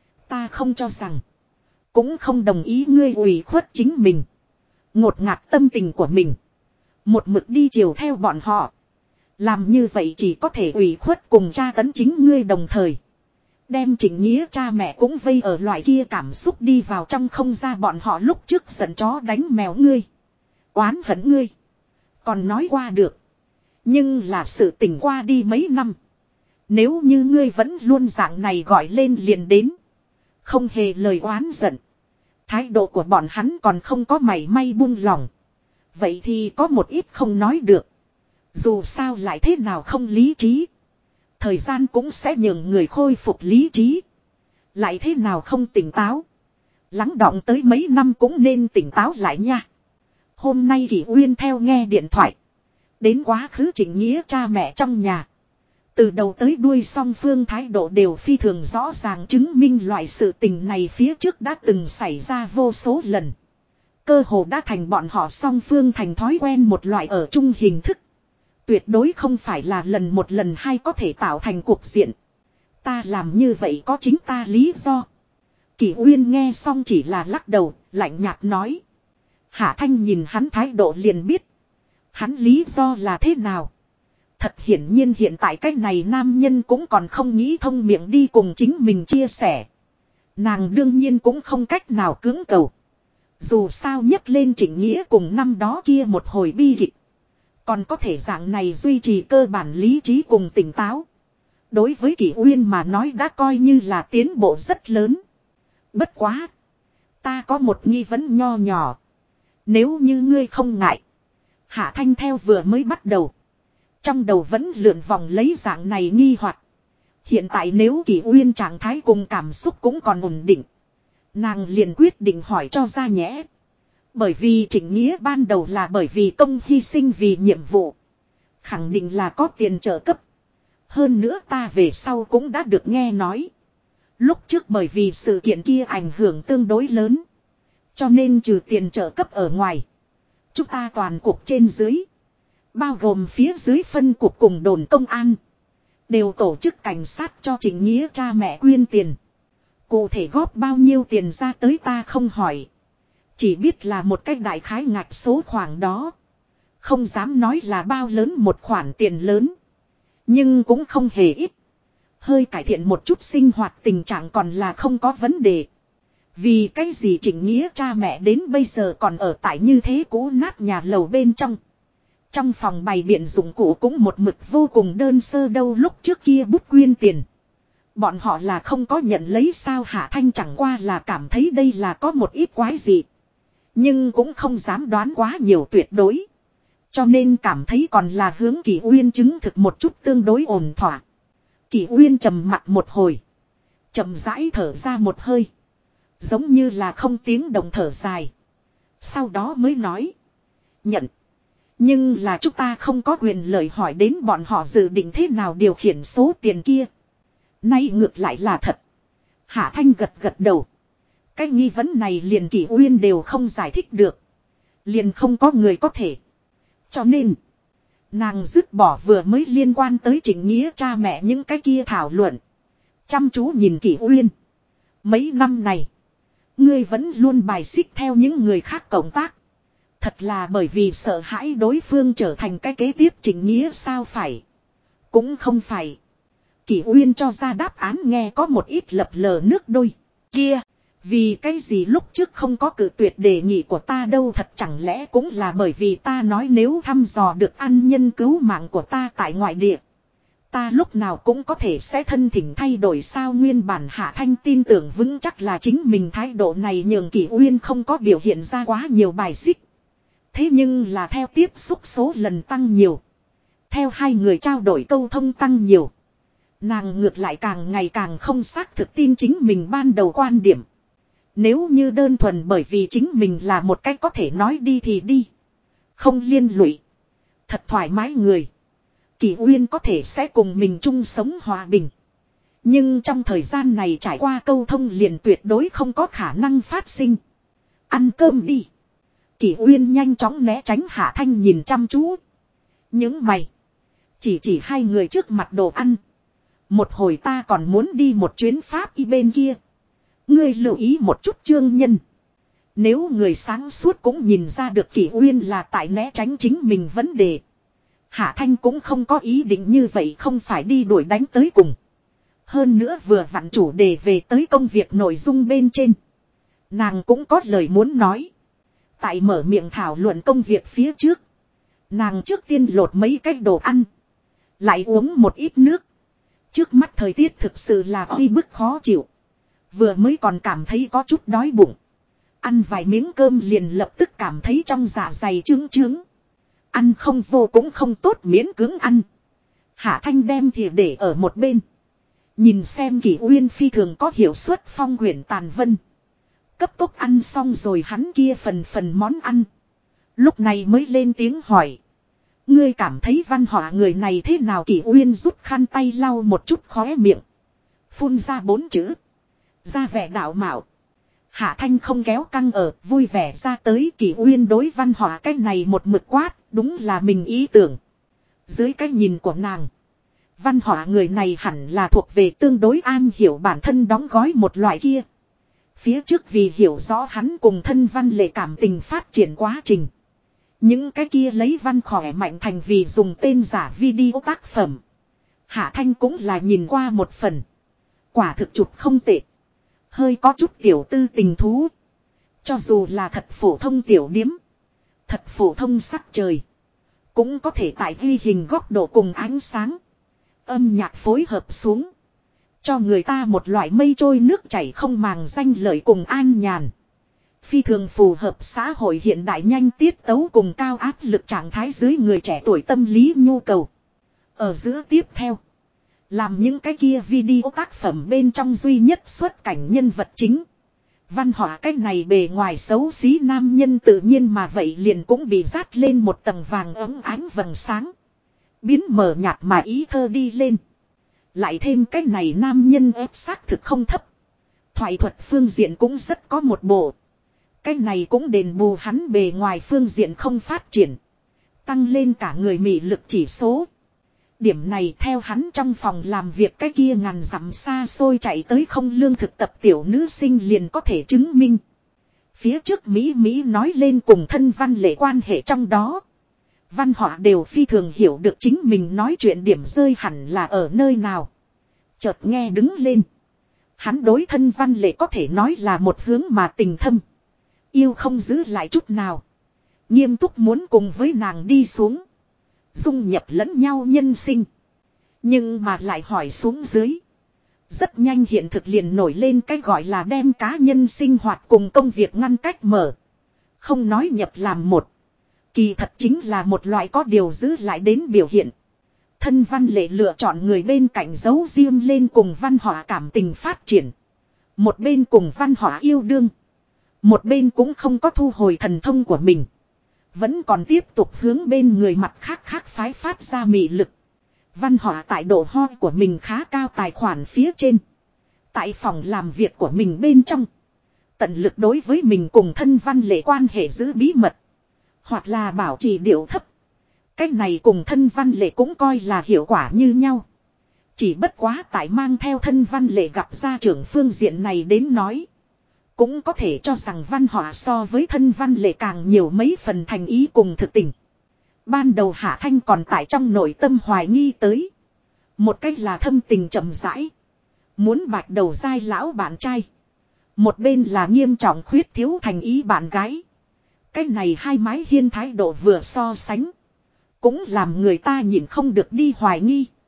Ta không cho rằng. Cũng không đồng ý ngươi ủy khuất chính mình. Ngột ngạt tâm tình của mình. Một mực đi chiều theo bọn họ. Làm như vậy chỉ có thể ủy khuất cùng tra tấn chính ngươi đồng thời. Đem Trịnh Nghĩa cha mẹ cũng vây ở loại kia cảm xúc đi vào trong không ra bọn họ lúc trước giận chó đánh mèo ngươi. Oán hận ngươi. Còn nói qua được. Nhưng là sự tình qua đi mấy năm. Nếu như ngươi vẫn luôn dạng này gọi lên liền đến. Không hề lời oán giận. Thái độ của bọn hắn còn không có mảy may buông lỏng. Vậy thì có một ít không nói được. Dù sao lại thế nào không lý trí. Thời gian cũng sẽ nhường người khôi phục lý trí. Lại thế nào không tỉnh táo. Lắng đọng tới mấy năm cũng nên tỉnh táo lại nha. Hôm nay Kỷ Uyên theo nghe điện thoại. Đến quá khứ Trịnh Nghĩa cha mẹ trong nhà. Từ đầu tới đuôi song phương thái độ đều phi thường rõ ràng chứng minh loại sự tình này phía trước đã từng xảy ra vô số lần. Cơ hồ đã thành bọn họ song phương thành thói quen một loại ở chung hình thức. Tuyệt đối không phải là lần một lần hai có thể tạo thành cuộc diện. Ta làm như vậy có chính ta lý do. Kỷ Uyên nghe xong chỉ là lắc đầu, lạnh nhạt nói. Hạ Thanh nhìn hắn thái độ liền biết. Hắn lý do là thế nào? Thật hiển nhiên hiện tại cái này nam nhân cũng còn không nghĩ thông miệng đi cùng chính mình chia sẻ. Nàng đương nhiên cũng không cách nào cưỡng cầu. Dù sao nhấc lên Trịnh Nghĩa cùng năm đó kia một hồi bi kịch. Còn có thể dạng này duy trì cơ bản lý trí cùng tỉnh táo. Đối với Kỷ Uyên mà nói đã coi như là tiến bộ rất lớn. Bất quá. Ta có một nghi vấn nho nhỏ. Nếu như ngươi không ngại. Hạ Thanh theo vừa mới bắt đầu. Trong đầu vẫn lượn vòng lấy dạng này nghi hoặc. Hiện tại nếu Kỷ Uyên trạng thái cùng cảm xúc cũng còn ổn định. Nàng liền quyết định hỏi cho ra nhẽ. Bởi vì Trịnh Nghĩa ban đầu là bởi vì công hy sinh vì nhiệm vụ. Khẳng định là có tiền trợ cấp. Hơn nữa ta về sau cũng đã được nghe nói. Lúc trước bởi vì sự kiện kia ảnh hưởng tương đối lớn. Cho nên trừ tiền trợ cấp ở ngoài. Chúng ta toàn cục trên dưới. Bao gồm phía dưới phân cục cùng đồn công an. Đều tổ chức cảnh sát cho Trịnh Nghĩa cha mẹ quyên tiền. Cụ thể góp bao nhiêu tiền ra tới ta không hỏi. Chỉ biết là một cách đại khái ngạch số khoảng đó. Không dám nói là bao lớn một khoản tiền lớn. Nhưng cũng không hề ít. Hơi cải thiện một chút sinh hoạt tình trạng còn là không có vấn đề. Vì cái gì Trịnh Nghĩa cha mẹ đến bây giờ còn ở tại như thế cũ nát nhà lầu bên trong. Trong phòng bày biện dụng cụ cũng một mực vô cùng đơn sơ đâu lúc trước kia bút quyên tiền. Bọn họ là không có nhận lấy sao Hạ Thanh chẳng qua là cảm thấy đây là có một ít quái gì. Nhưng cũng không dám đoán quá nhiều tuyệt đối. Cho nên cảm thấy còn là hướng Kỷ Uyên chứng thực một chút tương đối ổn thỏa. Kỷ Uyên trầm mặt một hồi. Chậm rãi thở ra một hơi. Giống như là không tiếng động thở dài. Sau đó mới nói. Nhận. Nhưng là chúng ta không có quyền lợi hỏi đến bọn họ dự định thế nào điều khiển số tiền kia. Nay ngược lại là thật. Hạ Thanh gật gật đầu. Cái nghi vấn này liền Kỷ Uyên đều không giải thích được. Liền không có người có thể. Cho nên. Nàng dứt bỏ vừa mới liên quan tới Trịnh Nghĩa cha mẹ những cái kia thảo luận. Chăm chú nhìn Kỷ Uyên. Mấy năm này. Ngươi vẫn luôn bài xích theo những người khác cộng tác. Thật là bởi vì sợ hãi đối phương trở thành cái kế tiếp Trịnh Nghĩa sao phải. Cũng không phải. Kỷ Uyên cho ra đáp án nghe có một ít lập lờ nước đôi. Kia. Vì cái gì lúc trước không có cự tuyệt đề nghị của ta đâu thật chẳng lẽ cũng là bởi vì ta nói nếu thăm dò được ăn nhân cứu mạng của ta tại ngoại địa. Ta lúc nào cũng có thể sẽ thân thỉnh thay đổi sao, nguyên bản Hạ Thanh tin tưởng vững chắc là chính mình thái độ này nhường Kỷ Uyên không có biểu hiện ra quá nhiều bài xích. Thế nhưng là theo tiếp xúc số lần tăng nhiều. Theo hai người trao đổi câu thông tăng nhiều. Nàng ngược lại càng ngày càng không xác thực tin chính mình ban đầu quan điểm. Nếu như đơn thuần bởi vì chính mình là một cách có thể nói đi thì đi. Không liên lụy. Thật thoải mái người. Kỷ Uyên có thể sẽ cùng mình chung sống hòa bình. Nhưng trong thời gian này trải qua câu thông liền tuyệt đối không có khả năng phát sinh. Ăn cơm đi. Kỷ Uyên nhanh chóng né tránh Hạ Thanh nhìn chăm chú. Những mày. Chỉ hai người trước mặt đồ ăn. Một hồi ta còn muốn đi một chuyến Pháp y bên kia. Ngươi lưu ý một chút Trương Nhân. Nếu người sáng suốt cũng nhìn ra được Kỷ Uyên là tại né tránh chính mình vấn đề. Hạ Thanh cũng không có ý định như vậy, không phải đi đuổi đánh tới cùng. Hơn nữa vừa vặn chủ đề về tới công việc nội dung bên trên. Nàng cũng có lời muốn nói. Tại mở miệng thảo luận công việc phía trước. Nàng trước tiên lột mấy cái đồ ăn. Lại uống một ít nước. Trước mắt thời tiết thực sự là oi bức khó chịu. Vừa mới còn cảm thấy có chút đói bụng. Ăn vài miếng cơm liền lập tức cảm thấy trong dạ dày trướng trướng. Ăn không vô cũng không tốt, miễn cưỡng ăn. Hạ Thanh đem thìa để ở một bên. Nhìn xem Kỷ Uyên phi thường có hiệu suất phong quyển tàn vân. Cấp tốc ăn xong rồi hắn kia phần món ăn. Lúc này mới lên tiếng hỏi. Ngươi cảm thấy văn họa người này thế nào? Kỷ Uyên rút khăn tay lau một chút khóe miệng. Phun ra 4 chữ. Ra vẻ đạo mạo. Hạ Thanh không kéo căng ở, vui vẻ ra tới. Kỷ Uyên đối văn họa cái này một mực quát, đúng là mình ý tưởng. Dưới cái nhìn của nàng, văn họa người này hẳn là thuộc về tương đối am hiểu bản thân đóng gói một loại kia. Phía trước vì hiểu rõ hắn cùng thân văn lệ cảm tình phát triển quá trình. Những cái kia lấy văn khỏe mạnh thành vì dùng tên giả video tác phẩm. Hạ Thanh cũng là nhìn qua một phần. Quả thực chụp không tệ. Hơi có chút tiểu tư tình thú. Cho dù là thật phổ thông tiểu điếm. Thật phổ thông sắc trời. Cũng có thể tại ghi hình góc độ cùng ánh sáng. Âm nhạc phối hợp xuống. Cho người ta một loại mây trôi nước chảy không màng danh lợi cùng an nhàn. Phi thường phù hợp xã hội hiện đại nhanh tiết tấu cùng cao áp lực trạng thái dưới người trẻ tuổi tâm lý nhu cầu. Ở giữa tiếp theo. Làm những cái kia video tác phẩm bên trong duy nhất xuất cảnh nhân vật chính. Văn họa cái này bề ngoài xấu xí nam nhân tự nhiên mà vậy liền cũng bị dát lên một tầng vàng ấm ánh vầng sáng. Biến mờ nhạt mà ý thơ đi lên. Lại thêm cái này nam nhân ép xác thực không thấp. Thoại thuật phương diện cũng rất có một bộ. Cái này cũng đền bù hắn bề ngoài phương diện không phát triển. Tăng lên cả người mị lực chỉ số. Điểm này theo hắn trong phòng làm việc cái kia ngàn dặm xa xôi chạy tới không lương thực tập tiểu nữ sinh liền có thể chứng minh. Phía trước Mỹ nói lên cùng thân văn lệ quan hệ trong đó. Văn họa đều phi thường hiểu được chính mình nói chuyện điểm rơi hẳn là ở nơi nào. Chợt nghe đứng lên. Hắn đối thân văn lệ có thể nói là một hướng mà tình thâm. Yêu không giữ lại chút nào. Nghiêm túc muốn cùng với nàng đi xuống. Dung nhập lẫn nhau nhân sinh. Nhưng mà lại hỏi xuống dưới. Rất nhanh hiện thực liền nổi lên cái gọi là đem cá nhân sinh hoạt cùng công việc ngăn cách mở. Không nói nhập làm một. Kỳ thật chính là một loại có điều giữ lại đến biểu hiện. Thân văn lệ lựa chọn người bên cạnh giấu riêng lên cùng văn họa cảm tình phát triển. Một bên cùng văn họa yêu đương. Một bên cũng không có thu hồi thần thông của mình. Vẫn còn tiếp tục hướng bên người mặt khác phái phát ra mị lực. Văn họa tại độ ho của mình khá cao tài khoản phía trên. Tại phòng làm việc của mình bên trong. Tận lực đối với mình cùng thân văn lệ quan hệ giữ bí mật. Hoặc là bảo trì điệu thấp. Cách này cùng thân văn lệ cũng coi là hiệu quả như nhau. Chỉ bất quá tại mang theo thân văn lệ gặp gia trưởng phương diện này đến nói. Cũng có thể cho rằng văn họa so với thân văn lệ càng nhiều mấy phần thành ý cùng thực tình. Ban đầu Hạ Thanh còn tại trong nội tâm hoài nghi tới. Một cách là thâm tình chậm rãi. Muốn bạch đầu dai lão bạn trai. Một bên là nghiêm trọng khuyết thiếu thành ý bạn gái. Cái này hai mái hiên thái độ vừa so sánh. Cũng làm người ta nhìn không được đi hoài nghi.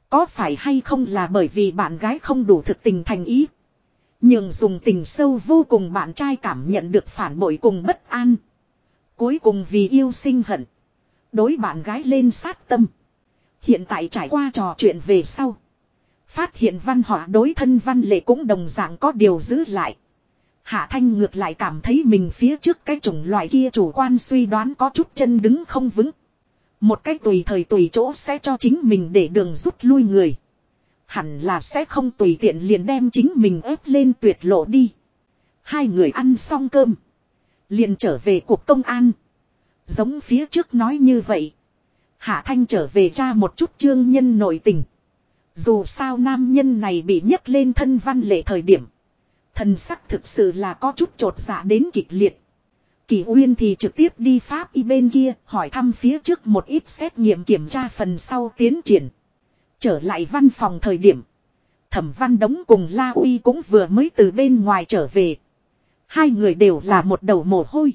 Có phải hay không là bởi vì bạn gái không đủ thực tình thành ý. Nhưng dùng tình sâu vô cùng bạn trai cảm nhận được phản bội cùng bất an. Cuối cùng vì yêu sinh hận. Đối bạn gái lên sát tâm. Hiện tại trải qua trò chuyện về sau. Phát hiện Văn Họa đối thân Văn Lệ cũng đồng dạng có điều giữ lại. Hạ Thanh ngược lại cảm thấy mình phía trước cái chủng loại kia chủ quan suy đoán có chút chân đứng không vững. Một cách tùy thời tùy chỗ sẽ cho chính mình để đường rút lui người. Hẳn là sẽ không tùy tiện liền đem chính mình ép lên tuyệt lộ đi. Hai người ăn xong cơm. Liền trở về cục công an. Giống phía trước nói như vậy. Hạ Thanh trở về tra một chút Trương Nhân nội tình. Dù sao nam nhân này bị nhấc lên thân Văn Lệ thời điểm. Thần sắc thực sự là có chút chột dạ đến kịch liệt. Kỳ Uyên thì trực tiếp đi Pháp y bên kia hỏi thăm phía trước một ít xét nghiệm kiểm tra phần sau tiến triển. Trở lại văn phòng thời điểm. Thẩm Văn Đống cùng La Uy cũng vừa mới từ bên ngoài trở về. Hai người đều là một đầu mồ hôi.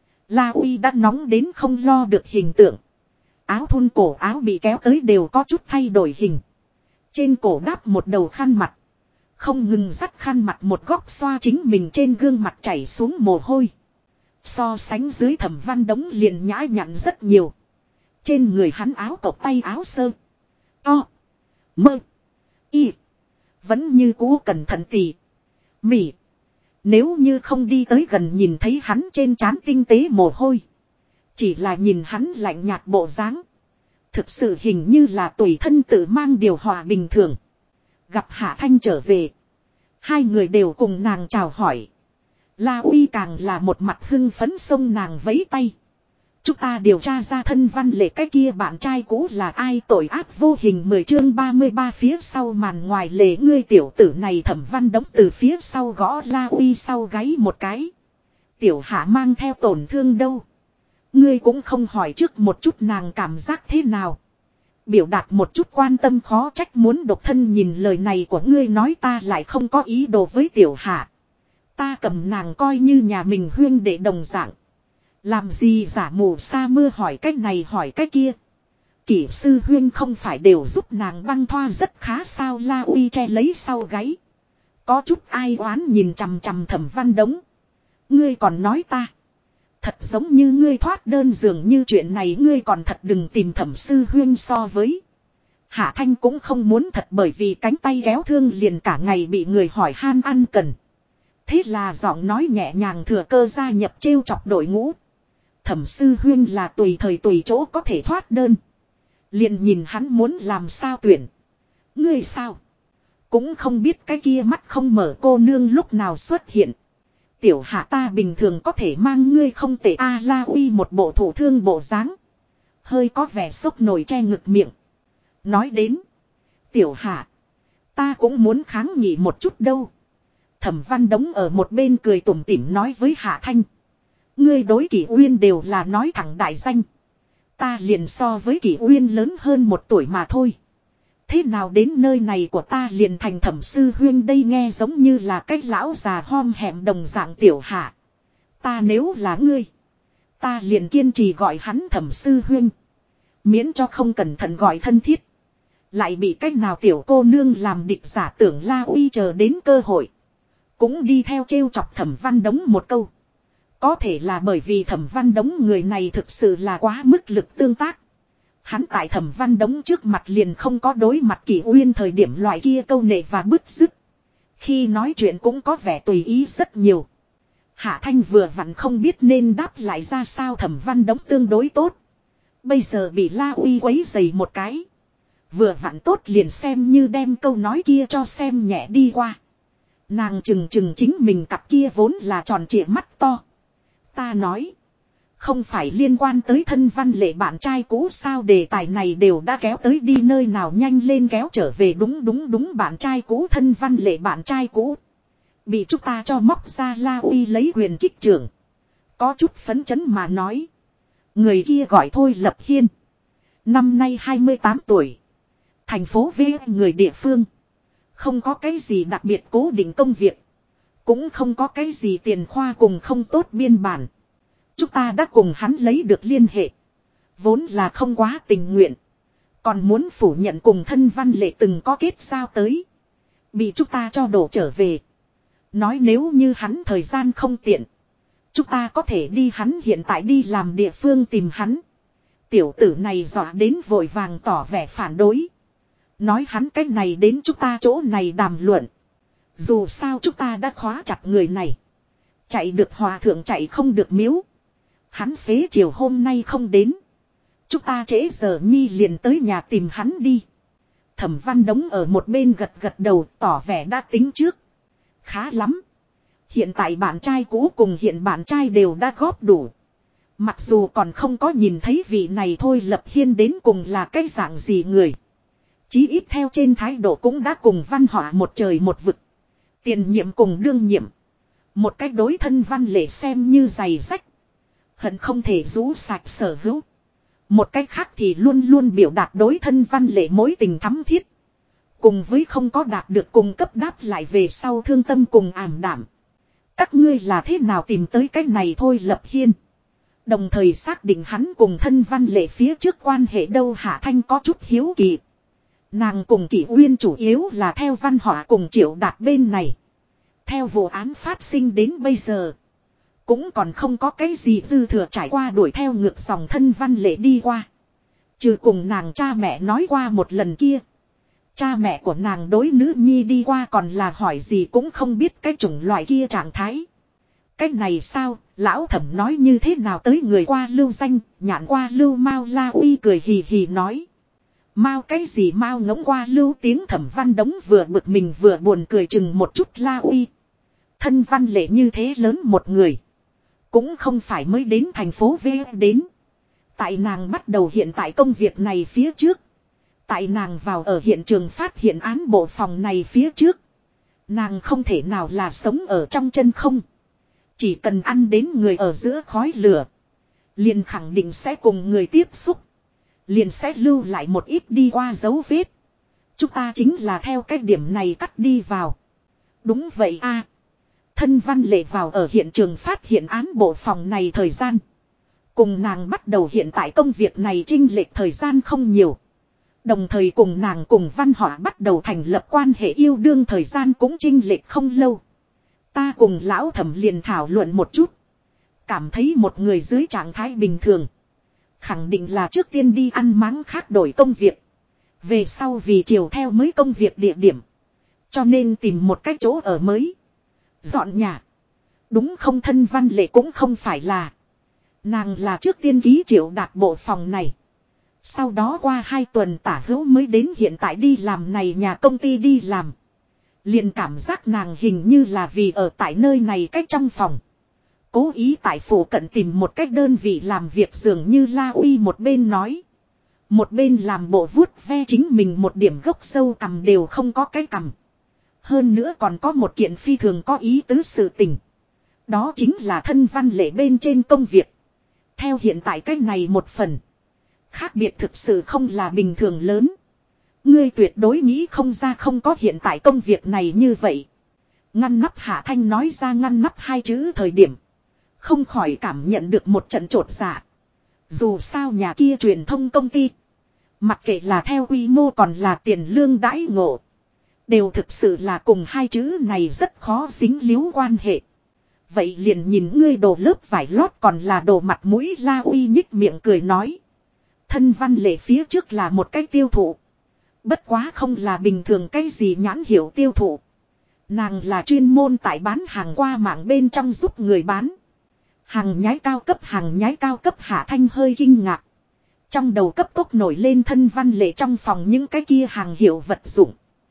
La Uy đã nóng đến không lo được hình tượng. Áo thun cổ áo bị kéo tới đều có chút thay đổi hình. Trên cổ đáp một đầu khăn mặt. Không ngừng dắt khăn mặt một góc xoa chính mình trên gương mặt chảy xuống mồ hôi. So sánh dưới Thẩm Văn Đống liền nhã nhặn rất nhiều. Trên người hắn áo cộc tay áo sơ. To. Mơ. Y. Vẫn như cũ cẩn thận tỉ mỉ. Nếu như không đi tới gần nhìn thấy hắn trên trán tinh tế mồ hôi. Chỉ là nhìn hắn lạnh nhạt bộ dáng. Thực sự hình như là tùy thân tự mang điều hòa bình thường. Gặp Hạ Thanh trở về. Hai người đều cùng nàng chào hỏi. La Uy càng là một mặt hưng phấn xông nàng vẫy tay. Chúng ta điều tra ra thân Văn Lệ cái kia bạn trai cũ là ai tội ác vô hình 10 chương 33 phía sau màn ngoài lề ngươi tiểu tử này Thẩm Văn Đống từ phía sau gõ La Uy sau gáy một cái. Tiểu Hạ mang theo tổn thương đâu. Ngươi cũng không hỏi trước một chút nàng cảm giác thế nào. Biểu đạt một chút quan tâm khó trách muốn độc thân nhìn lời này của ngươi nói ta lại không có ý đồ với Tiểu Hạ. Ta cầm nàng coi như nhà mình huyên đệ đồng dạng. Làm gì giả mù sa mưa hỏi cách này hỏi cách kia. Kỷ sư huyên không phải đều giúp nàng băng thoa rất khá sao La Uy che lấy sau gáy. Có chút ai oán nhìn chằm chằm Thẩm Văn Đống. Ngươi còn nói ta. Thật giống như ngươi thoát đơn dường như chuyện này ngươi còn thật đừng tìm Thẩm sư huyên so với. Hạ Thanh cũng không muốn thật bởi vì cánh tay kéo thương liền cả ngày bị người hỏi han ăn cần. Thế là giọng nói nhẹ nhàng thừa cơ gia nhập trêu chọc đội ngũ. Thẩm sư huyên là tùy thời tùy chỗ có thể thoát đơn. Liền nhìn hắn muốn làm sao tuyển. Ngươi sao? Cũng không biết cái kia mắt không mở cô nương lúc nào xuất hiện. Tiểu Hạ ta bình thường có thể mang ngươi không tệ a La Uy một bộ thủ thương bộ dáng. Hơi có vẻ sốc nổi che ngực miệng. Nói đến. Tiểu Hạ. Ta cũng muốn kháng nghị một chút đâu. Thẩm Văn Đống ở một bên cười tủm tỉm nói với Hạ Thanh. Ngươi đối Kỷ Uyên đều là nói thẳng đại danh. Ta liền so với Kỷ Uyên lớn hơn 1 tuổi mà thôi. Thế nào đến nơi này của ta liền thành Thẩm sư huyên đây nghe giống như là cách lão già hom hẹm đồng dạng Tiểu Hạ. Ta nếu là ngươi. Ta liền kiên trì gọi hắn Thẩm sư huyên. Miễn cho không cẩn thận gọi thân thiết. Lại bị cách nào tiểu cô nương làm địch giả tưởng La Uy chờ đến cơ hội. Cũng đi theo trêu chọc Thẩm Văn Đống một câu. Có thể là bởi vì Thẩm Văn Đống người này thực sự là quá mức lực tương tác. Hắn tại Thẩm Văn Đống trước mặt liền không có đối mặt Kỷ Uyên thời điểm loại kia câu nệ và bứt rứt. Khi nói chuyện cũng có vẻ tùy ý rất nhiều. Hạ Thanh vừa vặn không biết nên đáp lại ra sao Thẩm Văn Đống tương đối tốt. Bây giờ bị La Uy quấy dày một cái. Vừa vặn tốt liền xem như đem câu nói kia cho xem nhẹ đi qua. Nàng chừng chính mình cặp kia vốn là tròn trịa mắt to. Ta nói. Không phải liên quan tới thân Văn Lệ bạn trai cũ sao đề tài này đều đã kéo tới đi nơi nào nhanh lên kéo trở về đúng bạn trai cũ thân Văn Lệ bạn trai cũ. Bị chúng ta cho móc ra La Uy lấy quyền kích trưởng. Có chút phấn chấn mà nói. Người kia gọi Thôi Lập Hiên. Năm nay 28 tuổi. Thành phố V người địa phương. Không có cái gì đặc biệt cố định công việc. Cũng không có cái gì tiền khoa cùng không tốt biên bản. Chúng ta đã cùng hắn lấy được liên hệ. Vốn là không quá tình nguyện. Còn muốn phủ nhận cùng thân văn lệ từng có kết giao tới. Bị chúng ta cho đổ trở về. Nói nếu như hắn thời gian không tiện. Chúng ta có thể đi hắn hiện tại đi làm địa phương tìm hắn. Tiểu tử này dọa đến vội vàng tỏ vẻ phản đối. Nói hắn cách này đến chúng ta chỗ này đàm luận. Dù sao chúng ta đã khóa chặt người này. Chạy được hòa thượng chạy không được miếu. Hắn xế chiều hôm nay không đến. Chúng ta trễ giờ nhi liền tới nhà tìm hắn đi. Thẩm Văn Đống ở một bên gật gật đầu tỏ vẻ đã tính trước. Khá lắm. Hiện tại bạn trai cũ cùng hiện bạn trai đều đã góp đủ. Mặc dù còn không có nhìn thấy vị này thôi Lập Hiên đến cùng là cái dạng gì người. Chí ít theo trên thái độ cũng đã cùng Văn Họa một trời một vực. Tiền nhiệm cùng đương nhiệm. Một cách đối thân Văn Lệ xem như giày rách. Hận không thể rũ sạch sở hữu. Một cách khác thì luôn luôn biểu đạt đối thân Văn Lệ mối tình thắm thiết. Cùng với không có đạt được cung cấp đáp lại về sau thương tâm cùng ảm đảm. Các ngươi là thế nào tìm tới cái này thôi Lập Hiên. Đồng thời xác định hắn cùng thân Văn Lệ phía trước quan hệ đâu. Hạ Thanh có chút hiếu kỳ. Nàng cùng Kỷ Uyên chủ yếu là theo Văn Họa cùng Triệu Đạt bên này. Theo vụ án phát sinh đến bây giờ. Cũng còn không có cái gì dư thừa trải qua đuổi theo ngược dòng thân Văn Lệ đi qua. Trừ cùng nàng cha mẹ nói qua một lần kia. Cha mẹ của nàng đối nữ nhi đi qua còn là hỏi gì cũng không biết cái chủng loại kia trạng thái. Cái này sao, lão Thẩm nói như thế nào tới người qua lưu danh, nhạn qua lưu Mao. La Uy cười hì hì nói. Mao cái gì Mao ngỗng qua lưu tiếng Thẩm Văn Đống vừa bực mình vừa buồn cười chừng một chút La Uy. Thân Văn Lệ như thế lớn một người. Cũng không phải mới đến thành phố V đến. Tại nàng bắt đầu hiện tại công việc này phía trước. Tại nàng vào ở hiện trường phát hiện án bộ phòng này phía trước. Nàng không thể nào là sống ở trong chân không. Chỉ cần ăn đến người ở giữa khói lửa. Liền khẳng định sẽ cùng người tiếp xúc. Liền sẽ lưu lại một ít đi qua dấu vết. Chúng ta chính là theo cái điểm này cắt đi vào. Đúng vậy a. Thân Văn Lệ vào ở hiện trường phát hiện án bộ phòng này thời gian. Cùng nàng bắt đầu hiện tại công việc này chênh lệch thời gian không nhiều. Đồng thời cùng nàng cùng Văn Họa bắt đầu thành lập quan hệ yêu đương thời gian cũng chênh lệch không lâu. Ta cùng lão Thẩm liền thảo luận một chút. Cảm thấy một người dưới trạng thái bình thường. Khẳng định là trước tiên đi ăn máng khác đổi công việc. Về sau vì chiều theo mới công việc địa điểm. Cho nên tìm một cái chỗ ở mới. Dọn nhà. Đúng không thân Văn Lệ cũng không phải là. Nàng là trước tiên ký Triệu Đạt bộ phòng này. Sau đó qua 2 tuần tả hữu mới đến hiện tại đi làm này nhà công ty đi làm. Liền cảm giác nàng hình như là vì ở tại nơi này cách trong phòng. Cố ý tại phủ cận tìm một cách đơn vị làm việc dường như La Uy một bên nói. Một bên làm bộ vuốt ve chính mình một điểm gốc sâu cằm đều không có cái cằm. Hơn nữa còn có một kiện phi thường có ý tứ sự tình. Đó chính là thân Văn Lệ bên trên công việc. Theo hiện tại cách này một phần. Khác biệt thực sự không là bình thường lớn. Ngươi tuyệt đối nghĩ không ra không có hiện tại công việc này như vậy. Ngăn nắp Hạ Thanh nói ra ngăn nắp 2 chữ thời điểm. Không khỏi cảm nhận được một trận trột dạ. Dù sao nhà kia truyền thông công ty. Mặc kệ là theo quy mô còn là tiền lương đãi ngộ. Đều thực sự là cùng 2 chữ này rất khó dính líu quan hệ. Vậy liền nhìn ngươi đồ lớp vải lót còn là đồ mặt mũi. La Uy nhích miệng cười nói. Thân Văn Lệ phía trước là một cái tiêu thụ. Bất quá không là bình thường cái gì nhãn hiệu tiêu thụ. Nàng là chuyên môn tại bán hàng qua mạng bên trong giúp người bán. Hàng nhái cao cấp Hạ Thanh hơi kinh ngạc. Trong đầu cấp tốc nổi lên thân Văn Lệ trong phòng những cái kia hàng hiệu vật dụng.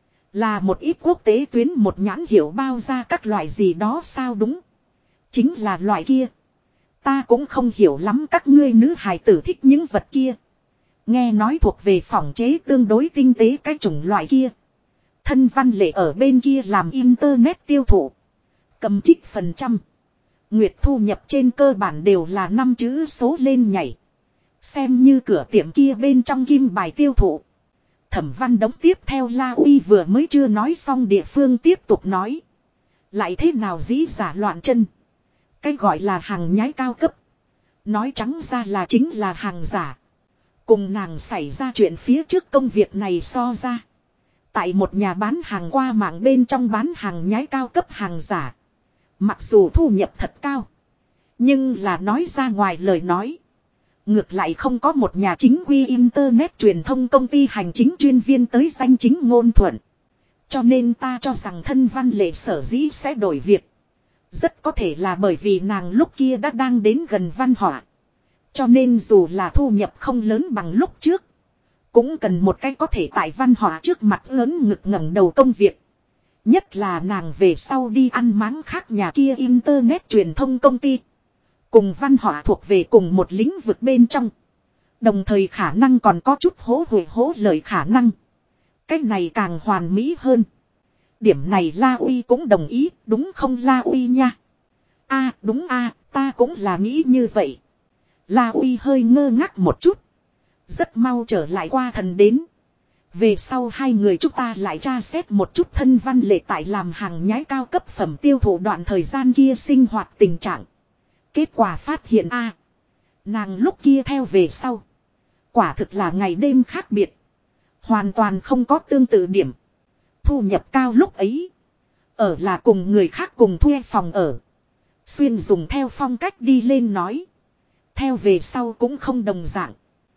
Là một ít quốc tế tuyến một nhãn hiệu bao ra các loại gì đó sao đúng. Chính là loại kia. Ta cũng không hiểu lắm các ngươi nữ hài tử thích những vật kia. Nghe nói thuộc về phòng chế tương đối tinh tế cái chủng loại kia. Thân Văn Lệ ở bên kia làm internet tiêu thụ. Cầm trích phần trăm. Nguyệt thu nhập trên cơ bản đều là 5 chữ số lên nhảy. Xem như cửa tiệm kia bên trong kim bài tiêu thụ. Thẩm Văn Đống tiếp theo La Uy vừa mới chưa nói xong địa phương tiếp tục nói. Lại thế nào dĩ giả loạn chân. Cái gọi là hàng nhái cao cấp. Nói trắng ra là chính là hàng giả. Cùng nàng xảy ra chuyện phía trước công việc này so ra. Tại một nhà bán hàng qua mạng bên trong bán hàng nhái cao cấp hàng giả. Mặc dù thu nhập thật cao. Nhưng là nói ra ngoài lời nói. Ngược lại không có một nhà chính quy internet truyền thông công ty hành chính chuyên viên tới danh chính ngôn thuận. Cho nên ta cho rằng thân Văn Lệ sở dĩ sẽ đổi việc. Rất có thể là bởi vì nàng lúc kia đã đang đến gần Văn Họa. Cho nên dù là thu nhập không lớn bằng lúc trước. Cũng cần một cái có thể tại Văn Họa trước mặt lớn ngực ngẩng đầu công việc. Nhất là nàng về sau đi ăn máng khác nhà kia internet truyền thông công ty. Cùng Văn Họa thuộc về cùng một lĩnh vực bên trong. Đồng thời khả năng còn có chút hố hụi hố lời khả năng. Cái này càng hoàn mỹ hơn. Điểm này La Uy cũng đồng ý, đúng không La Uy nha? Đúng ta cũng là nghĩ như vậy. La Uy hơi ngơ ngác một chút. Rất mau trở lại qua thần đến. Về sau hai người chúng ta lại tra xét một chút thân Văn Lệ tại làm hàng nhái cao cấp phẩm tiêu thụ đoạn thời gian kia sinh hoạt tình trạng. Kết quả phát hiện nàng lúc kia theo về sau. Quả thực là ngày đêm khác biệt. Hoàn toàn không có tương tự điểm. Thu nhập cao lúc ấy. Ở là cùng người khác cùng thuê phòng ở. Xuyên dùng theo phong cách đi lên nói. Theo về sau cũng không đồng dạng.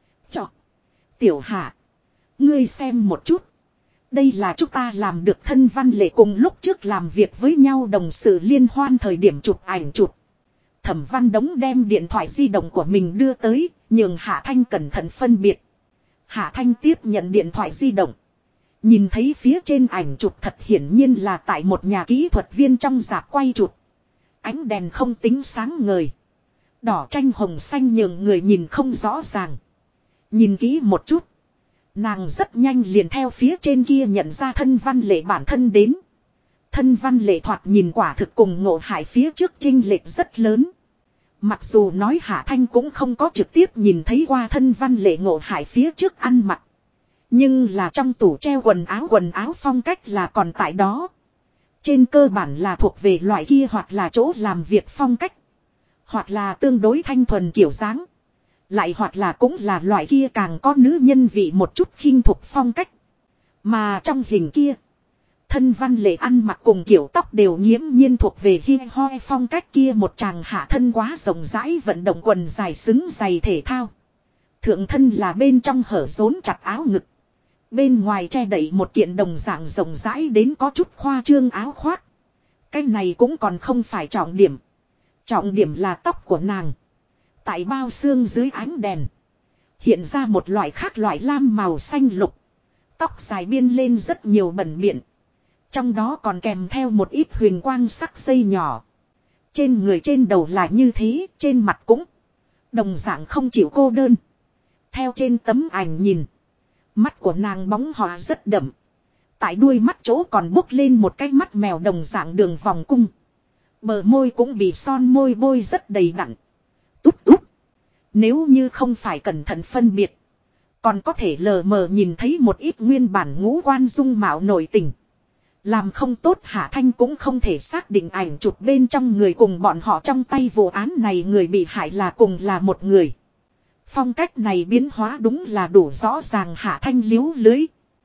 Tiểu Hạ. Ngươi xem một chút. Đây là chúng ta làm được thân Văn Lệ cùng lúc trước làm việc với nhau đồng sự liên hoan thời điểm chụp ảnh chụp. Thẩm Văn Đống đem điện thoại di động của mình đưa tới, nhường Hạ Thanh cẩn thận phân biệt. Hạ Thanh tiếp nhận điện thoại di động. Nhìn thấy phía trên ảnh chụp thật hiển nhiên là tại một nhà kỹ thuật viên trong rạp quay chụp. Ánh đèn không tính sáng ngời. Đỏ tranh hồng xanh nhường người nhìn không rõ ràng. Nhìn kỹ một chút. Nàng rất nhanh liền theo phía trên kia nhận ra thân Văn Lệ bản thân đến. Thân Văn Lệ thoạt nhìn quả thực cùng Ngộ Hải phía trước chênh lệch rất lớn. Mặc dù nói Hạ Thanh cũng không có trực tiếp nhìn thấy qua thân Văn Lệ Ngộ Hải phía trước ăn mặc. Nhưng là trong tủ treo quần áo phong cách là còn tại đó. Trên cơ bản là thuộc về loại kia hoặc là chỗ làm việc phong cách. Hoặc là tương đối thanh thuần kiểu dáng. Lại hoặc là cũng là loại kia càng có nữ nhân vị một chút khinh thục phong cách. Mà trong hình kia. Thân Văn Lệ ăn mặc cùng kiểu tóc đều nghiễm nhiên thuộc về hi hoi phong cách kia một chàng hạ thân quá rộng rãi vận động quần dài xứng giày thể thao. Thượng thân là bên trong hở rốn chặt áo ngực. Bên ngoài che đậy một kiện đồng dạng rộng rãi đến có chút khoa trương áo khoác. Cái này cũng còn không phải trọng điểm. Trọng điểm là tóc của nàng. Tại bao xương dưới ánh đèn. Hiện ra một loại khác loại lam màu xanh lục. Tóc dài biên lên rất nhiều bẩn biện. Trong đó còn kèm theo một ít huyền quang sắc dây nhỏ. Trên người trên đầu là như thế, trên mặt cũng đồng dạng không chịu cô đơn. Theo trên tấm ảnh nhìn. Mắt của nàng bóng họa rất đậm. Tại đuôi mắt chỗ còn bốc lên một cái mắt mèo đồng dạng đường vòng cung. Bờ môi cũng bị son môi bôi rất đầy đặn. Túp túp. Nếu như không phải cẩn thận phân biệt. Còn có thể lờ mờ nhìn thấy một ít nguyên bản ngũ quan dung mạo nội tình. Làm không tốt Hạ Thanh cũng không thể xác định ảnh chụp bên trong người cùng bọn họ trong tay vụ án này người bị hại là cùng là một người. Phong cách này biến hóa đúng là đủ rõ ràng Hạ Thanh liếu lưới.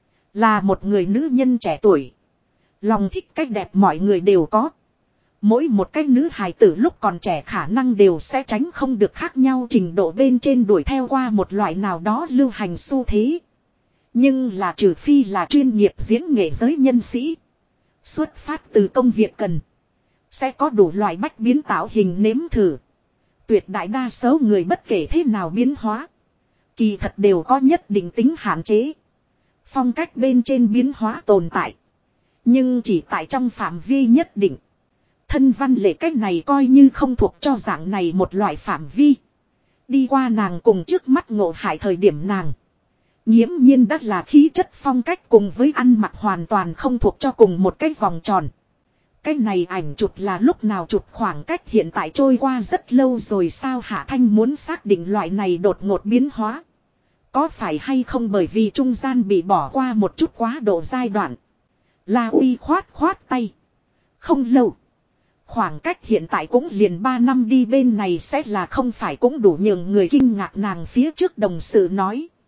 Là một người nữ nhân trẻ tuổi. Lòng thích cách đẹp mọi người đều có. Mỗi một cái nữ hài tử lúc còn trẻ khả năng đều sẽ tránh không được khác nhau trình độ bên trên đuổi theo qua một loại nào đó lưu hành xu thế. Nhưng là trừ phi là chuyên nghiệp diễn nghệ giới nhân sĩ. Xuất phát từ công việc cần. Sẽ có đủ loại bách biến tạo hình nếm thử. Tuyệt đại đa số người bất kể thế nào biến hóa. Kỳ thật đều có nhất định tính hạn chế. Phong cách bên trên biến hóa tồn tại. Nhưng chỉ tại trong phạm vi nhất định. Thân Văn Lệ cách này coi như không thuộc cho dạng này một loại phạm vi. Đi qua nàng cùng trước mắt Ngộ Hải thời điểm nàng. Nghiễm nhiên đắt là khí chất phong cách cùng với ăn mặc hoàn toàn không thuộc cho cùng một cái vòng tròn. Cái này ảnh chụp là lúc nào chụp khoảng cách hiện tại trôi qua rất lâu rồi sao Hạ Thanh muốn xác định loại này đột ngột biến hóa. Có phải hay không bởi vì trung gian bị bỏ qua một chút quá độ giai đoạn. La Uy khoát tay. Không lâu. Khoảng cách hiện tại cũng liền 3 năm đi bên này sẽ là không phải cũng đủ nhường người kinh ngạc nàng phía trước đồng sự nói.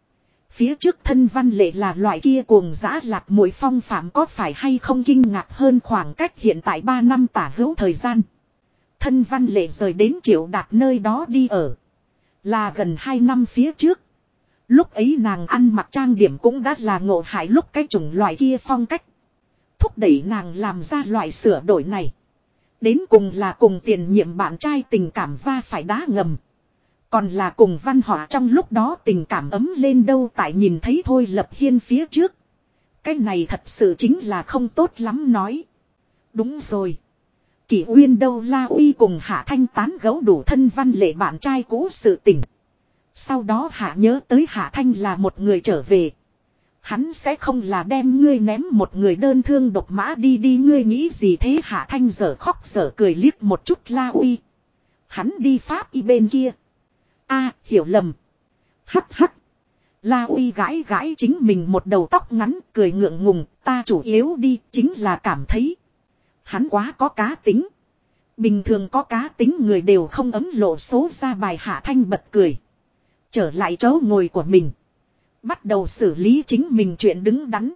Phía trước thân văn lệ là loại kia cuồng dã lạc muội phong phạm có phải hay không kinh ngạc hơn khoảng cách hiện tại 3 năm tả hữu thời gian. Thân văn lệ rời đến Triệu Đạt nơi đó đi ở. Là gần 2 năm phía trước. Lúc ấy nàng ăn mặc trang điểm cũng đã là ngộ hại lúc cái chủng loại kia phong cách. Thúc đẩy nàng làm ra loại sửa đổi này. Đến cùng là cùng tiền nhiệm bạn trai tình cảm va phải đá ngầm. Còn là cùng Văn Họa trong lúc đó tình cảm ấm lên đâu tại nhìn thấy Thôi Lập Hiên phía trước. Cái này thật sự chính là không tốt lắm nói. Đúng rồi. Kỷ Uyên đâu La Uy cùng Hạ Thanh tán gẫu đủ thân văn lệ bạn trai cũ sự tình. Sau đó Hạ nhớ tới Hạ Thanh là một người trở về. Hắn sẽ không là đem ngươi ném một người đơn thương độc mã đi đi ngươi nghĩ gì thế Hạ Thanh dở khóc dở cười liếc một chút La Uy. Hắn đi Pháp y bên kia. A hiểu lầm. Hắc hắc. La Uy gãi gãi chính mình một đầu tóc ngắn cười ngượng ngùng ta chủ yếu đi chính là cảm thấy. Hắn quá có cá tính. Bình thường có cá tính người đều không ấm lộ số ra bài Hạ Thanh bật cười. Trở lại chỗ ngồi của mình. Bắt đầu xử lý chính mình chuyện đứng đắn.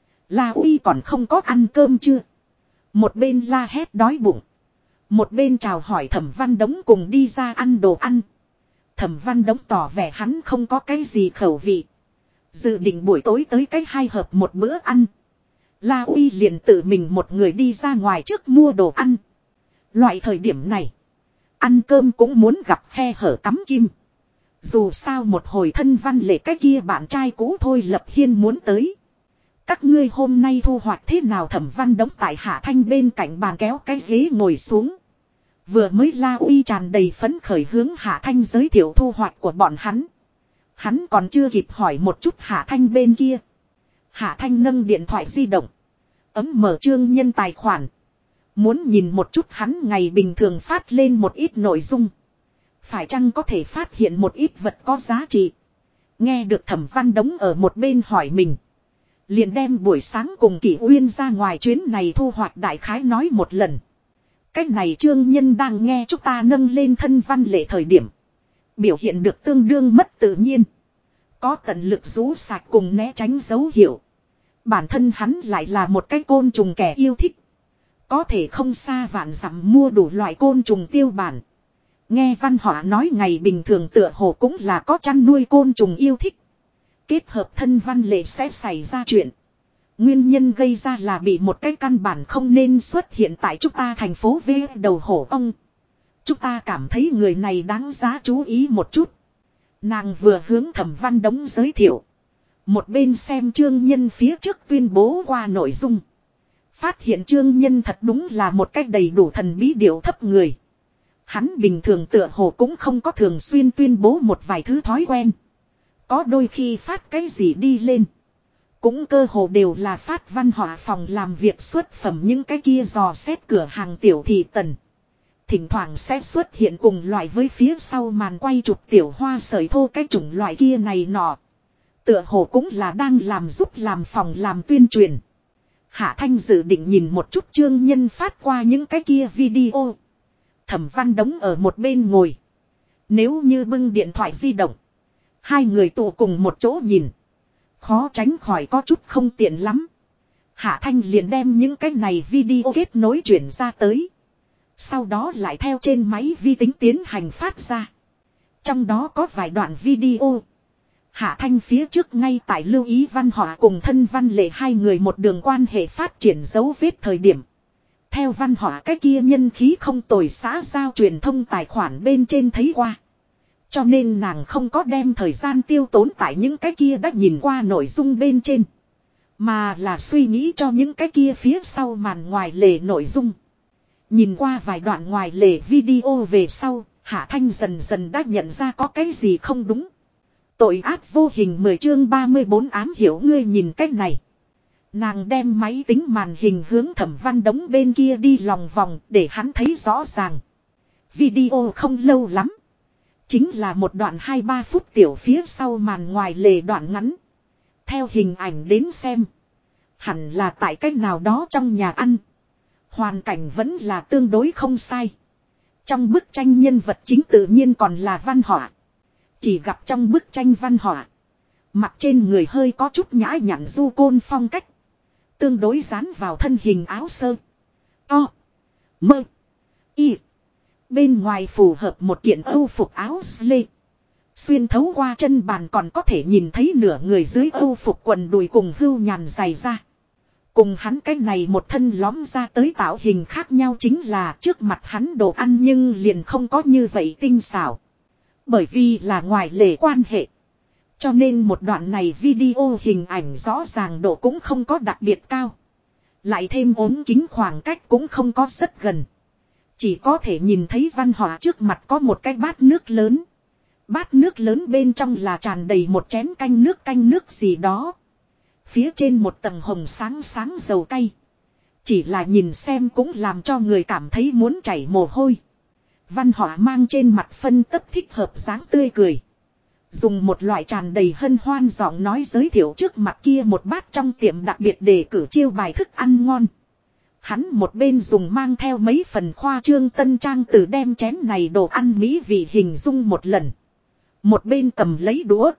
La Uy còn không có ăn cơm chưa. Một bên la hét đói bụng. Một bên chào hỏi Thẩm Văn Đống cùng đi ra ăn đồ ăn. Thẩm Văn Đống tỏ vẻ hắn không có cái gì khẩu vị. Dự định buổi tối tới cái 2 hợp một bữa ăn. La Uy liền tự mình một người đi ra ngoài trước mua đồ ăn. Loại thời điểm này. Ăn cơm cũng muốn gặp khe hở cắm kim. Dù sao một hồi thân văn lệ cái kia bạn trai cũ Thôi Lập Hiên muốn tới. Các ngươi hôm nay thu hoạch thế nào Thẩm Văn Đống tại Hạ Thanh bên cạnh bàn kéo cái ghế ngồi xuống. Vừa mới La Uy tràn đầy phấn khởi hướng Hạ Thanh giới thiệu thu hoạch của bọn hắn. Hắn còn chưa kịp hỏi một chút Hạ Thanh bên kia. Hạ Thanh nâng điện thoại di động. Ấm mở chương nhân tài khoản. Muốn nhìn một chút hắn ngày bình thường phát lên một ít nội dung. Phải chăng có thể phát hiện một ít vật có giá trị. Nghe được Thẩm Văn Đống ở một bên hỏi mình. Liền đem buổi sáng cùng Kỷ Uyên ra ngoài chuyến này thu hoạch đại khái nói một lần. Cách này trương nhân đang nghe chúng ta nâng lên thân văn lệ thời điểm. Biểu hiện được tương đương mất tự nhiên. Có tận lực rú sạch cùng né tránh dấu hiệu. Bản thân hắn lại là một cái côn trùng kẻ yêu thích. Có thể không xa vạn dặm mua đủ loại côn trùng tiêu bản. Nghe Văn Họa nói ngày bình thường tựa hồ cũng là có chăn nuôi côn trùng yêu thích. Kết hợp thân văn lệ sẽ xảy ra chuyện. Nguyên nhân gây ra là bị một cái căn bản không nên xuất hiện tại chúng ta thành phố V đầu hổ ông. Chúng ta cảm thấy người này đáng giá chú ý một chút. Nàng vừa hướng Thẩm Văn Đống giới thiệu. Một bên xem chương nhân phía trước tuyên bố qua nội dung. Phát hiện chương nhân thật đúng là một cách đầy đủ thần bí điệu thấp người. Hắn bình thường tựa hồ cũng không có thường xuyên tuyên bố một vài thứ thói quen. Có đôi khi phát cái gì đi lên. Cũng cơ hồ đều là phát Văn Họa phòng làm việc xuất phẩm những cái kia dò xét cửa hàng tiểu thị tần. Thỉnh thoảng sẽ xuất hiện cùng loại với phía sau màn quay chụp tiểu hoa sợi thô cái chủng loại kia này nọ. Tựa hồ cũng là đang làm giúp làm phòng làm tuyên truyền. Hạ Thanh dự định nhìn một chút chương nhân phát qua những cái kia video. Thẩm Văn Đống ở một bên ngồi. Nếu như bưng điện thoại di động. Hai người tụ cùng một chỗ nhìn. Khó tránh khỏi có chút không tiện lắm. Hạ Thanh liền đem những cái này video kết nối chuyển ra tới. Sau đó lại theo trên máy vi tính tiến hành phát ra. Trong đó có vài đoạn video. Hạ Thanh phía trước ngay tại lưu ý Văn Họa cùng thân văn lệ hai người một đường quan hệ phát triển dấu vết thời điểm. Theo Văn Họa cái kia nhân khí không tồi xã giao truyền thông tài khoản bên trên thấy qua. Cho nên nàng không có đem thời gian tiêu tốn tại những cái kia đã nhìn qua nội dung bên trên. Mà là suy nghĩ cho những cái kia phía sau màn ngoài lề nội dung. Nhìn qua vài đoạn ngoài lề video về sau, Hạ Thanh dần dần đã nhận ra có cái gì không đúng. Tội ác vô hình 10 chương 34 ám hiểu ngươi nhìn cách này. Nàng đem máy tính màn hình hướng Thẩm Văn Đống bên kia đi lòng vòng để hắn thấy rõ ràng. Video không lâu lắm. Chính là một đoạn 2-3 phút tiểu phía sau màn ngoài lề đoạn ngắn. Theo hình ảnh đến xem. Hẳn là tại cách nào đó trong nhà ăn. Hoàn cảnh vẫn là tương đối không sai. Trong bức tranh nhân vật chính tự nhiên còn là Văn Họa. Chỉ gặp trong bức tranh Văn Họa. Mặc trên người hơi có chút nhã nhặn du côn phong cách. Tương đối dán vào thân hình áo sơ. To. Mơ. Y. Bên ngoài phù hợp một kiện âu phục áo slê. Xuyên thấu qua chân bàn còn có thể nhìn thấy nửa người dưới âu phục quần đùi cùng hưu nhàn dày ra. Cùng hắn cái này một thân lõm ra tới tạo hình khác nhau chính là trước mặt hắn đồ ăn nhưng liền không có như vậy tinh xảo. Bởi vì là ngoài lề quan hệ. Cho nên một đoạn này video hình ảnh rõ ràng độ cũng không có đặc biệt cao. Lại thêm ốm kính khoảng cách cũng không có rất gần. Chỉ có thể nhìn thấy Văn Hỏa trước mặt có một cái bát nước lớn. Bát nước lớn bên trong là tràn đầy một chén canh nước gì đó. Phía trên một tầng hồng sáng sáng dầu cay. Chỉ là nhìn xem cũng làm cho người cảm thấy muốn chảy mồ hôi. Văn Hỏa mang trên mặt phân tấp thích hợp dáng tươi cười. Dùng một loại tràn đầy hân hoan giọng nói giới thiệu trước mặt kia một bát trong tiệm đặc biệt để cử chiêu bài thức ăn ngon. Hắn một bên dùng mang theo mấy phần khoa trương tân trang từ đem chén này đồ ăn mỹ vị hình dung một lần. Một bên cầm lấy đũa.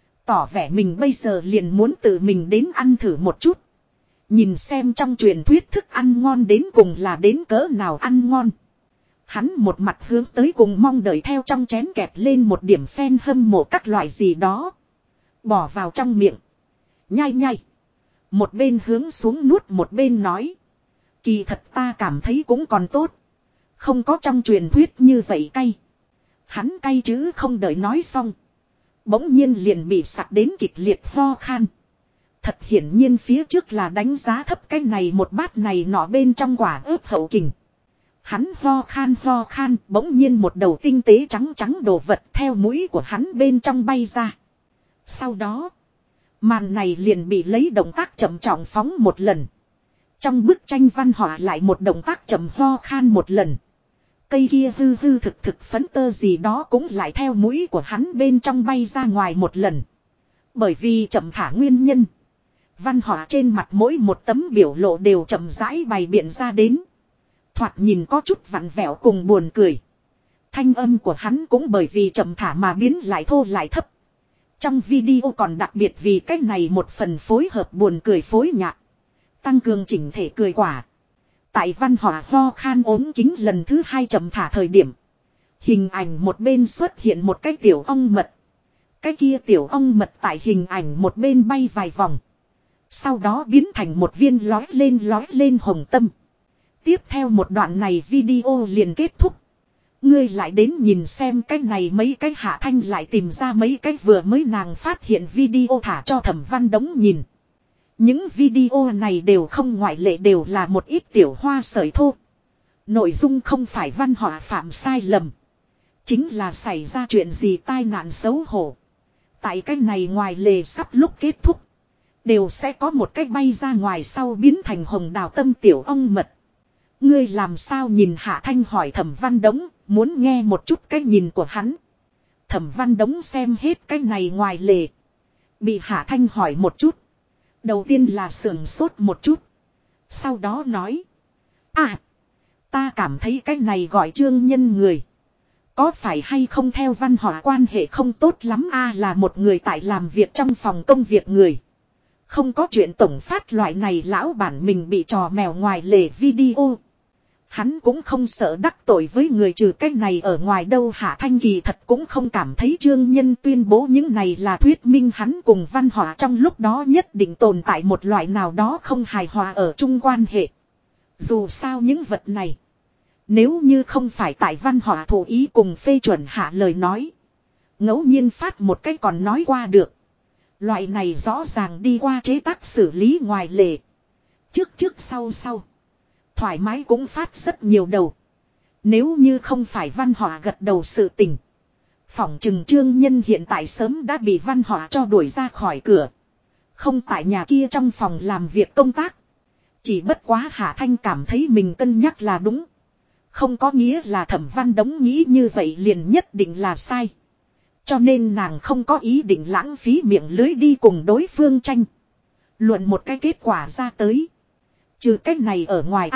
Tỏ vẻ mình bây giờ liền muốn tự mình đến ăn thử một chút. Nhìn xem trong truyền thuyết thức ăn ngon đến cùng là đến cỡ nào ăn ngon. Hắn một mặt hướng tới cùng mong đợi theo trong chén kẹp lên một điểm phen hâm mộ các loại gì đó. Bỏ vào trong miệng. Nhai nhai. Một bên hướng xuống nuốt một bên nói. Kỳ thật ta cảm thấy cũng còn tốt. Không có trong truyền thuyết như vậy cay. Hắn cay chứ không đợi nói xong. Bỗng nhiên liền bị sặc đến kịch liệt ho khan. Thật hiển nhiên phía trước là đánh giá thấp cái này một bát này nọ bên trong quả ướp hậu kình. Hắn ho khan bỗng nhiên một đầu tinh tế trắng trắng đồ vật theo mũi của hắn bên trong bay ra. Sau đó, màn này liền bị lấy động tác chậm trọng phóng một lần. Trong bức tranh văn họa lại một động tác chậm ho khan một lần. Cây kia hư hư thực phấn tơ gì đó cũng lại theo mũi của hắn bên trong bay ra ngoài một lần. Bởi vì chậm thả nguyên nhân. Văn họa trên mặt mỗi một tấm biểu lộ đều chậm rãi bày biện ra đến. Thoạt nhìn có chút vặn vẹo cùng buồn cười. Thanh âm của hắn cũng bởi vì chậm thả mà biến lại thô lại thấp. Trong video còn đặc biệt vì cái này một phần phối hợp buồn cười phối nhạc. Tăng cường chỉnh thể cười quả. Tại văn họa ho khan ốm kính lần thứ 2 chậm thả thời điểm. Hình ảnh một bên xuất hiện một cái tiểu ong mật. Cái kia tiểu ong mật tại hình ảnh một bên bay vài vòng. Sau đó biến thành một viên lói lên hồng tâm. Tiếp theo một đoạn này video liền kết thúc. Ngươi lại đến nhìn xem cái này mấy cái Hạ Thanh lại tìm ra mấy cái vừa mới nàng phát hiện video thả cho Thẩm Văn Đống nhìn. Những video này đều không ngoại lệ đều là một ít tiểu hoa sởi thô. Nội dung không phải văn họa phạm sai lầm. Chính là xảy ra chuyện gì tai nạn xấu hổ. Tại cái này ngoài lề sắp lúc kết thúc. Đều sẽ có một cái bay ra ngoài sau biến thành hồng đào tâm tiểu ong mật. Ngươi làm sao nhìn Hạ Thanh hỏi Thẩm Văn Đống, muốn nghe một chút cái nhìn của hắn. Thẩm Văn Đống xem hết cái này ngoài lề. Bị Hạ Thanh hỏi một chút. Đầu tiên là sườn sốt một chút. Sau đó nói. À, ta cảm thấy cái này gọi trương nhân người. Có phải hay không theo văn hóa quan hệ không tốt lắm là một người tại làm việc trong phòng công việc người. Không có chuyện tổng phát loại này lão bản mình bị trò mèo ngoài lề video. Hắn cũng không sợ đắc tội với người trừ cái này ở ngoài đâu. Hạ Thanh kỳ thật cũng không cảm thấy trương nhân tuyên bố những này là thuyết minh hắn cùng văn hóa trong lúc đó nhất định tồn tại một loại nào đó không hài hòa ở chung quan hệ. Dù sao những vật này, nếu như không phải tại văn hóa thủ ý cùng phê chuẩn hạ lời nói, ngẫu nhiên phát một cái còn nói qua được. Loại này rõ ràng đi qua chế tác xử lý ngoài lề. Trước sau. Thoải mái cũng phát rất nhiều đầu. Nếu như không phải văn họa gật đầu sự tình. Phỏng chừng trương nhân hiện tại sớm đã bị văn họa cho đuổi ra khỏi cửa. Không tại nhà kia trong phòng làm việc công tác. Chỉ bất quá Hạ Thanh cảm thấy mình cân nhắc là đúng. Không có nghĩa là Thẩm Văn Đống nghĩ như vậy liền nhất định là sai. Cho nên nàng không có ý định lãng phí miệng lưới đi cùng đối phương tranh. Luận một cái kết quả ra tới. Trừ cái này ở ngoài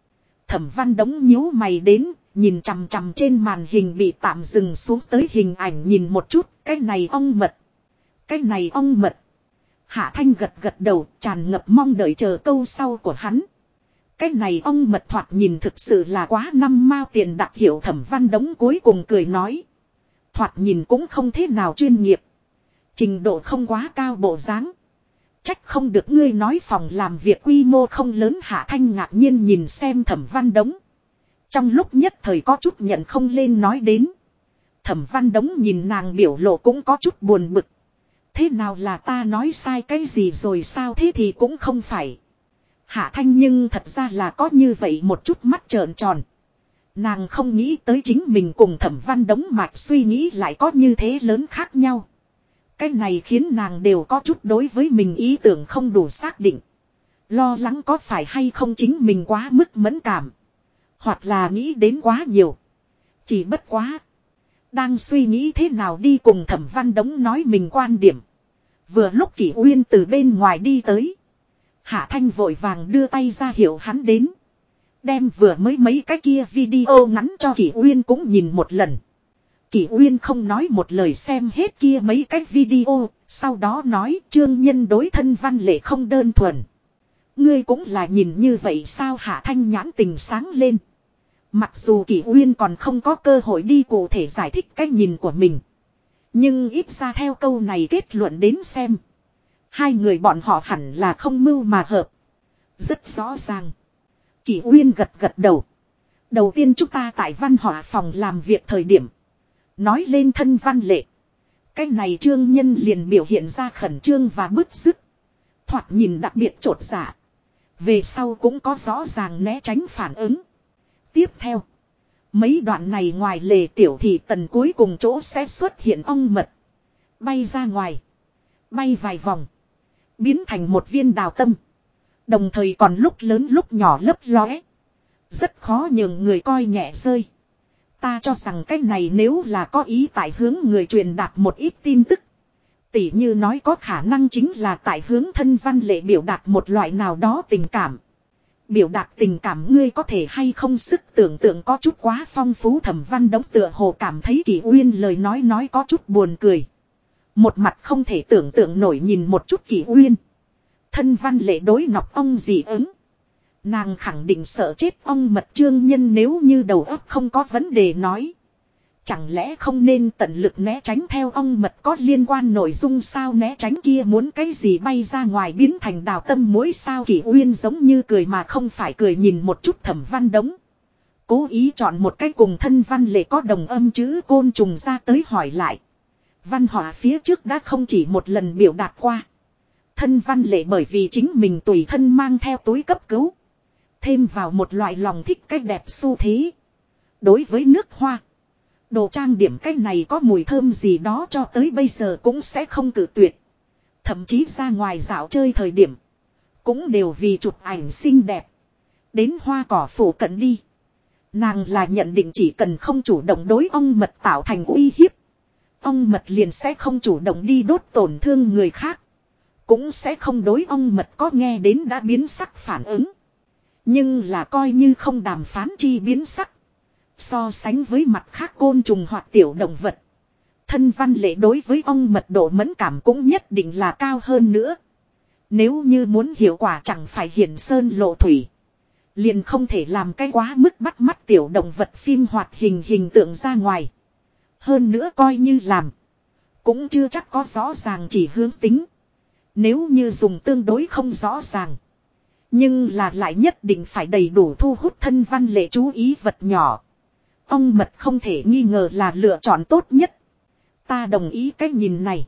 Thẩm Văn Đống nhíu mày đến, nhìn chằm chằm trên màn hình bị tạm dừng xuống tới hình ảnh nhìn một chút, cái này ong mật. Cái này ong mật. Hạ Thanh gật gật đầu, tràn ngập mong đợi chờ câu sau của hắn. Cái này ong mật thoạt nhìn thực sự là quá năm mao tiền đặc hiệu. Thẩm Văn Đống cuối cùng cười nói. Thoạt nhìn cũng không thế nào chuyên nghiệp. Trình độ không quá cao bộ dáng. Trách không được ngươi nói phòng làm việc quy mô không lớn. Hạ Thanh ngạc nhiên nhìn xem Thẩm Văn Đống. Trong lúc nhất thời có chút nhận không lên nói đến. Thẩm Văn Đống nhìn nàng biểu lộ cũng có chút buồn bực. Thế nào là ta nói sai cái gì rồi sao, thế thì cũng không phải. Hạ Thanh nhưng thật ra là có như vậy một chút mắt trợn tròn. Nàng không nghĩ tới chính mình cùng Thẩm Văn Đống mạch suy nghĩ lại có như thế lớn khác nhau. Cái này khiến nàng đều có chút đối với mình ý tưởng không đủ xác định. Lo lắng có phải hay không chính mình quá mức mẫn cảm. Hoặc là nghĩ đến quá nhiều. Chỉ bất quá. Đang suy nghĩ thế nào đi cùng Thẩm Văn Đống nói mình quan điểm. Vừa lúc Kỷ Uyên từ bên ngoài đi tới. Hạ Thanh vội vàng đưa tay ra hiệu hắn đến. Đem vừa mới mấy cái kia video ngắn cho Kỷ Uyên cũng nhìn một lần. Kỷ Uyên không nói một lời xem hết kia mấy cái video. Sau đó nói Trương Nhân đối thân Văn Lệ không đơn thuần. Ngươi cũng là nhìn như vậy sao? Hạ Thanh nhãn tình sáng lên. Mặc dù Kỷ Uyên còn không có cơ hội đi cụ thể giải thích cái nhìn của mình. Nhưng ít ra theo câu này kết luận đến xem. Hai người bọn họ hẳn là không mưu mà hợp. Rất rõ ràng. Kỷ Uyên gật gật đầu. Đầu tiên chúng ta tại văn họa phòng làm việc thời điểm. Nói lên thân Văn Lệ. Cái này Trương Nhân liền biểu hiện ra khẩn trương và bứt rứt. Thoạt nhìn đặc biệt chột dạ. Về sau cũng có rõ ràng né tránh phản ứng. Tiếp theo. Mấy đoạn này ngoài lề tiểu thì tần cuối cùng chỗ sẽ xuất hiện ong mật. Bay ra ngoài. Bay vài vòng. Biến thành một viên đào tâm. Đồng thời còn lúc lớn lúc nhỏ lấp lóe. Rất khó nhường người coi nhẹ rơi. Ta cho rằng cái này nếu là có ý tại hướng người truyền đạt một ít tin tức. Tỉ như nói có khả năng chính là tại hướng thân Văn Lệ biểu đạt một loại nào đó tình cảm. Biểu đạt tình cảm ngươi có thể hay không sức tưởng tượng có chút quá phong phú. Thẩm Văn Đống tựa hồ cảm thấy Kỷ Uyên lời nói có chút buồn cười. Một mặt không thể tưởng tượng nổi nhìn một chút Kỷ Uyên. Thân Văn Lệ đối nọc ong gì ứng. Nàng khẳng định sợ chết ong mật. Trương Nhân nếu như đầu óc không có vấn đề nói. Chẳng lẽ không nên tận lực né tránh theo ong mật có liên quan nội dung sao? Né tránh kia muốn cái gì bay ra ngoài biến thành đào tâm mũi sao? Kỷ Uyên giống như cười mà không phải cười nhìn một chút Thẩm Văn Đống. Cố ý chọn một cái cùng thân Văn Lệ có đồng âm chữ côn trùng ra tới hỏi lại. Văn họa phía trước đã không chỉ một lần biểu đạt qua. Thân Văn Lệ bởi vì chính mình tùy thân mang theo túi cấp cứu. Thêm vào một loại lòng thích cách đẹp xu thế. Đối với nước hoa. Đồ trang điểm cái này có mùi thơm gì đó cho tới bây giờ cũng sẽ không cự tuyệt. Thậm chí ra ngoài dạo chơi thời điểm. Cũng đều vì chụp ảnh xinh đẹp. Đến hoa cỏ phủ cận đi. Nàng là nhận định chỉ cần không chủ động đối ong mật tạo thành uy hiếp. Ong mật liền sẽ không chủ động đi đốt tổn thương người khác. Cũng sẽ không đối ong mật có nghe đến đã biến sắc phản ứng. Nhưng là coi như không đàm phán chi biến sắc. So sánh với mặt khác côn trùng hoặc tiểu động vật. Thân Văn Lệ đối với ong mật độ mẫn cảm cũng nhất định là cao hơn nữa. Nếu như muốn hiệu quả chẳng phải hiển sơn lộ thủy. Liền không thể làm cái quá mức bắt mắt tiểu động vật phim hoạt hình tượng ra ngoài. Hơn nữa coi như làm. Cũng chưa chắc có rõ ràng chỉ hướng tính. Nếu như dùng tương đối không rõ ràng. Nhưng là lại nhất định phải đầy đủ thu hút thân Văn Lệ chú ý vật nhỏ. Ong mật không thể nghi ngờ là lựa chọn tốt nhất. Ta đồng ý cái nhìn này.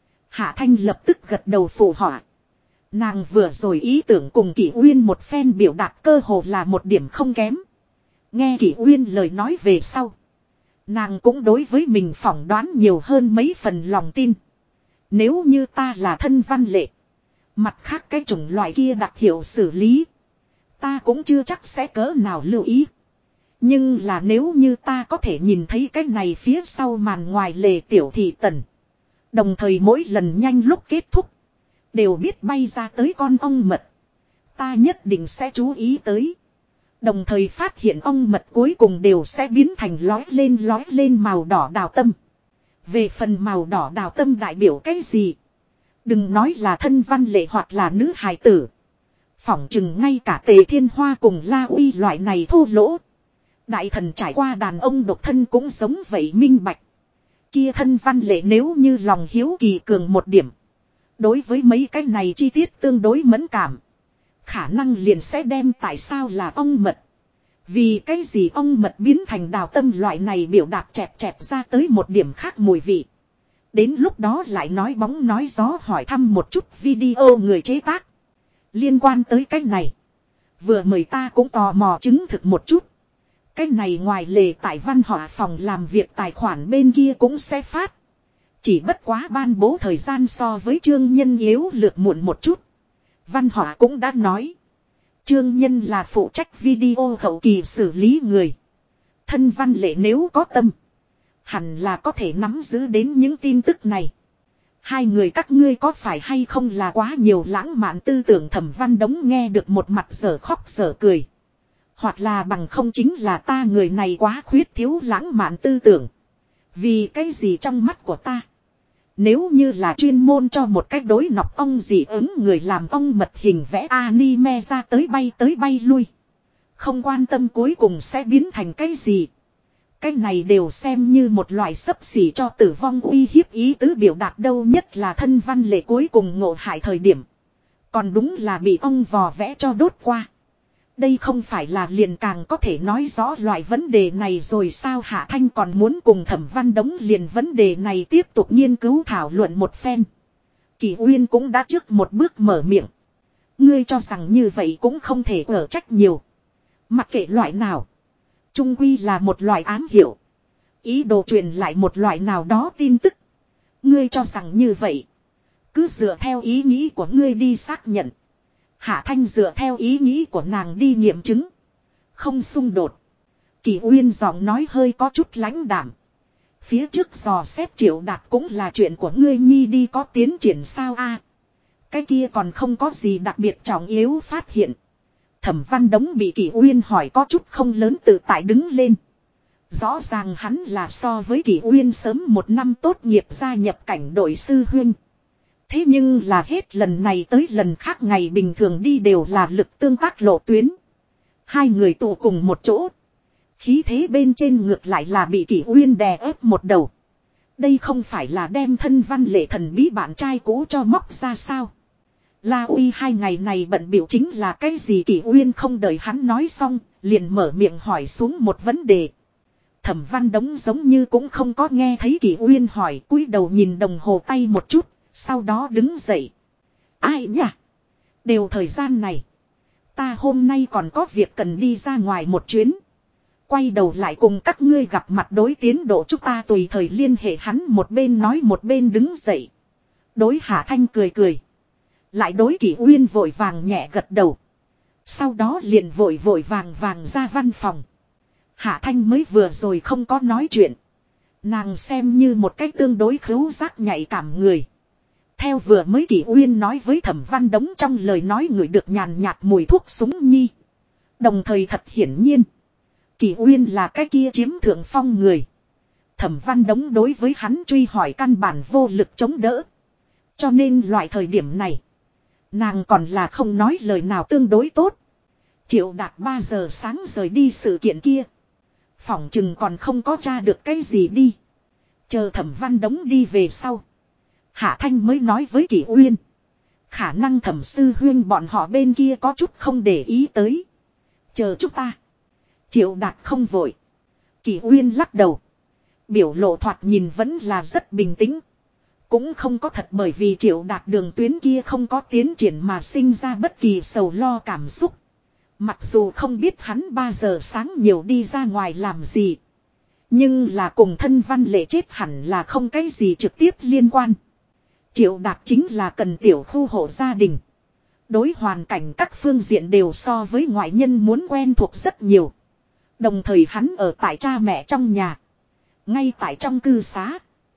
Hạ Thanh lập tức gật đầu phụ họa. Nàng vừa rồi ý tưởng cùng Kỷ Uyên một phen biểu đạt cơ hồ là một điểm không kém. Nghe Kỷ Uyên lời nói về sau. Nàng cũng đối với mình phỏng đoán nhiều hơn mấy phần lòng tin. Nếu như ta là thân Văn Lệ. Mặt khác cái chủng loại kia đặc hiệu xử lý. Ta cũng chưa chắc sẽ cỡ nào lưu ý. Nhưng là nếu như ta có thể nhìn thấy cái này phía sau màn ngoài lề tiểu thị tần. Đồng thời mỗi lần nhanh lúc kết thúc. Đều biết bay ra tới con ong mật. Ta nhất định sẽ chú ý tới. Đồng thời phát hiện ong mật cuối cùng đều sẽ biến thành lói lên màu đỏ đào tâm. Về phần màu đỏ đào tâm đại biểu cái gì? Đừng nói là thân văn lệ hoặc là nữ hài tử. Phỏng chừng ngay cả Tề Thiên Hoa cùng La Uy loại này thô lỗ. Đại thần trải qua đàn ông độc thân cũng giống vậy minh bạch. Kia thân văn lệ nếu như lòng hiếu kỳ cường một điểm. Đối với mấy cái này chi tiết tương đối mẫn cảm. Khả năng liền sẽ đem tại sao là ong mật. Vì cái gì ong mật biến thành đào tâm loại này biểu đạt chẹp chẹp ra tới một điểm khác mùi vị. Đến lúc đó lại nói bóng nói gió hỏi thăm một chút video người chế tác. Liên quan tới cái này. Vừa mời ta cũng tò mò chứng thực một chút. Cái này ngoài lề tại văn họa phòng làm việc tài khoản bên kia cũng sẽ phát. Chỉ bất quá ban bố thời gian so với Trương Nhân yếu lược muộn một chút. Văn họa cũng đã nói. Trương Nhân là phụ trách video hậu kỳ xử lý người. Thân văn lệ nếu có tâm. Hẳn là có thể nắm giữ đến những tin tức này. Hai người các ngươi có phải hay không là quá nhiều lãng mạn tư tưởng Thẩm Văn Đống nghe được một mặt dở khóc dở cười. Hoặc là bằng không chính là ta người này quá khuyết thiếu lãng mạn tư tưởng. Vì cái gì trong mắt của ta. Nếu như là chuyên môn cho một cách đối nọc ong dị ứng người làm ong mật hình vẽ anime ra tới bay lui. Không quan tâm cuối cùng sẽ biến thành cái gì. Cái này đều xem như một loại xấp xỉ cho tử vong uy hiếp ý tứ biểu đạt đâu nhất là thân văn lệ cuối cùng ngộ hại thời điểm. Còn đúng là bị ong vò vẽ cho đốt qua. Đây không phải là liền càng có thể nói rõ loại vấn đề này rồi sao Hạ Thanh còn muốn cùng Thẩm Văn Đống liền vấn đề này tiếp tục nghiên cứu thảo luận một phen. Kỳ Uyên cũng đã trước một bước mở miệng. Ngươi cho rằng như vậy cũng không thể ở trách nhiều. Mặc kệ loại nào. Trung quy là một loại ám hiệu. Ý đồ truyền lại một loại nào đó tin tức. Ngươi cho rằng như vậy. Cứ dựa theo ý nghĩ của ngươi đi xác nhận. Hạ Thanh dựa theo ý nghĩ của nàng đi nghiệm chứng. Không xung đột. Kỳ Uyên giọng nói hơi có chút lãnh đạm. Phía trước dò xét Triệu Đạt cũng là chuyện của ngươi nhi đi có tiến triển sao a? Cái kia còn không có gì đặc biệt trọng yếu phát hiện. Thẩm Văn Đống bị Kỳ Uyên hỏi có chút không lớn tự tại đứng lên. Rõ ràng hắn là so với Kỳ Uyên sớm một năm tốt nghiệp gia nhập cảnh đội sư huynh. Thế nhưng là hết lần này tới lần khác ngày bình thường đi đều là lực tương tác lộ tuyến. Hai người tụ cùng một chỗ. Khí thế bên trên ngược lại là bị Kỳ Uyên đè ép một đầu. Đây không phải là đem thân văn lệ thần bí bạn trai cũ cho móc ra sao. La Uy hai ngày này bận biểu chính là cái gì Kỳ Uyên không đợi hắn nói xong, liền mở miệng hỏi xuống một vấn đề. Thẩm Văn Đống giống như cũng không có nghe thấy Kỳ Uyên hỏi, cúi đầu nhìn đồng hồ tay một chút, sau đó đứng dậy. Ai nhỉ? Đều thời gian này. Ta hôm nay còn có việc cần đi ra ngoài một chuyến. Quay đầu lại cùng các ngươi gặp mặt đối tiến độ chúng ta tùy thời liên hệ hắn một bên nói một bên đứng dậy. Đối Hạ Thanh cười cười. Lại đối Kỳ Uyên vội vàng nhẹ gật đầu. Sau đó liền vội vàng ra văn phòng. Hạ Thanh mới vừa rồi không có nói chuyện. Nàng xem như một cách tương đối khứu giác nhạy cảm người. Theo vừa mới Kỳ Uyên nói với Thẩm Văn Đống trong lời nói người được nhàn nhạt mùi thuốc súng nhi. Đồng thời thật hiển nhiên. Kỳ Uyên là cái kia chiếm thượng phong người. Thẩm Văn Đống đối với hắn truy hỏi căn bản vô lực chống đỡ. Cho nên loại thời điểm này. Nàng còn là không nói lời nào tương đối tốt. Triệu Đạt 3 giờ sáng rời đi sự kiện kia. Phỏng chừng còn không có tra được cái gì đi. Chờ Thẩm Văn Đống đi về sau. Hạ Thanh mới nói với Kỳ Uyên. Khả năng Thẩm sư huyên bọn họ bên kia có chút không để ý tới. Chờ chúng ta. Triệu Đạt không vội. Kỳ Uyên lắc đầu. Biểu lộ thoạt nhìn vẫn là rất bình tĩnh. Cũng không có thật bởi vì Triệu Đạt đường tuyến kia không có tiến triển mà sinh ra bất kỳ sầu lo cảm xúc. Mặc dù không biết hắn 3 giờ sáng nhiều đi ra ngoài làm gì. Nhưng là cùng thân văn lệ chết hẳn là không cái gì trực tiếp liên quan. Triệu Đạt chính là cần tiểu khu hộ gia đình. Đối hoàn cảnh các phương diện đều so với ngoại nhân muốn quen thuộc rất nhiều. Đồng thời hắn ở tại cha mẹ trong nhà. Ngay tại trong cư xá.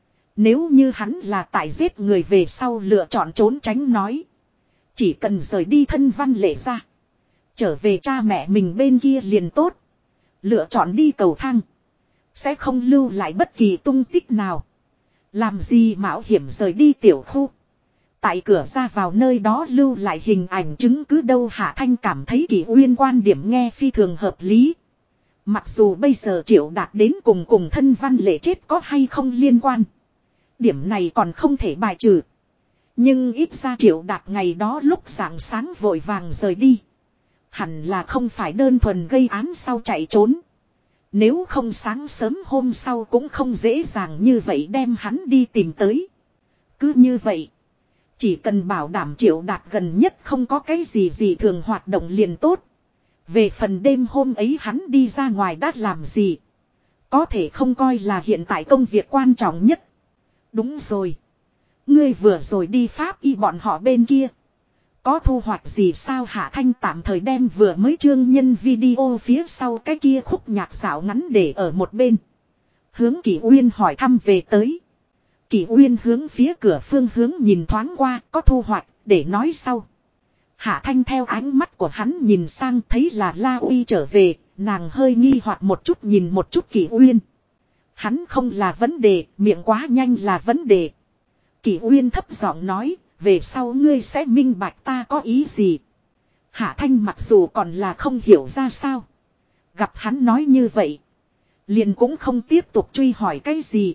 Nếu như hắn là tại giết người về sau lựa chọn trốn tránh nói. Chỉ cần rời đi thân văn lệ ra. Trở về cha mẹ mình bên kia liền tốt. Lựa chọn đi cầu thang. Sẽ không lưu lại bất kỳ tung tích nào. Làm gì mạo hiểm rời đi tiểu khu. tại cửa ra vào nơi đó lưu lại hình ảnh chứng cứ đâu. Hạ Thanh cảm thấy Kỷ Uyên quan điểm nghe phi thường hợp lý. Mặc dù bây giờ Triệu Đạt đến cùng thân Văn Lệ chết có hay không liên quan. Điểm này còn không thể bài trừ. Nhưng ít ra Triệu Đạt ngày đó lúc sáng sáng vội vàng rời đi. Hẳn là không phải đơn thuần gây án sau chạy trốn. Nếu không sáng sớm hôm sau cũng không dễ dàng như vậy đem hắn đi tìm tới. Cứ như vậy. Chỉ cần bảo đảm Triệu Đạt gần nhất không có cái gì thường hoạt động liền tốt. Về phần đêm hôm ấy hắn đi ra ngoài đã làm gì. Có thể không coi là hiện tại công việc quan trọng nhất. Đúng rồi. Ngươi vừa rồi đi Pháp y bọn họ bên kia. Có thu hoạch gì sao? Hạ Thanh tạm thời đem vừa mới chương nhân video phía sau cái kia khúc nhạc dạo ngắn để ở một bên. Hướng Kỷ Uyên hỏi thăm về tới. Kỷ Uyên hướng phía cửa phương hướng nhìn thoáng qua, có thu hoạch để nói sau. Hạ Thanh theo ánh mắt của hắn nhìn sang thấy là La Uy trở về, nàng hơi nghi hoặc một chút nhìn một chút Kỷ Uyên. Hắn không là vấn đề, miệng quá nhanh là vấn đề. Kỷ Uyên thấp giọng nói, về sau ngươi sẽ minh bạch ta có ý gì. Hạ Thanh mặc dù còn là không hiểu ra sao. Gặp hắn nói như vậy. Liền cũng không tiếp tục truy hỏi cái gì.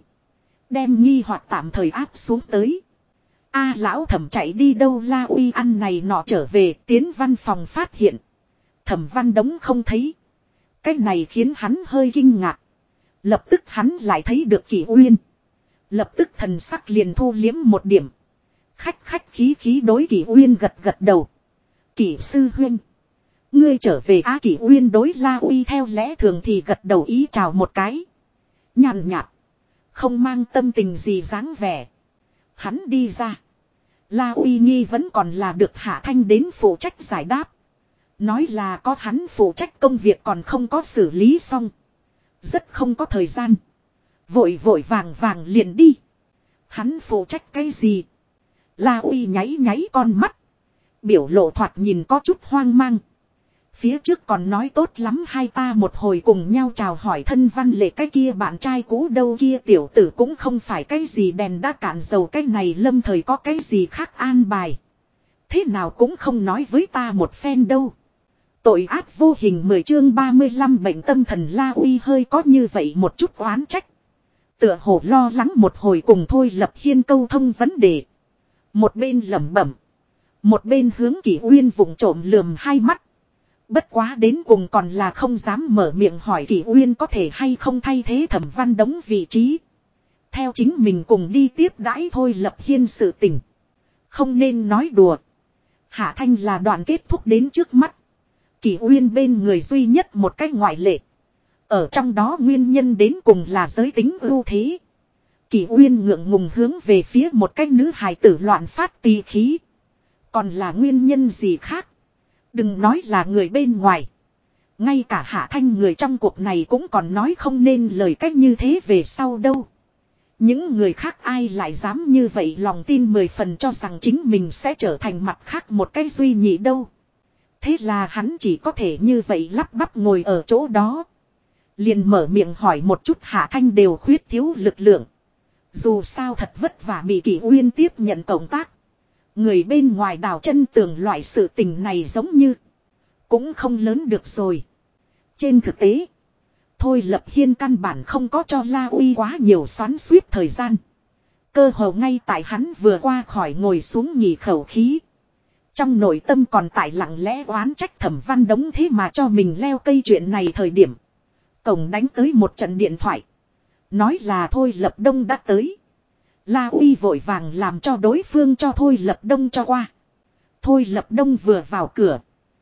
Đem nghi hoặc tạm thời áp xuống tới. A lão Thẩm chạy đi đâu? La Uy ăn này nọ trở về tiến văn phòng phát hiện. Thẩm Văn Đống không thấy. Cái này khiến hắn hơi kinh ngạc. Lập tức hắn lại thấy được Kỷ Uyên. Lập tức thần sắc liền thu liếm một điểm. Khách khí đối Kỷ Uyên gật đầu. Kỷ sư huynh. Ngươi trở về á? Kỷ Uyên đối La Uy theo lẽ thường thì gật đầu ý chào một cái. Nhàn nhạt. Không mang tâm tình gì dáng vẻ. Hắn đi ra. La Uy nghi vẫn còn là được Hạ Thanh đến phụ trách giải đáp. Nói là có hắn phụ trách công việc còn không có xử lý xong. Rất không có thời gian. Vội vàng liền đi. Hắn phụ trách cái gì? La Uy nháy con mắt. Biểu lộ thoạt nhìn có chút hoang mang. Phía trước còn nói tốt lắm hai ta một hồi cùng nhau chào hỏi thân Văn Lệ cái kia bạn trai cũ đâu kia tiểu tử cũng không phải cái gì đèn đã cạn dầu cái này lâm thời có cái gì khác an bài. Thế nào cũng không nói với ta một phen đâu. Tội ác vô hình 10 chương 35 bệnh tâm thần. La Uy hơi có như vậy một chút oán trách. Tựa hồ lo lắng một hồi cùng Thôi Lập Hiên câu thông vấn đề. Một bên lẩm bẩm. Một bên hướng Kỷ Uyên vụng trộm lườm hai mắt. Bất quá đến cùng còn là không dám mở miệng hỏi Kỷ Uyên có thể hay không thay thế Thẩm Văn Đống vị trí. Theo chính mình cùng đi tiếp đãi Thôi Lập Hiên sự tình. Không nên nói đùa. Hạ Thanh là đoạn kết thúc đến trước mắt. Kỷ Uyên bên người duy nhất một cách ngoại lệ. Ở trong đó nguyên nhân đến cùng là giới tính ưu thế. Kỷ Uyên ngượng ngùng hướng về phía một cái nữ hài tử loạn phát tì khí. Còn là nguyên nhân gì khác. Đừng nói là người bên ngoài. Ngay cả Hạ Thanh người trong cuộc này cũng còn nói không nên lời cách như thế về sau đâu. Những người khác ai lại dám như vậy lòng tin 10 phần cho rằng chính mình sẽ trở thành mặt khác một cái duy nhị đâu. Thế là hắn chỉ có thể như vậy lắp bắp ngồi ở chỗ đó. Liền mở miệng hỏi một chút Hạ Thanh đều khuyết thiếu lực lượng. Dù sao thật vất vả bị Kỷ Uyên tiếp nhận cộng tác. Người bên ngoài đào chân tường loại sự tình này giống như cũng không lớn được rồi. Trên thực tế, Thôi Lập Hiên căn bản không có cho La Uy quá nhiều xoắn xuýt thời gian. Cơ hồ ngay tại hắn vừa qua khỏi ngồi xuống nghỉ khẩu khí. Trong nội tâm còn tại lặng lẽ oán trách Thẩm Văn Đống thế mà cho mình leo cây chuyện này thời điểm. Cổng đánh tới một trận điện thoại. Nói là Thôi Lập Đông đã tới. La Uy vội vàng làm cho đối phương cho Thôi Lập Đông cho qua. Thôi Lập Đông vừa vào cửa.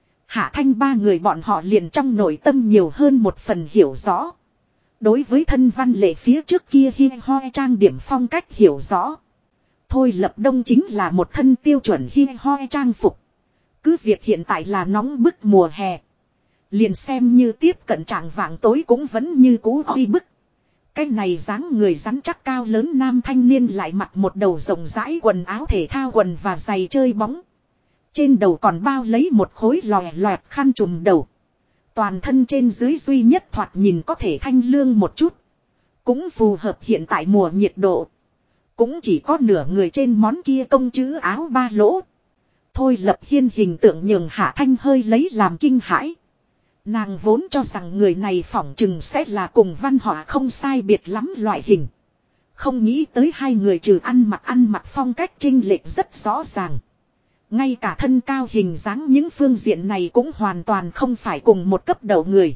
Hạ Thanh ba người bọn họ liền trong nội tâm nhiều hơn một phần hiểu rõ. Đối với thân Văn Lệ phía trước kia hi ho trang điểm phong cách hiểu rõ. Thôi Lập Đông chính là một thân tiêu chuẩn hi ho trang phục. Cứ việc hiện tại là nóng bức mùa hè. Liền xem như tiếp cận trạng vạng tối cũng vẫn như cũ oi bức. Cái này dáng người rắn chắc cao lớn nam thanh niên lại mặc một đầu rộng rãi quần áo thể thao quần và giày chơi bóng. Trên đầu còn bao lấy một khối lòe loẹt khăn trùm đầu. Toàn thân trên dưới duy nhất thoạt nhìn có thể thanh lương một chút. Cũng phù hợp hiện tại mùa nhiệt độ. Cũng chỉ có nửa người trên món kia công chữ áo ba lỗ. Thôi Lập Hiên hình tượng nhường Hạ Thanh hơi lấy làm kinh hãi. Nàng vốn cho rằng người này phỏng chừng sẽ là cùng Văn Họa không sai biệt lắm loại hình. Không nghĩ tới hai người trừ ăn mặc phong cách chênh lệch rất rõ ràng. Ngay cả thân cao hình dáng những phương diện này cũng hoàn toàn không phải cùng một cấp độ người.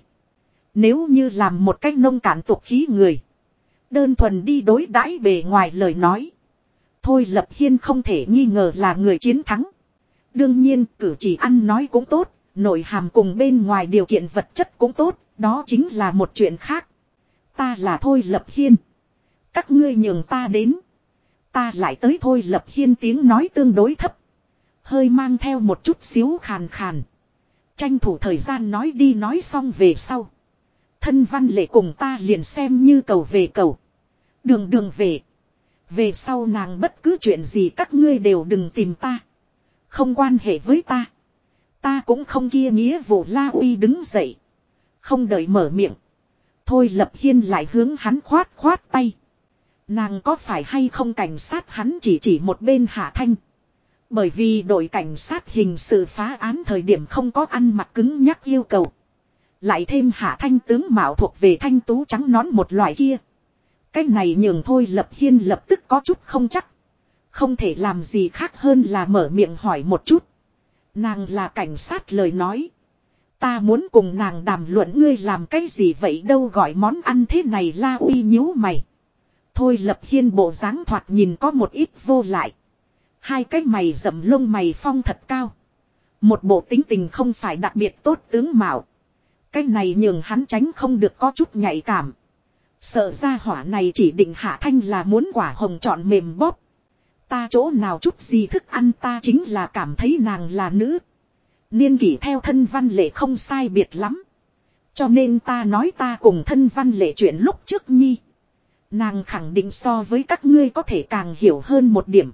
Nếu như làm một cách nông cạn tục khí người. Đơn thuần đi đối đãi bề ngoài lời nói. Thôi Lập Hiên không thể nghi ngờ là người chiến thắng. Đương nhiên cử chỉ ăn nói cũng tốt. Nội hàm cùng bên ngoài điều kiện vật chất cũng tốt. Đó chính là một chuyện khác. Ta là Thôi Lập Hiên. Các ngươi nhường ta đến. Ta lại tới Thôi Lập Hiên tiếng nói tương đối thấp. Hơi mang theo một chút xíu khàn khàn. Tranh thủ thời gian nói đi nói xong về sau. Thân Văn Lệ cùng ta liền xem như cầu về cầu. Đường đường về. Về sau nàng bất cứ chuyện gì các ngươi đều đừng tìm ta. Không quan hệ với ta. Ta cũng không kia nghĩa vụ. La Uy đứng dậy. Không đợi mở miệng. Thôi Lập Hiên lại hướng hắn khoát khoát tay. Nàng có phải hay không cảnh sát hắn chỉ một bên Hạ Thanh. Bởi vì đội cảnh sát hình sự phá án thời điểm không có ăn mặc cứng nhắc yêu cầu. Lại thêm Hạ Thanh tướng mạo thuộc về thanh tú trắng nón một loại kia. Cái này nhường Thôi Lập Hiên lập tức có chút không chắc. Không thể làm gì khác hơn là mở miệng hỏi một chút. Nàng là cảnh sát lời nói. Ta muốn cùng nàng đàm luận ngươi làm cái gì vậy đâu gọi món ăn thế này. La Uy nhíu mày. Thôi Lập Hiên bộ dáng thoạt nhìn có một ít vô lại. Hai cái mày rậm lông mày phong thật cao. Một bộ tính tình không phải đặc biệt tốt tướng mạo. Cái này nhường hắn tránh không được có chút nhạy cảm. Sợ ra hỏa này chỉ định Hạ Thanh là muốn quả hồng trọn mềm bóp. Ta chỗ nào chút gì thức ăn ta chính là cảm thấy nàng là nữ. Niên kỷ theo thân Văn Lệ không sai biệt lắm. Cho nên ta nói ta cùng thân Văn Lệ chuyện lúc trước nhi. Nàng khẳng định so với các ngươi có thể càng hiểu hơn một điểm.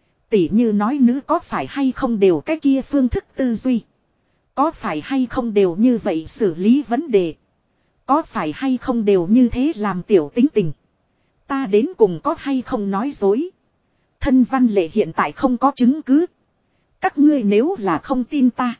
Tỉ như nói nữ có phải hay không đều cái kia phương thức tư duy. Có phải hay không đều như vậy xử lý vấn đề. Có phải hay không đều như thế làm tiểu tính tình. Ta đến cùng có hay không nói dối. Thân Văn Lệ hiện tại không có chứng cứ. Các ngươi nếu là không tin ta.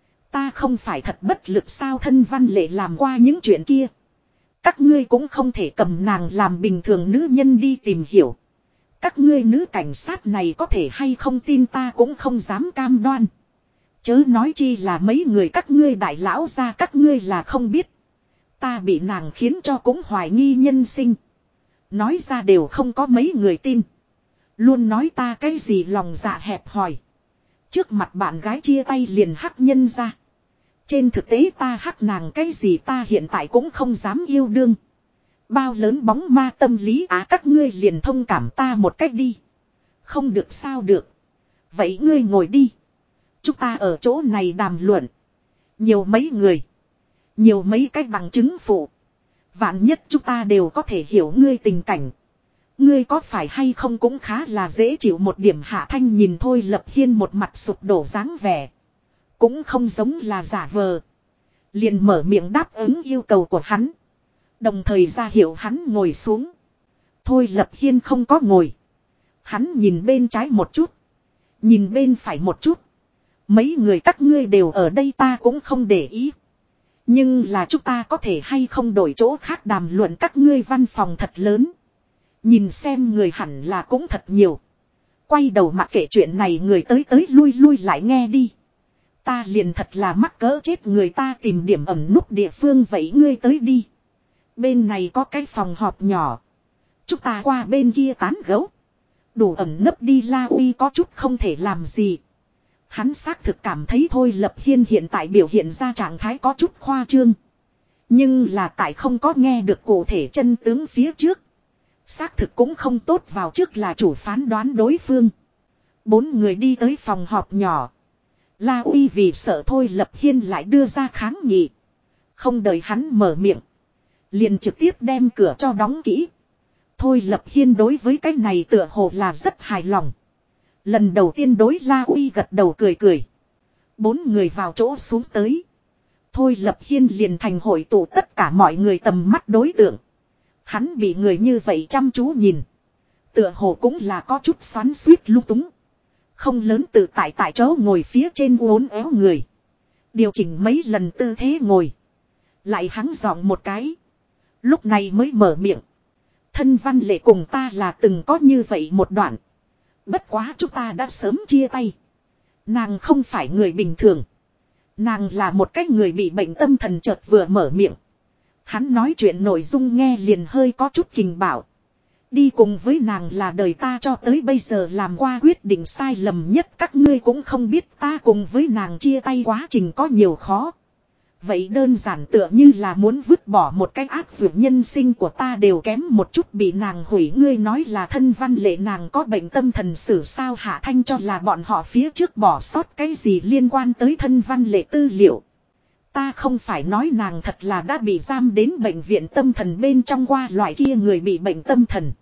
Ta không phải thật bất lực sao thân Văn Lệ làm qua những chuyện kia. Các ngươi cũng không thể cầm nàng làm bình thường nữ nhân đi tìm hiểu. Các ngươi nữ cảnh sát này có thể hay không tin ta cũng không dám cam đoan. Chớ nói chi là mấy người các ngươi đại lão ra các ngươi là không biết. Ta bị nàng khiến cho cũng hoài nghi nhân sinh. Nói ra đều không có mấy người tin. Luôn nói ta cái gì lòng dạ hẹp hòi. Trước mặt bạn gái chia tay liền hắc nhân ra. Trên thực tế ta hắc nàng cái gì ta hiện tại cũng không dám yêu đương. Bao lớn bóng ma tâm lý các ngươi liền thông cảm ta một cách đi. Không được sao được. Vậy ngươi ngồi đi. Chúng ta ở chỗ này đàm luận. Nhiều mấy người. Nhiều mấy cách bằng chứng phụ. Vạn nhất chúng ta đều có thể hiểu ngươi tình cảnh. Ngươi có phải hay không cũng khá là dễ chịu một điểm. Hạ Thanh nhìn Thôi Lập Hiên một mặt sụp đổ dáng vẻ. Cũng không giống là giả vờ. Liền mở miệng đáp ứng yêu cầu của hắn. Đồng thời ra hiệu hắn ngồi xuống. Thôi Lập Hiên không có ngồi. Hắn nhìn bên trái một chút. Nhìn bên phải một chút. Mấy người các ngươi đều ở đây ta cũng không để ý. Nhưng là chúng ta có thể hay không đổi chỗ khác đàm luận các ngươi văn phòng thật lớn. Nhìn xem người hẳn là cũng thật nhiều. Quay đầu mặc kệ chuyện này người tới lui lại nghe đi. Ta liền thật là mắc cỡ chết người ta tìm điểm ẩn núp địa phương vậy ngươi tới đi. Bên này có cái phòng họp nhỏ. Chúng ta qua bên kia tán gẫu. Đủ ẩn nấp đi. La Uy có chút không thể làm gì. Hắn xác thực cảm thấy Thôi Lập Hiên hiện tại biểu hiện ra trạng thái có chút khoa trương. Nhưng là tại không có nghe được cụ thể chân tướng phía trước. Xác thực cũng không tốt vào trước là chủ phán đoán đối phương. 4 người đi tới phòng họp nhỏ. La Uy vì sợ Thôi Lập Hiên lại đưa ra kháng nghị. Không đợi hắn mở miệng. Liền trực tiếp đem cửa cho đóng kỹ. Thôi Lập Hiên đối với cái này tựa hồ là rất hài lòng. Lần đầu tiên đối La Uy gật đầu cười cười. 4 người vào chỗ xuống tới. Thôi Lập Hiên liền thành hội tụ tất cả mọi người tầm mắt đối tượng. Hắn bị người như vậy chăm chú nhìn. Tựa hồ cũng là có chút xoắn xuýt lung túng. Không lớn tự tại chỗ ngồi phía trên uốn éo người. Điều chỉnh mấy lần tư thế ngồi. Lại hắng giọng một cái. Lúc này mới mở miệng. Thân Văn Lệ cùng ta là từng có như vậy một đoạn. Bất quá chúng ta đã sớm chia tay. Nàng không phải người bình thường. Nàng là một cái người bị bệnh tâm thần chợt vừa mở miệng. Hắn nói chuyện nội dung nghe liền hơi có chút kình bạo. Đi cùng với nàng là đời ta cho tới bây giờ làm qua quyết định sai lầm nhất. Các ngươi cũng không biết ta cùng với nàng chia tay quá trình có nhiều khó. Vậy đơn giản tựa như là muốn vứt bỏ một cái ác dược nhân sinh của ta đều kém một chút bị nàng hủy. Ngươi nói là Thân Văn Lệ nàng có bệnh tâm thần sử sao? Hạ Thanh cho là bọn họ phía trước bỏ sót cái gì liên quan tới Thân Văn Lệ tư liệu. Ta không phải nói nàng thật là đã bị giam đến bệnh viện tâm thần bên trong qua loại kia người bị bệnh tâm thần.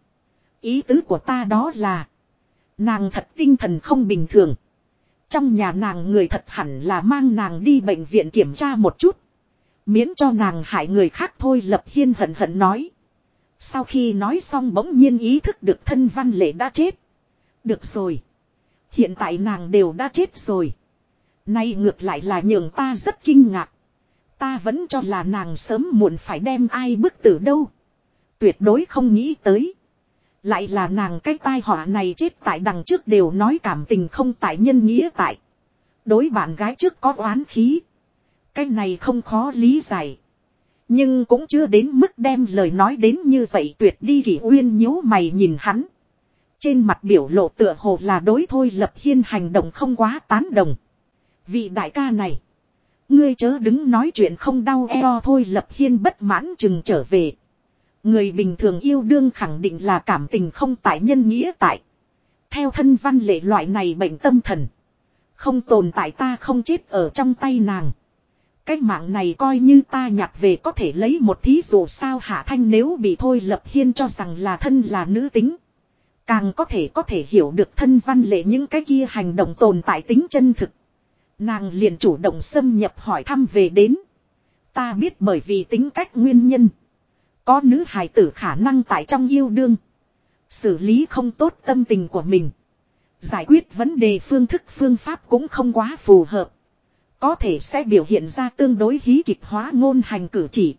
Ý tứ của ta đó là nàng thật tinh thần không bình thường. Trong nhà nàng người thật hẳn là mang nàng đi bệnh viện kiểm tra một chút. Miễn cho nàng hại người khác thôi. Lập Hiên hận hận nói. Sau khi nói xong bỗng nhiên ý thức được Thân Văn Lệ đã chết. Được rồi. Hiện tại nàng đều đã chết rồi. Nay ngược lại là nhường ta rất kinh ngạc. Ta vẫn cho là nàng sớm muộn phải đem ai bức tử đâu. Tuyệt đối không nghĩ tới. Lại là nàng cái tai họa này chết tại đằng trước đều nói cảm tình không tại nhân nghĩa tại. Đối bạn gái trước có oán khí. Cái này không khó lý giải. Nhưng cũng chưa đến mức đem lời nói đến như vậy. Tuyệt đi. Kỷ Uyên nhíu mày nhìn hắn. Trên mặt biểu lộ tựa hồ là đối Thôi Lập Hiên hành động không quá tán đồng. Vị đại ca này. Ngươi chớ đứng nói chuyện không đau eo. Thôi Lập Hiên bất mãn chừng trở về. Người bình thường yêu đương khẳng định là cảm tình không tại nhân nghĩa tại. Theo Thân Văn Lệ loại này bệnh tâm thần. Không tồn tại ta không chết ở trong tay nàng. Cái mạng này coi như ta nhặt về có thể lấy một thí dụ sao? Hạ Thanh nếu bị Thôi Lập Hiên cho rằng là thân là nữ tính. Càng có thể hiểu được Thân Văn Lệ những cái kia hành động tồn tại tính chân thực. Nàng liền chủ động xâm nhập hỏi thăm về đến. Ta biết bởi vì tính cách nguyên nhân. Có nữ hài tử khả năng tại trong yêu đương. Xử lý không tốt tâm tình của mình. Giải quyết vấn đề phương thức phương pháp cũng không quá phù hợp. Có thể sẽ biểu hiện ra tương đối hí kịch hóa ngôn hành cử chỉ.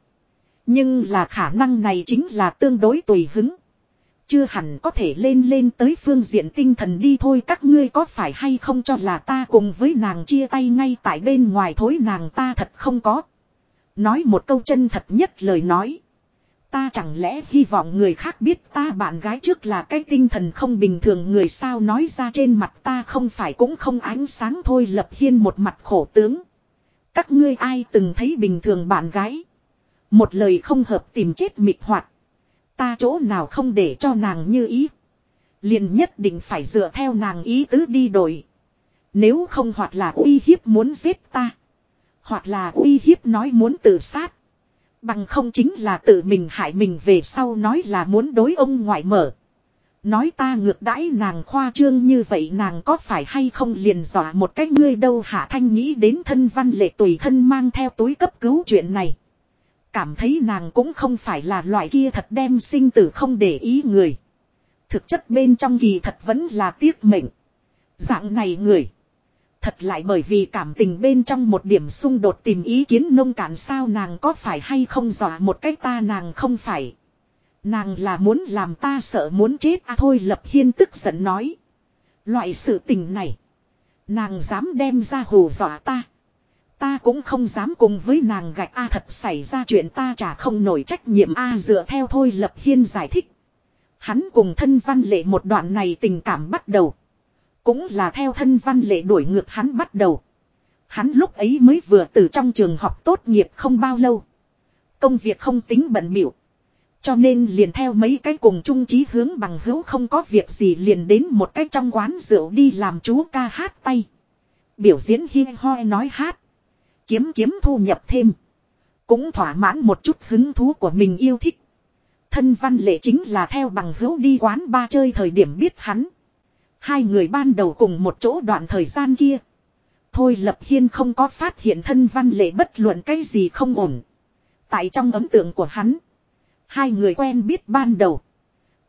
Nhưng là khả năng này chính là tương đối tùy hứng. Chưa hẳn có thể lên tới phương diện tinh thần đi thôi. Các ngươi có phải hay không cho là ta cùng với nàng chia tay ngay tại bên ngoài thối nàng ta thật không có. Nói một câu chân thật nhất lời nói. Ta chẳng lẽ hy vọng người khác biết ta bạn gái trước là cái tinh thần không bình thường người sao? Nói ra trên mặt ta không phải cũng không ánh sáng thôi. Lập Hiên một mặt khổ tướng. Các ngươi ai từng thấy bình thường bạn gái? Một lời không hợp tìm chết mịt hoạt. Ta chỗ nào không để cho nàng như ý. Liền nhất định phải dựa theo nàng ý tứ đi đổi. Nếu không hoặc là uy hiếp muốn giết ta. Hoặc là uy hiếp nói muốn tự sát. Bằng không chính là tự mình hại mình về sau nói là muốn đối ông ngoại mở. Nói ta ngược đãi nàng khoa trương như vậy nàng có phải hay không liền dọa một cách ngươi đâu? Hạ Thanh nghĩ đến Thân Văn Lệ tùy thân mang theo túi cấp cứu chuyện này. Cảm thấy nàng cũng không phải là loại kia thật đem sinh tử không để ý người. Thực chất bên trong kỳ thật vẫn là tiếc mệnh. Dạng này người. Thật lại bởi vì cảm tình bên trong một điểm xung đột tìm ý kiến nông cạn sao? Nàng có phải hay không dọa một cách ta? Nàng không phải. Nàng là muốn làm ta sợ muốn chết à? Thôi Lập Hiên tức giận nói. Loại sự tình này. Nàng dám đem ra hù dọa ta. Ta cũng không dám cùng với nàng gạch a. Thật xảy ra chuyện ta chả không nổi trách nhiệm a. Dựa theo Thôi Lập Hiên giải thích. Hắn cùng Thân Văn Lệ một đoạn này tình cảm bắt đầu. Cũng là theo Thân Văn Lệ đuổi ngược hắn bắt đầu. Hắn lúc ấy mới vừa từ trong trường học tốt nghiệp không bao lâu. Công việc không tính bận bịu. Cho nên liền theo mấy cái cùng chung chí hướng bằng hữu không có việc gì liền đến một cái trong quán rượu đi làm chú ca hát tay. Biểu diễn hi hoi nói hát. Kiếm thu nhập thêm. Cũng thỏa mãn một chút hứng thú của mình yêu thích. Thân Văn Lệ chính là theo bằng hữu đi quán ba chơi thời điểm biết hắn. Hai người ban đầu cùng một chỗ đoạn thời gian kia. Thôi Lập Hiên không có phát hiện Thân Văn Lệ bất luận cái gì không ổn. Tại trong ấn tượng của hắn. Hai người quen biết ban đầu.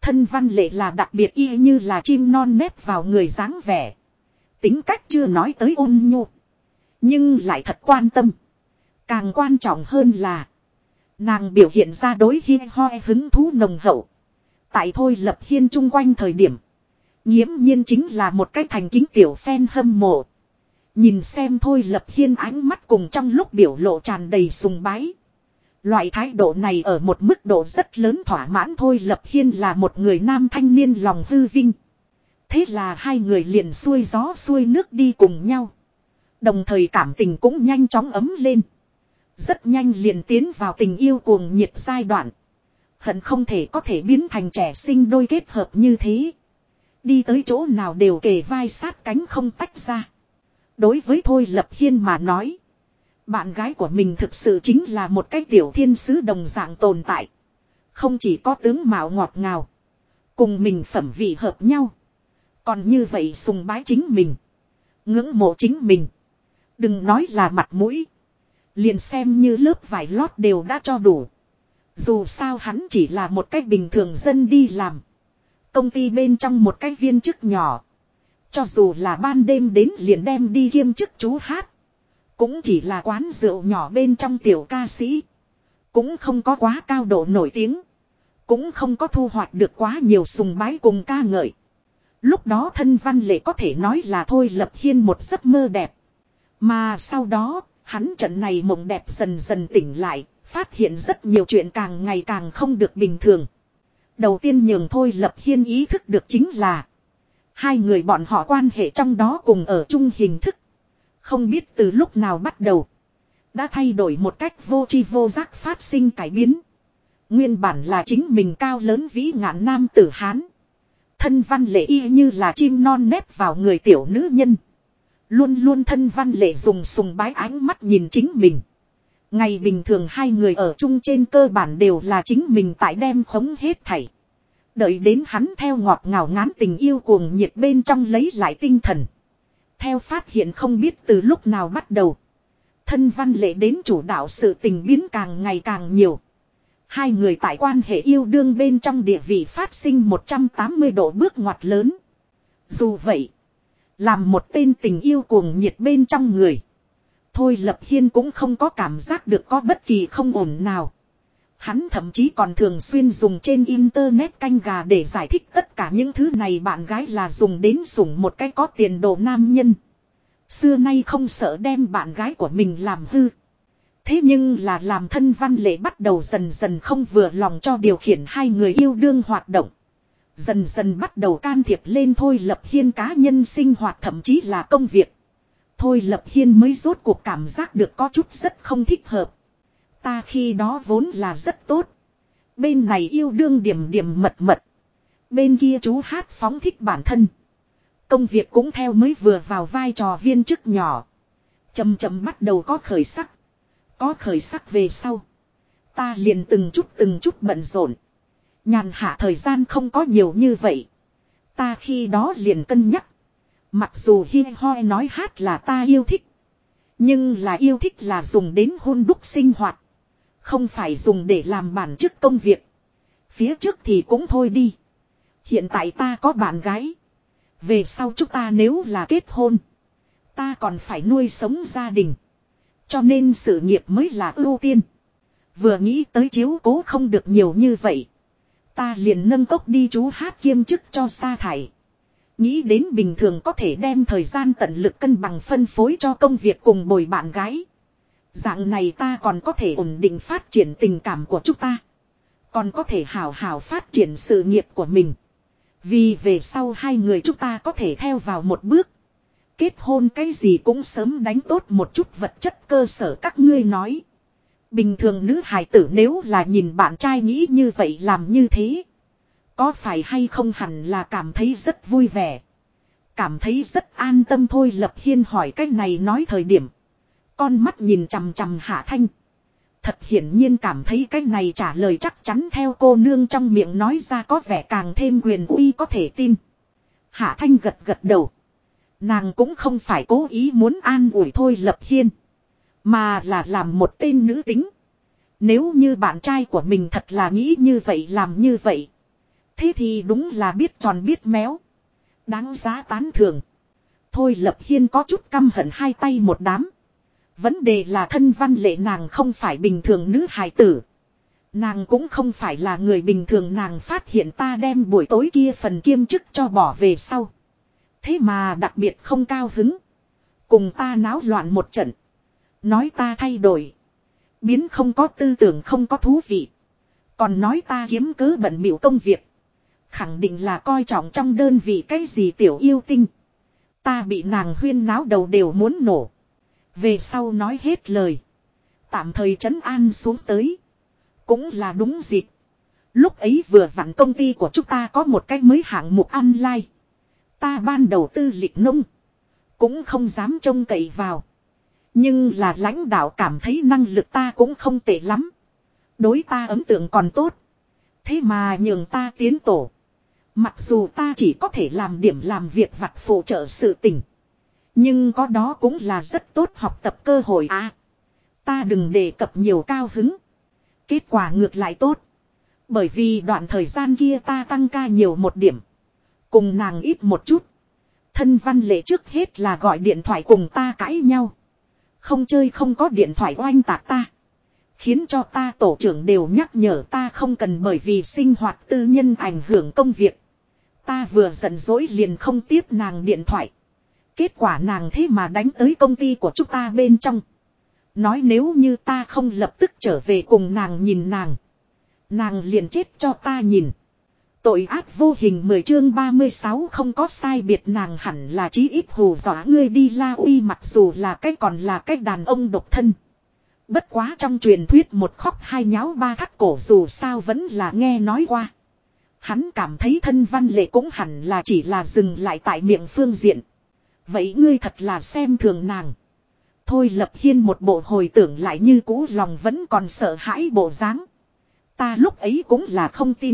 Thân Văn Lệ là đặc biệt y như là chim non nép vào người dáng vẻ. Tính cách chưa nói tới ôn nhu. Nhưng lại thật quan tâm. Càng quan trọng hơn là nàng biểu hiện ra đối hi hoi hứng thú nồng hậu. Tại Thôi Lập Hiên chung quanh thời điểm. Nghiễm nhiên chính là một cái thành kính tiểu fan hâm mộ. Nhìn xem Thôi Lập Hiên ánh mắt cùng trong lúc biểu lộ tràn đầy sùng bái. Loại thái độ này ở một mức độ rất lớn thỏa mãn Thôi Lập Hiên là một người nam thanh niên lòng hư vinh. Thế là hai người liền xuôi gió xuôi nước đi cùng nhau. Đồng thời cảm tình cũng nhanh chóng ấm lên. Rất nhanh liền tiến vào tình yêu cuồng nhiệt giai đoạn. Hận không thể có thể biến thành trẻ sinh đôi kết hợp như thế. Đi tới chỗ nào đều kề vai sát cánh không tách ra. Đối với Thôi Lập Hiên mà nói. Bạn gái của mình thực sự chính là một cái tiểu thiên sứ đồng dạng tồn tại. Không chỉ có tướng mạo ngọt ngào. Cùng mình phẩm vị hợp nhau. Còn như vậy sùng bái chính mình. Ngưỡng mộ chính mình. Đừng nói là mặt mũi. Liền xem như lớp vải lót đều đã cho đủ. Dù sao hắn chỉ là một cách bình thường dân đi làm. Công ty bên trong một cái viên chức nhỏ. Cho dù là ban đêm đến liền đem đi kiêm chức chú hát. Cũng chỉ là quán rượu nhỏ bên trong tiểu ca sĩ. Cũng không có quá cao độ nổi tiếng. Cũng không có thu hoạch được quá nhiều sùng bái cùng ca ngợi. Lúc đó Thân Văn Lệ có thể nói là Thôi Lập Hiên một giấc mơ đẹp. Mà sau đó, hắn trận này mộng đẹp dần dần tỉnh lại, phát hiện rất nhiều chuyện càng ngày càng không được bình thường. Đầu tiên nhường Thôi Lập Hiên ý thức được chính là hai người bọn họ quan hệ trong đó cùng ở chung hình thức. Không biết từ lúc nào bắt đầu đã thay đổi một cách vô tri vô giác phát sinh cải biến. Nguyên bản là chính mình cao lớn vĩ ngạn nam tử Hán. Thân Văn Lệ y như là chim non nép vào người tiểu nữ nhân. Luôn luôn Thân Văn Lệ dùng sùng bái ánh mắt nhìn chính mình. Ngày bình thường hai người ở chung trên cơ bản đều là chính mình tại đem khống hết thảy. Đợi đến hắn theo ngọt ngào ngán tình yêu cuồng nhiệt bên trong lấy lại tinh thần. Theo phát hiện không biết từ lúc nào bắt đầu. Thân Văn Lệ đến chủ đạo sự tình biến càng ngày càng nhiều. Hai người tại quan hệ yêu đương bên trong địa vị phát sinh 180 độ bước ngoặt lớn. Dù vậy, làm một tên tình yêu cuồng nhiệt bên trong người. Thôi Lập Hiên cũng không có cảm giác được có bất kỳ không ổn nào. Hắn thậm chí còn thường xuyên dùng trên internet canh gà để giải thích tất cả những thứ này bạn gái là dùng đến sủng một cái có tiền đồ nam nhân. Xưa nay không sợ đem bạn gái của mình làm hư. Thế nhưng là làm Thân Văn Lệ bắt đầu dần dần không vừa lòng cho điều khiển hai người yêu đương hoạt động. Dần dần bắt đầu can thiệp lên Thôi Lập Hiên cá nhân sinh hoạt thậm chí là công việc. Thôi Lập Hiên mới rốt cuộc cảm giác được có chút rất không thích hợp. Ta khi đó vốn là rất tốt. Bên này yêu đương điểm điểm mật mật. Bên kia chú hát phóng thích bản thân. Công việc cũng theo mới vừa vào vai trò viên chức nhỏ. Chậm chậm bắt đầu có khởi sắc. Có khởi sắc về sau. Ta liền từng chút bận rộn. Nhàn hạ thời gian không có nhiều như vậy. Ta khi đó liền cân nhắc. Mặc dù hi hoi nói hát là ta yêu thích. Nhưng là yêu thích là dùng đến hôn đúc sinh hoạt. Không phải dùng để làm bản chức công việc. Phía trước thì cũng thôi đi. Hiện tại ta có bạn gái. Về sau chúng ta nếu là kết hôn. Ta còn phải nuôi sống gia đình. Cho nên sự nghiệp mới là ưu tiên. Vừa nghĩ tới chiếu cố không được nhiều như vậy. Ta liền nâng cốc đi chú hát kiêm chức cho sa thải. Nghĩ đến bình thường có thể đem thời gian tận lực cân bằng phân phối cho công việc cùng bồi bạn gái. Dạng này ta còn có thể ổn định phát triển tình cảm của chúng ta. Còn có thể hào hào phát triển sự nghiệp của mình. Vì về sau hai người chúng ta có thể theo vào một bước. Kết hôn cái gì cũng sớm đánh tốt một chút vật chất cơ sở các ngươi nói. Bình thường nữ hài tử nếu là nhìn bạn trai nghĩ như vậy làm như thế. Có phải hay không hẳn là cảm thấy rất vui vẻ. Cảm thấy rất an tâm. Thôi Lập Hiên hỏi cái này nói thời điểm. Con mắt nhìn chằm chằm Hạ Thanh. Thật hiển nhiên cảm thấy cái này trả lời chắc chắn theo cô nương trong miệng nói ra có vẻ càng thêm quyền uy có thể tin. Hạ Thanh gật gật đầu. Nàng cũng không phải cố ý muốn an ủi Thôi Lập Hiên. Mà là làm một tên nữ tính. Nếu như bạn trai của mình thật là nghĩ như vậy làm như vậy. Thế thì đúng là biết tròn biết méo. Đáng giá tán thưởng. Thôi Lập Hiên có chút căm hận hai tay một đám. Vấn đề là thân Văn Lệ nàng không phải bình thường nữ hài tử. Nàng cũng không phải là người bình thường, nàng phát hiện ta đem buổi tối kia phần kiêm chức cho bỏ về sau. Thế mà đặc biệt không cao hứng. Cùng ta náo loạn một trận. Nói ta thay đổi. Biến không có tư tưởng, không có thú vị. Còn nói ta kiếm cớ bận bịu công việc. Khẳng định là coi trọng trong đơn vị cái gì tiểu yêu tinh. Ta bị nàng huyên náo đầu đều muốn nổ. Về sau nói hết lời. Tạm thời trấn an xuống tới. Cũng là đúng dịp. Lúc ấy vừa vặn công ty của chúng ta có một cái mới hạng mục online. Ta ban đầu tư lịch nông. Cũng không dám trông cậy vào. Nhưng là lãnh đạo cảm thấy năng lực ta cũng không tệ lắm. Đối ta ấn tượng còn tốt. Thế mà nhường ta tiến tổ. Mặc dù ta chỉ có thể làm điểm làm việc vặt phụ trợ sự tình. Nhưng có đó cũng là rất tốt học tập cơ hội à. Ta đừng đề cập nhiều cao hứng. Kết quả ngược lại tốt. Bởi vì đoạn thời gian kia ta tăng ca nhiều một điểm. Cùng nàng ít một chút. Thân Văn Lệ trước hết là gọi điện thoại cùng ta cãi nhau. Không chơi không có điện thoại oanh tạc ta. Khiến cho ta tổ trưởng đều nhắc nhở ta không cần bởi vì sinh hoạt tư nhân ảnh hưởng công việc. Ta vừa giận dỗi liền không tiếp nàng điện thoại. Kết quả nàng thế mà đánh tới công ty của chúng ta bên trong. Nói nếu như ta không lập tức trở về cùng nàng nhìn nàng. Nàng liền chết cho ta nhìn. Tội ác vô hình 10 chương 36 không có sai biệt, nàng hẳn là chí ít hù dọa ngươi đi La Uy, mặc dù là cái còn là cái đàn ông độc thân. Bất quá trong truyền thuyết một khóc hai nháo ba thắt cổ dù sao vẫn là nghe nói qua. Hắn cảm thấy thân Văn Lệ cũng hẳn là chỉ là dừng lại tại miệng phương diện. Vậy ngươi thật là xem thường nàng. Thôi Lập Hiên một bộ hồi tưởng lại như cũ lòng vẫn còn sợ hãi bộ dáng. Ta lúc ấy cũng là không tin.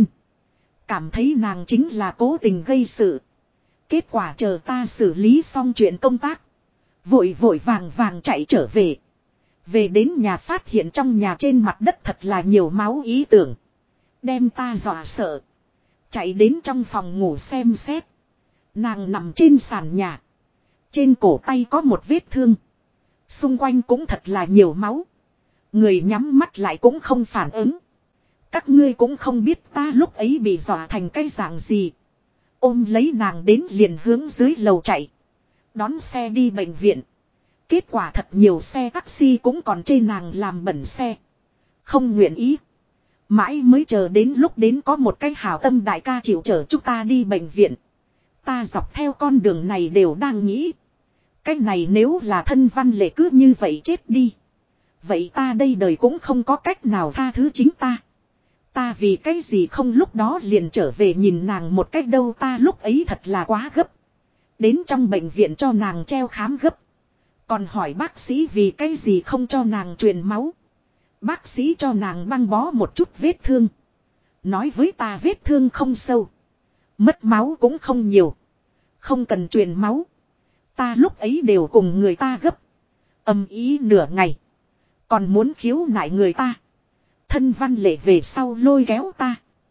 Cảm thấy nàng chính là cố tình gây sự. Kết quả chờ ta xử lý xong chuyện công tác. Vội vội vàng vàng chạy trở về. Về đến nhà phát hiện trong nhà trên mặt đất thật là nhiều máu, ý tưởng. Đem ta dọa sợ. Chạy đến trong phòng ngủ xem xét. Nàng nằm trên sàn nhà. Trên cổ tay có một vết thương. Xung quanh cũng thật là nhiều máu. Người nhắm mắt lại cũng không phản ứng. Các ngươi cũng không biết ta lúc ấy bị dọa thành cái dạng gì. Ôm lấy nàng đến liền hướng dưới lầu chạy. Đón xe đi bệnh viện. Kết quả thật nhiều xe taxi cũng còn chê nàng làm bẩn xe. Không nguyện ý. Mãi mới chờ đến lúc đến có một cái hảo tâm đại ca chịu chở chúng ta đi bệnh viện. Ta dọc theo con đường này đều đang nghĩ. Cái này nếu là thân Văn Lệ cứ như vậy chết đi. Vậy ta đây đời cũng không có cách nào tha thứ chính ta. Ta vì cái gì không lúc đó liền trở về nhìn nàng một cách đâu, ta lúc ấy thật là quá gấp. Đến trong bệnh viện cho nàng treo khám gấp. Còn hỏi bác sĩ vì cái gì không cho nàng truyền máu. Bác sĩ cho nàng băng bó một chút vết thương. Nói với ta vết thương không sâu. Mất máu cũng không nhiều. Không cần truyền máu. Ta lúc ấy đều cùng người ta gấp. Âm ý nửa ngày. Còn muốn khiếu nại người ta. Thân Văn Lệ về sau lôi kéo ta.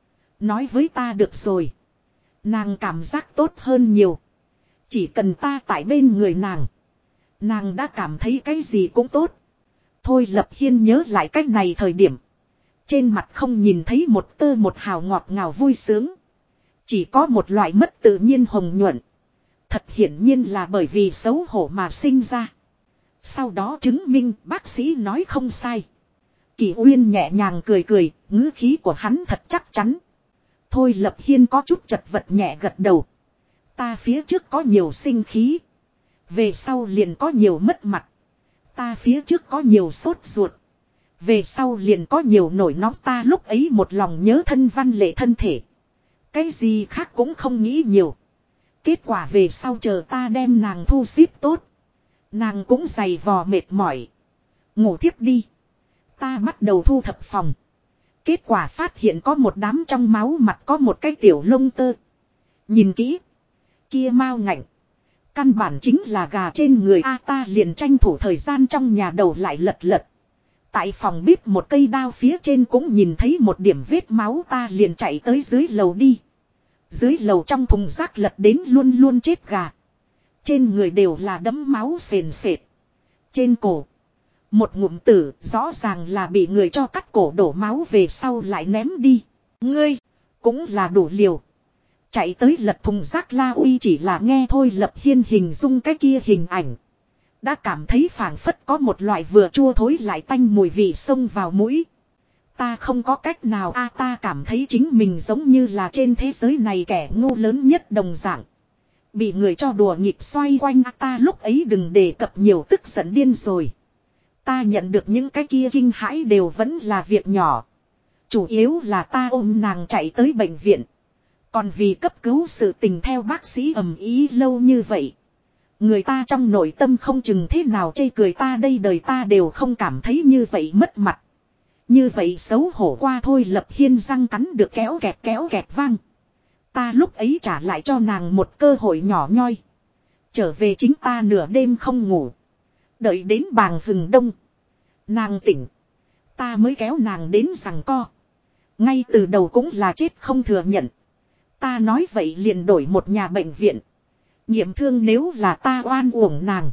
Nói với ta được rồi. Nàng cảm giác tốt hơn nhiều. Chỉ cần ta tại bên người nàng. Nàng đã cảm thấy cái gì cũng tốt. Thôi Lập Hiên nhớ lại cách này thời điểm. Trên mặt không nhìn thấy một tơ một hào ngọt ngào vui sướng. Chỉ có một loại mất tự nhiên hồng nhuận. Thật hiển nhiên là bởi vì xấu hổ mà sinh ra. Sau đó chứng minh bác sĩ nói không sai. Kỳ Uyên nhẹ nhàng cười cười, ngữ khí của hắn thật chắc chắn. Thôi Lập Hiên có chút chật vật nhẹ gật đầu. Ta phía trước có nhiều sinh khí. Về sau liền có nhiều mất mặt. Ta phía trước có nhiều sốt ruột. Về sau liền có nhiều nổi nóng, ta lúc ấy một lòng nhớ thân Văn Lệ thân thể. Cái gì khác cũng không nghĩ nhiều. Kết quả về sau chờ ta đem nàng thu xếp tốt. Nàng cũng dày vò mệt mỏi. Ngủ thiếp đi. Ta bắt đầu thu thập phòng. Kết quả phát hiện có một đám trong máu mặt có một cái tiểu lông tơ. Nhìn kỹ. Kia mau ngạnh. Căn bản chính là gà trên người a, ta liền tranh thủ thời gian trong nhà đầu lại lật lật. Tại phòng bếp một cây đao phía trên cũng nhìn thấy một điểm vết máu, ta liền chạy tới dưới lầu đi. Dưới lầu trong thùng rác lật đến luôn luôn chết gà. Trên người đều là đẫm máu sền sệt. Trên cổ. Một ngụm tử rõ ràng là bị người cho cắt cổ đổ máu về sau lại ném đi. Ngươi. Cũng là đủ liều. Chạy tới lật thùng rác La Uy chỉ là nghe thôi Lập Hiên hình dung cái kia hình ảnh. Đã cảm thấy phảng phất có một loại vừa chua thối lại tanh mùi vị xông vào mũi. Ta không có cách nào ta cảm thấy chính mình giống như là trên thế giới này kẻ ngu lớn nhất đồng dạng. Bị người cho đùa nghịch xoay quanh ta lúc ấy đừng đề cập nhiều tức giận điên rồi. Ta nhận được những cái kia kinh hãi đều vẫn là việc nhỏ. Chủ yếu là ta ôm nàng chạy tới bệnh viện. Còn vì cấp cứu sự tình theo bác sĩ ầm ý lâu như vậy. Người ta trong nội tâm không chừng thế nào chê cười ta đây đời ta đều không cảm thấy như vậy mất mặt. Như vậy xấu hổ qua thôi Lập Hiên răng cắn được kéo kẹt vang. Ta lúc ấy trả lại cho nàng một cơ hội nhỏ nhoi. Trở về chính ta nửa đêm không ngủ. Đợi đến bàng hừng đông. Nàng tỉnh. Ta mới kéo nàng đến giằng co. Ngay từ đầu cũng là chết không thừa nhận. Ta nói vậy liền đổi một nhà bệnh viện. Nghiệm thương nếu là ta oan uổng nàng.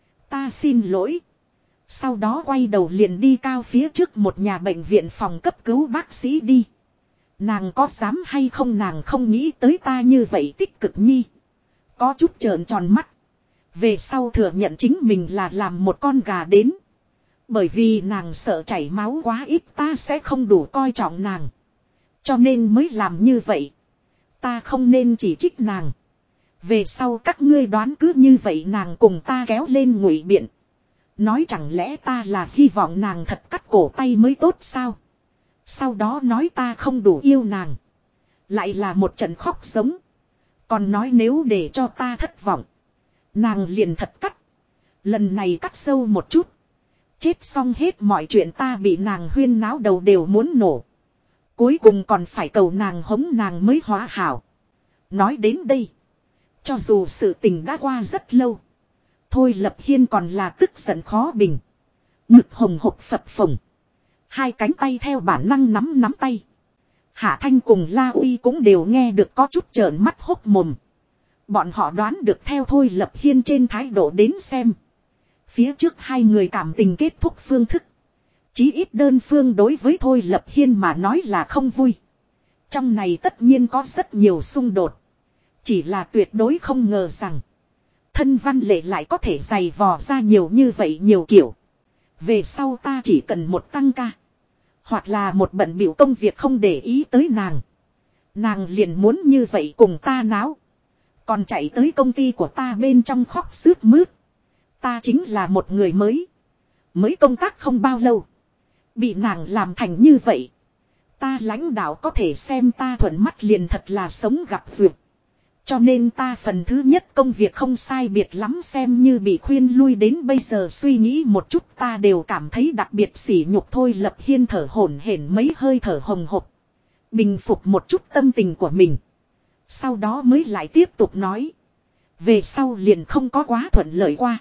Ta xin lỗi. Sau đó quay đầu liền đi cao phía trước một nhà bệnh viện phòng cấp cứu bác sĩ đi. Nàng có dám hay không nàng không nghĩ tới ta như vậy tích cực nhi. Có chút trợn tròn mắt. Về sau thừa nhận chính mình là làm một con gà đến. Bởi vì nàng sợ chảy máu quá ít ta sẽ không đủ coi trọng nàng. Cho nên mới làm như vậy. Ta không nên chỉ trích nàng. Về sau các ngươi đoán cứ như vậy nàng cùng ta kéo lên ngụy biện. Nói chẳng lẽ ta là hy vọng nàng thật cắt cổ tay mới tốt sao? Sau đó nói ta không đủ yêu nàng. Lại là một trận khóc giống. Còn nói nếu để cho ta thất vọng. Nàng liền thật cắt. Lần này cắt sâu một chút. Chết xong hết mọi chuyện ta bị nàng huyên náo đầu đều muốn nổ. Cuối cùng còn phải cầu nàng hống nàng mới hóa hảo. Nói đến đây. Cho dù sự tình đã qua rất lâu. Thôi Lập Hiên còn là tức giận khó bình. Ngực hồng hộc phập phồng. Hai cánh tay theo bản năng nắm tay. Hạ Thanh cùng La Uy cũng đều nghe được có chút trợn mắt hốc mồm. Bọn họ đoán được theo Thôi Lập Hiên trên thái độ đến xem. Phía trước hai người cảm tình kết thúc phương thức. Chí ít đơn phương đối với Thôi Lập Hiên mà nói là không vui. Trong này tất nhiên có rất nhiều xung đột. Chỉ là tuyệt đối không ngờ rằng. Thân Văn Lệ lại có thể giày vò ra nhiều như vậy nhiều kiểu. Về sau ta chỉ cần một tăng ca. Hoặc là một bận bịu công việc không để ý tới nàng. Nàng liền muốn như vậy cùng ta náo. Còn chạy tới công ty của ta bên trong khóc sướt mướt. Ta chính là một người mới. Mới công tác không bao lâu. Bị nàng làm thành như vậy. Ta lãnh đạo có thể xem ta thuận mắt liền thật là sống gặp duyệt. Cho nên ta phần thứ nhất công việc không sai biệt lắm xem như bị khuyên lui đến bây giờ suy nghĩ một chút ta đều cảm thấy đặc biệt sỉ nhục thôi Lập Hiên thở hổn hển mấy hơi thở hồng hộc. Bình phục một chút tâm tình của mình. Sau đó mới lại tiếp tục nói. Về sau liền không có quá thuận lợi qua.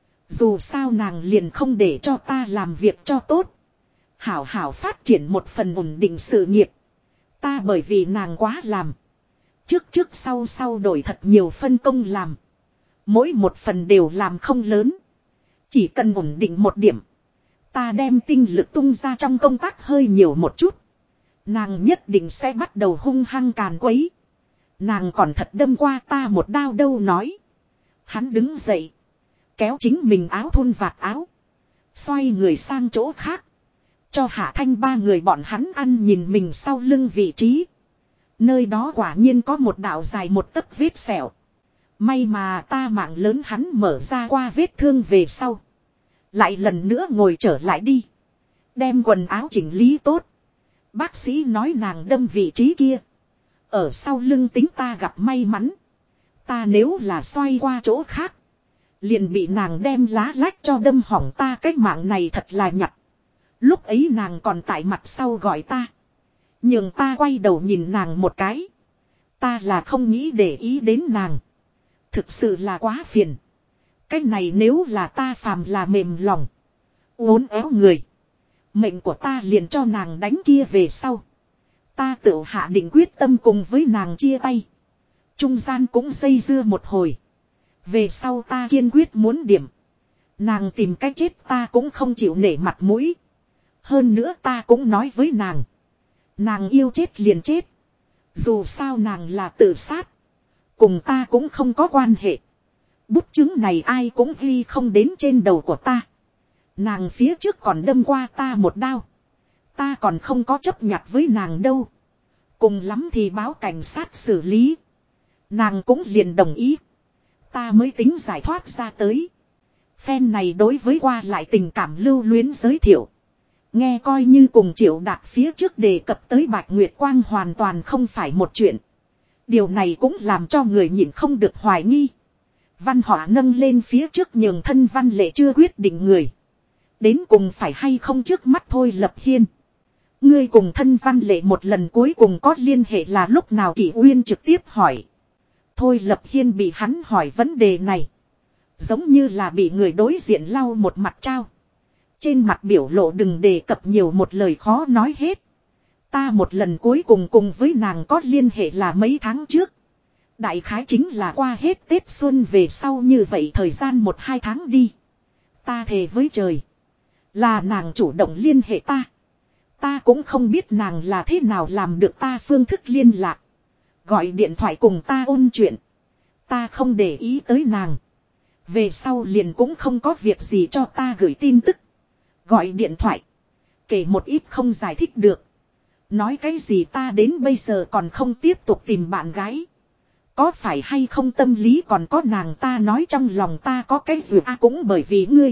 Dù sao nàng liền không để cho ta làm việc cho tốt. Hảo hảo phát triển một phần ổn định sự nghiệp. Ta bởi vì nàng quá làm. Trước sau đổi thật nhiều phân công làm. Mỗi một phần đều làm không lớn. Chỉ cần ổn định một điểm. Ta đem tinh lực tung ra trong công tác hơi nhiều một chút. Nàng nhất định sẽ bắt đầu hung hăng càn quấy. Nàng còn thật đâm qua ta một đao đâu nói. Hắn đứng dậy. Kéo chính mình áo thun vạt áo. Xoay người sang chỗ khác. Cho Hạ Thanh ba người bọn hắn ăn nhìn mình sau lưng vị trí. Nơi đó quả nhiên có một đạo dài một tấc vết sẹo. May mà ta mạng lớn hắn mở ra qua vết thương về sau. Lại lần nữa ngồi trở lại đi. Đem quần áo chỉnh lý tốt. Bác sĩ nói nàng đâm vị trí kia. Ở sau lưng tính ta gặp may mắn. Ta nếu là xoay qua chỗ khác. Liền bị nàng đem lá lách cho đâm hỏng ta cái mạng này thật là nhặt. Lúc ấy nàng còn tại mặt sau gọi ta. Nhưng ta quay đầu nhìn nàng một cái. Ta là không nghĩ để ý đến nàng. Thực sự là quá phiền. Cái này nếu là ta phàm là mềm lòng. Uốn éo người. Mệnh của ta liền cho nàng đánh kia về sau. Ta tự hạ định quyết tâm cùng với nàng chia tay. Trung gian cũng dây dưa một hồi. Về sau ta kiên quyết muốn điểm. Nàng tìm cách chết ta cũng không chịu nể mặt mũi. Hơn nữa ta cũng nói với nàng. Nàng yêu chết liền chết. Dù sao nàng là tự sát. Cùng ta cũng không có quan hệ. Bút chứng này ai cũng ghi không đến trên đầu của ta. Nàng phía trước còn đâm qua ta một đao. Ta còn không có chấp nhặt với nàng đâu. Cùng lắm thì báo cảnh sát xử lý. Nàng cũng liền đồng ý. Ta mới tính giải thoát ra tới. Phen này đối với qua lại tình cảm lưu luyến giới thiệu. Nghe coi như cùng Triệu Đạt phía trước đề cập tới Bạch Nguyệt Quang hoàn toàn không phải một chuyện. Điều này cũng làm cho người nhìn không được hoài nghi. Văn Họa nâng lên phía trước nhường thân Văn Lệ chưa quyết định người. Đến cùng phải hay không trước mắt thôi Lập Hiên. Ngươi cùng thân Văn Lệ một lần cuối cùng có liên hệ là lúc nào? Kỷ Uyên trực tiếp hỏi. Thôi Lập Hiên bị hắn hỏi vấn đề này. Giống như là bị người đối diện lau một mặt trao. Trên mặt biểu lộ đừng đề cập nhiều, một lời khó nói hết. Ta một lần cuối cùng với nàng có liên hệ là mấy tháng trước. Đại khái chính là qua hết Tết Xuân về sau như vậy, thời gian 1-2 tháng đi. Ta thề với trời. Là nàng chủ động liên hệ ta. Ta cũng không biết nàng là thế nào làm được ta phương thức liên lạc. Gọi điện thoại cùng ta ôn chuyện. Ta không để ý tới nàng. Về sau liền cũng không có việc gì cho ta gửi tin tức. Gọi điện thoại. Kể một ít không giải thích được. Nói cái gì ta đến bây giờ còn không tiếp tục tìm bạn gái. Có phải hay không tâm lý còn có nàng, ta nói trong lòng ta có cái gì cũng bởi vì ngươi.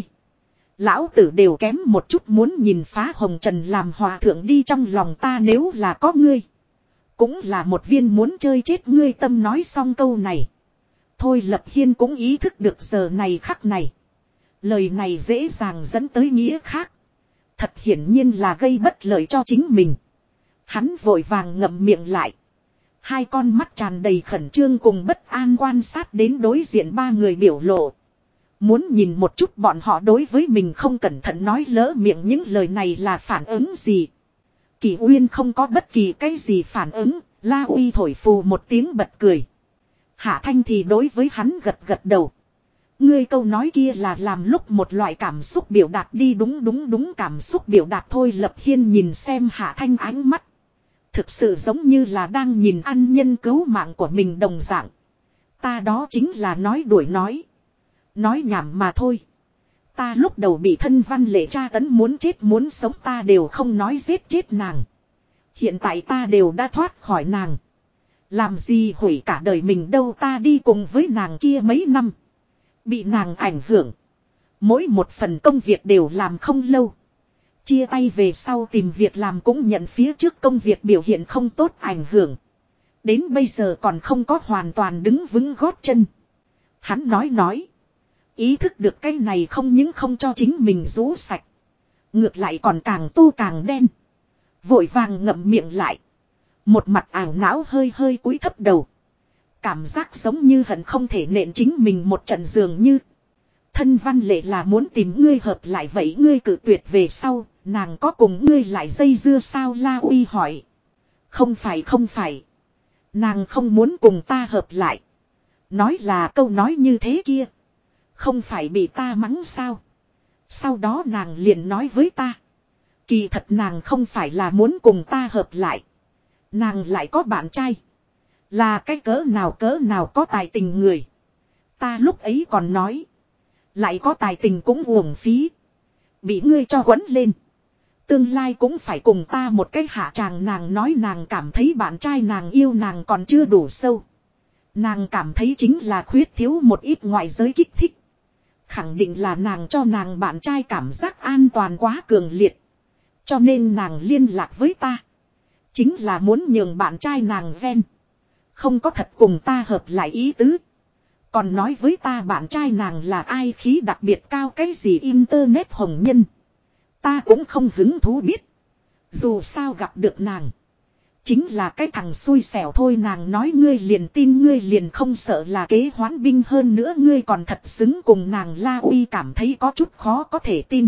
Lão tử đều kém một chút muốn nhìn phá hồng trần làm hòa thượng đi, trong lòng ta nếu là có ngươi. Cũng là một viên muốn chơi chết ngươi tâm. Nói xong câu này. Thôi Lập Hiên cũng ý thức được giờ này khắc này. Lời này dễ dàng dẫn tới nghĩa khác. Thật hiển nhiên là gây bất lợi cho chính mình. Hắn vội vàng ngậm miệng lại. Hai con mắt tràn đầy khẩn trương cùng bất an quan sát đến đối diện ba người biểu lộ. Muốn nhìn một chút bọn họ đối với mình không cẩn thận nói lỡ miệng những lời này là phản ứng gì. Kỷ Uyên không có bất kỳ cái gì phản ứng. La Uy thổi phù một tiếng bật cười. Hạ Thanh thì đối với hắn gật gật đầu. Ngươi câu nói kia là làm lúc một loại cảm xúc biểu đạt đi. Đúng cảm xúc biểu đạt. Thôi Lập Hiên nhìn xem Hạ Thanh ánh mắt. Thực sự giống như là đang nhìn ân nhân cứu mạng của mình đồng dạng. Ta đó chính là nói đuổi nói. Nói nhảm mà thôi. Ta lúc đầu bị thân Văn Lệ tra tấn muốn chết muốn sống ta đều không nói giết chết nàng. Hiện tại ta đều đã thoát khỏi nàng. Làm gì hủy cả đời mình đâu, ta đi cùng với nàng kia mấy năm. Bị nàng ảnh hưởng. Mỗi một phần công việc đều làm không lâu. Chia tay về sau tìm việc làm cũng nhận phía trước công việc biểu hiện không tốt ảnh hưởng. Đến bây giờ còn không có hoàn toàn đứng vững gót chân. Hắn nói. Ý thức được cái này không những không cho chính mình rũ sạch. Ngược lại còn càng tu càng đen. Vội vàng ngậm miệng lại. Một mặt ảo não hơi cúi thấp đầu. Cảm giác giống như hận không thể nện chính mình một trận dường như. Thân Văn Lệ là muốn tìm ngươi hợp lại vậy ngươi cự tuyệt về sau, nàng có cùng ngươi lại dây dưa sao? La Uy hỏi. Không phải. Nàng không muốn cùng ta hợp lại. Nói là câu nói như thế kia. Không phải bị ta mắng sao? Sau đó nàng liền nói với ta. Kỳ thật nàng không phải là muốn cùng ta hợp lại. Nàng lại có bạn trai. Là cái cỡ nào có tài tình người. Ta lúc ấy còn nói. Lại có tài tình cũng uổng phí. Bị ngươi cho quấn lên. Tương lai cũng phải cùng ta một cái hạ tràng. Nàng nói nàng cảm thấy bạn trai nàng yêu nàng còn chưa đủ sâu. Nàng cảm thấy chính là khuyết thiếu một ít ngoại giới kích thích. Khẳng định là nàng cho nàng bạn trai cảm giác an toàn quá cường liệt. Cho nên nàng liên lạc với ta. Chính là muốn nhường bạn trai nàng ven. Không có thật cùng ta hợp lại ý tứ. Còn nói với ta bạn trai nàng là ai, khí đặc biệt cao cái gì internet hồng nhân. Ta cũng không hứng thú biết. Dù sao gặp được nàng. Chính là cái thằng xui xẻo thôi. Nàng nói ngươi liền tin, ngươi liền không sợ là kế hoán binh, hơn nữa ngươi còn thật xứng cùng nàng. La Uy cảm thấy có chút khó có thể tin.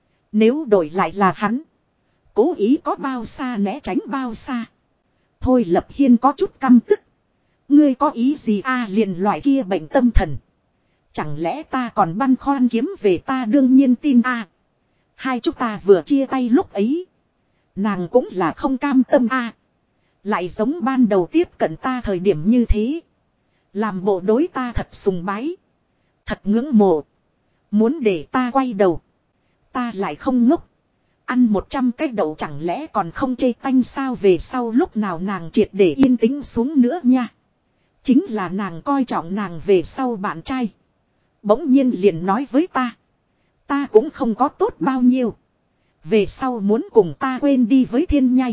Nếu đổi lại là hắn. Cố ý có bao xa né tránh bao xa. Thôi Lập Hiên có chút căm tức. Ngươi có ý gì a liền loại kia bệnh tâm thần. Chẳng lẽ ta còn băn khoăn kiếm về ta đương nhiên tin a. Hai chúng ta vừa chia tay lúc ấy. Nàng cũng là không cam tâm a. Lại giống ban đầu tiếp cận ta thời điểm như thế. Làm bộ đối ta thật sùng bái. Thật ngưỡng mộ. Muốn để ta quay đầu. Ta lại không ngốc. Ăn 100 cái đậu chẳng lẽ còn không chê tanh sao về sau lúc nào nàng triệt để yên tĩnh xuống nữa nha. Chính là nàng coi trọng nàng về sau bạn trai. Bỗng nhiên liền nói với ta. Ta cũng không có tốt bao nhiêu. Về sau muốn cùng ta quên đi với thiên nhai.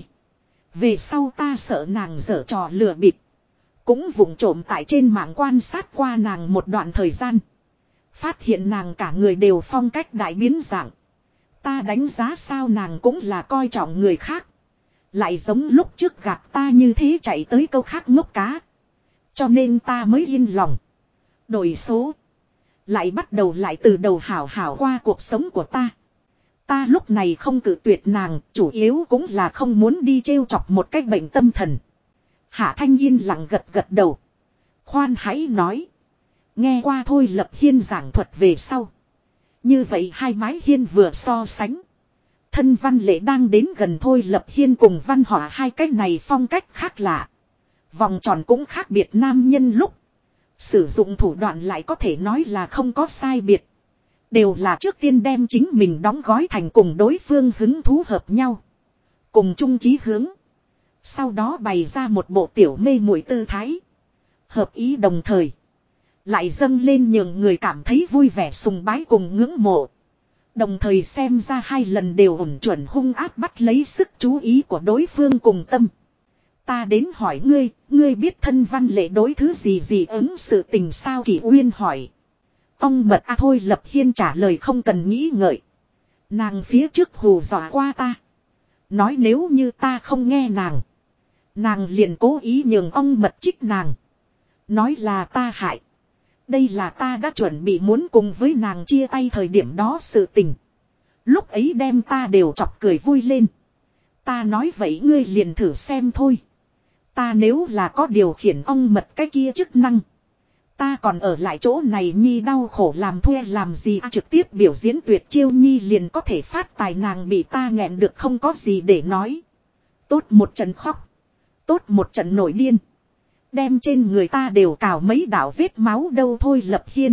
Về sau ta sợ nàng giở trò lừa bịp. Cũng vụng trộm tại trên mạng quan sát qua nàng một đoạn thời gian. Phát hiện nàng cả người đều phong cách đại biến dạng. Ta đánh giá sao nàng cũng là coi trọng người khác. Lại giống lúc trước gạt ta như thế chạy tới câu khác ngốc cá. Cho nên ta mới yên lòng. Đổi số. Lại bắt đầu lại từ đầu hảo hảo qua cuộc sống của ta. Ta lúc này không cự tuyệt nàng, chủ yếu cũng là không muốn đi trêu chọc một cái bệnh tâm thần. Hạ Thanh yên lặng gật gật đầu. Khoan hãy nói. Nghe qua Thôi Lập Hiên giảng thuật về sau. Như vậy hai mái hiên vừa so sánh. Thân Văn Lệ đang đến gần Thôi Lập Hiên cùng Văn Họa hai cái này phong cách khác lạ. Vòng tròn cũng khác biệt nam nhân lúc. Sử dụng thủ đoạn lại có thể nói là không có sai biệt. Đều là trước tiên đem chính mình đóng gói thành cùng đối phương hứng thú hợp nhau. Cùng chung chí hướng. Sau đó bày ra một bộ tiểu mê muội tư thái. Hợp ý đồng thời. Lại dâng lên nhường người cảm thấy vui vẻ sùng bái cùng ngưỡng mộ. Đồng thời xem ra hai lần đều ổn chuẩn hung ác bắt lấy sức chú ý của đối phương cùng tâm. Ta đến hỏi ngươi, ngươi biết Thân Văn Lệ đối thứ gì ứng sự tình sao Kỷ Uyên hỏi. Ông mật Thôi Lập Hiên trả lời không cần nghĩ ngợi. Nàng phía trước hù dọa qua ta. Nói nếu như ta không nghe nàng. Nàng liền cố ý nhường ông mật trích nàng. Nói là ta hại. Đây là ta đã chuẩn bị muốn cùng với nàng chia tay thời điểm đó sự tình. Lúc ấy đem ta đều chọc cười vui lên. Ta nói vậy ngươi liền thử xem thôi. Ta nếu là có điều khiển ông mật cái kia chức năng. Ta còn ở lại chỗ này nhi đau khổ làm thuê làm gì trực tiếp biểu diễn tuyệt chiêu nhi liền có thể phát tài nàng bị ta nghẹn được không có gì để nói. Tốt một trận khóc. Tốt một trận nổi điên. Đem trên người ta đều cào mấy đạo vết máu đâu Thôi Lập Hiên.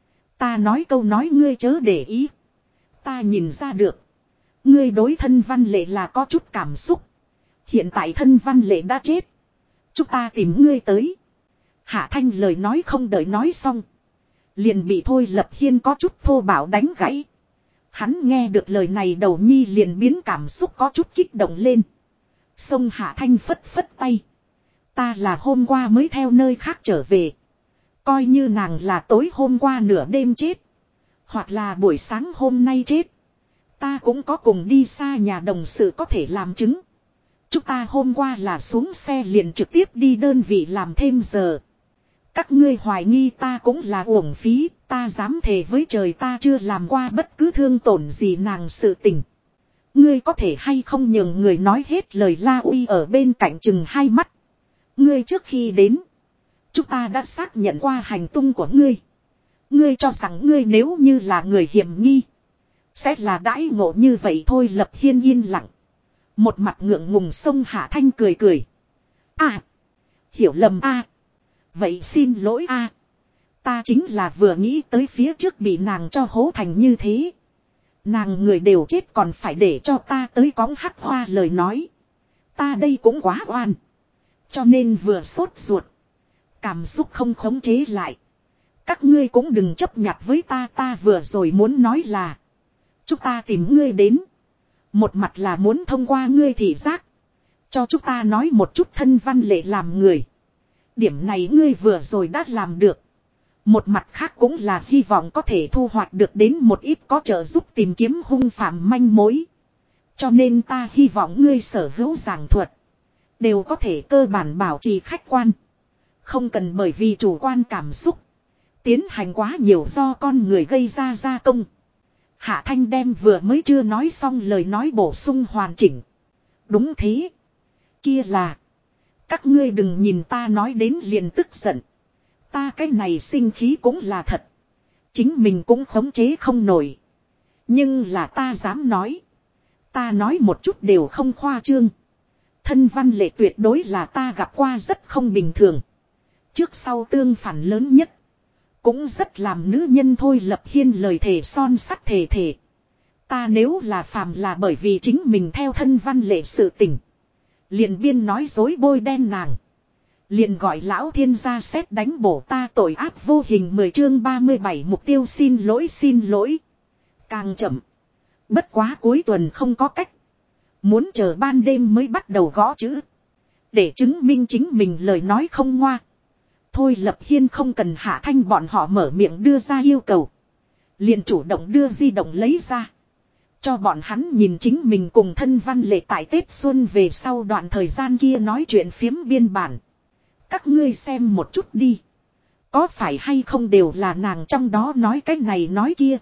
Ta nói câu nói ngươi chớ để ý. Ta nhìn ra được. Ngươi đối Thân Văn Lệ là có chút cảm xúc. Hiện tại Thân Văn Lệ đã chết. Chúng ta tìm ngươi tới. Hạ Thanh lời nói không đợi nói xong. Liền bị Thôi Lập Hiên có chút thô bạo đánh gãy. Hắn nghe được lời này đầu nhi liền biến cảm xúc có chút kích động lên. Xông Hạ Thanh phất phất tay. Ta là hôm qua mới theo nơi khác trở về. Coi như nàng là tối hôm qua nửa đêm chết. Hoặc là buổi sáng hôm nay chết. Ta cũng có cùng đi xa nhà đồng sự có thể làm chứng. Chúng ta hôm qua là xuống xe liền trực tiếp đi đơn vị làm thêm giờ. Các ngươi hoài nghi ta cũng là uổng phí. Ta dám thề với trời ta chưa làm qua bất cứ thương tổn gì nàng sự tình. Ngươi có thể hay không nhường người nói hết lời La Uy ở bên cạnh chừng hai mắt. Ngươi trước khi đến. Chúng ta đã xác nhận qua hành tung của ngươi. Ngươi cho rằng ngươi nếu như là người hiểm nghi. Sẽ là đãi ngộ như vậy thôi Lập Hiên yên lặng. Một mặt ngượng ngùng xông Hạ Thanh cười cười. À. Hiểu lầm a. Vậy xin lỗi a. Ta chính là vừa nghĩ tới phía trước bị nàng cho hố thành như thế. Nàng người đều chết còn phải để cho ta tới cõng hắc hoa lời nói. Ta đây cũng quá oan. Cho nên vừa sốt ruột. Cảm xúc không khống chế lại. Các ngươi cũng đừng chấp nhặt với ta vừa rồi muốn nói là. Chúng ta tìm ngươi đến. Một mặt là muốn thông qua ngươi thị giác. Cho chúng ta nói một chút Thân Văn Lệ làm người. Điểm này ngươi vừa rồi đã làm được. Một mặt khác cũng là hy vọng có thể thu hoạch được đến một ít có trợ giúp tìm kiếm hung phạm manh mối. Cho nên ta hy vọng ngươi sở hữu giảng thuật. Đều có thể cơ bản bảo trì khách quan. Không cần bởi vì chủ quan cảm xúc. Tiến hành quá nhiều do con người gây ra gia công. Hạ Thanh đem vừa mới chưa nói xong lời nói bổ sung hoàn chỉnh. Đúng thế. Kia là. Các ngươi đừng nhìn ta nói đến liền tức giận. Ta cái này sinh khí cũng là thật. Chính mình cũng khống chế không nổi. Nhưng là ta dám nói. Ta nói một chút đều không khoa trương. Thân Văn Lệ tuyệt đối là ta gặp qua rất không bình thường. Trước sau tương phản lớn nhất. Cũng rất làm nữ nhân Thôi Lập Hiên lời thề son sắt thề thề. Ta nếu là phàm là bởi vì chính mình theo Thân Văn Lệ sự tình. Liền biên nói dối bôi đen nàng. Liền gọi lão thiên gia xét đánh bổ ta tội ác vô hình 10 chương 37 mục tiêu xin lỗi. Càng chậm. Bất quá cuối tuần không có cách. Muốn chờ ban đêm mới bắt đầu gõ chữ. Để chứng minh chính mình lời nói không ngoa. Thôi Lập Hiên không cần Hạ Thanh bọn họ mở miệng đưa ra yêu cầu. Liền chủ động đưa di động lấy ra. Cho bọn hắn nhìn chính mình cùng Thân Văn Lệ tại Tết Xuân về sau đoạn thời gian kia nói chuyện phiếm biên bản. Các ngươi xem một chút đi. Có phải hay không đều là nàng trong đó nói cái này nói kia.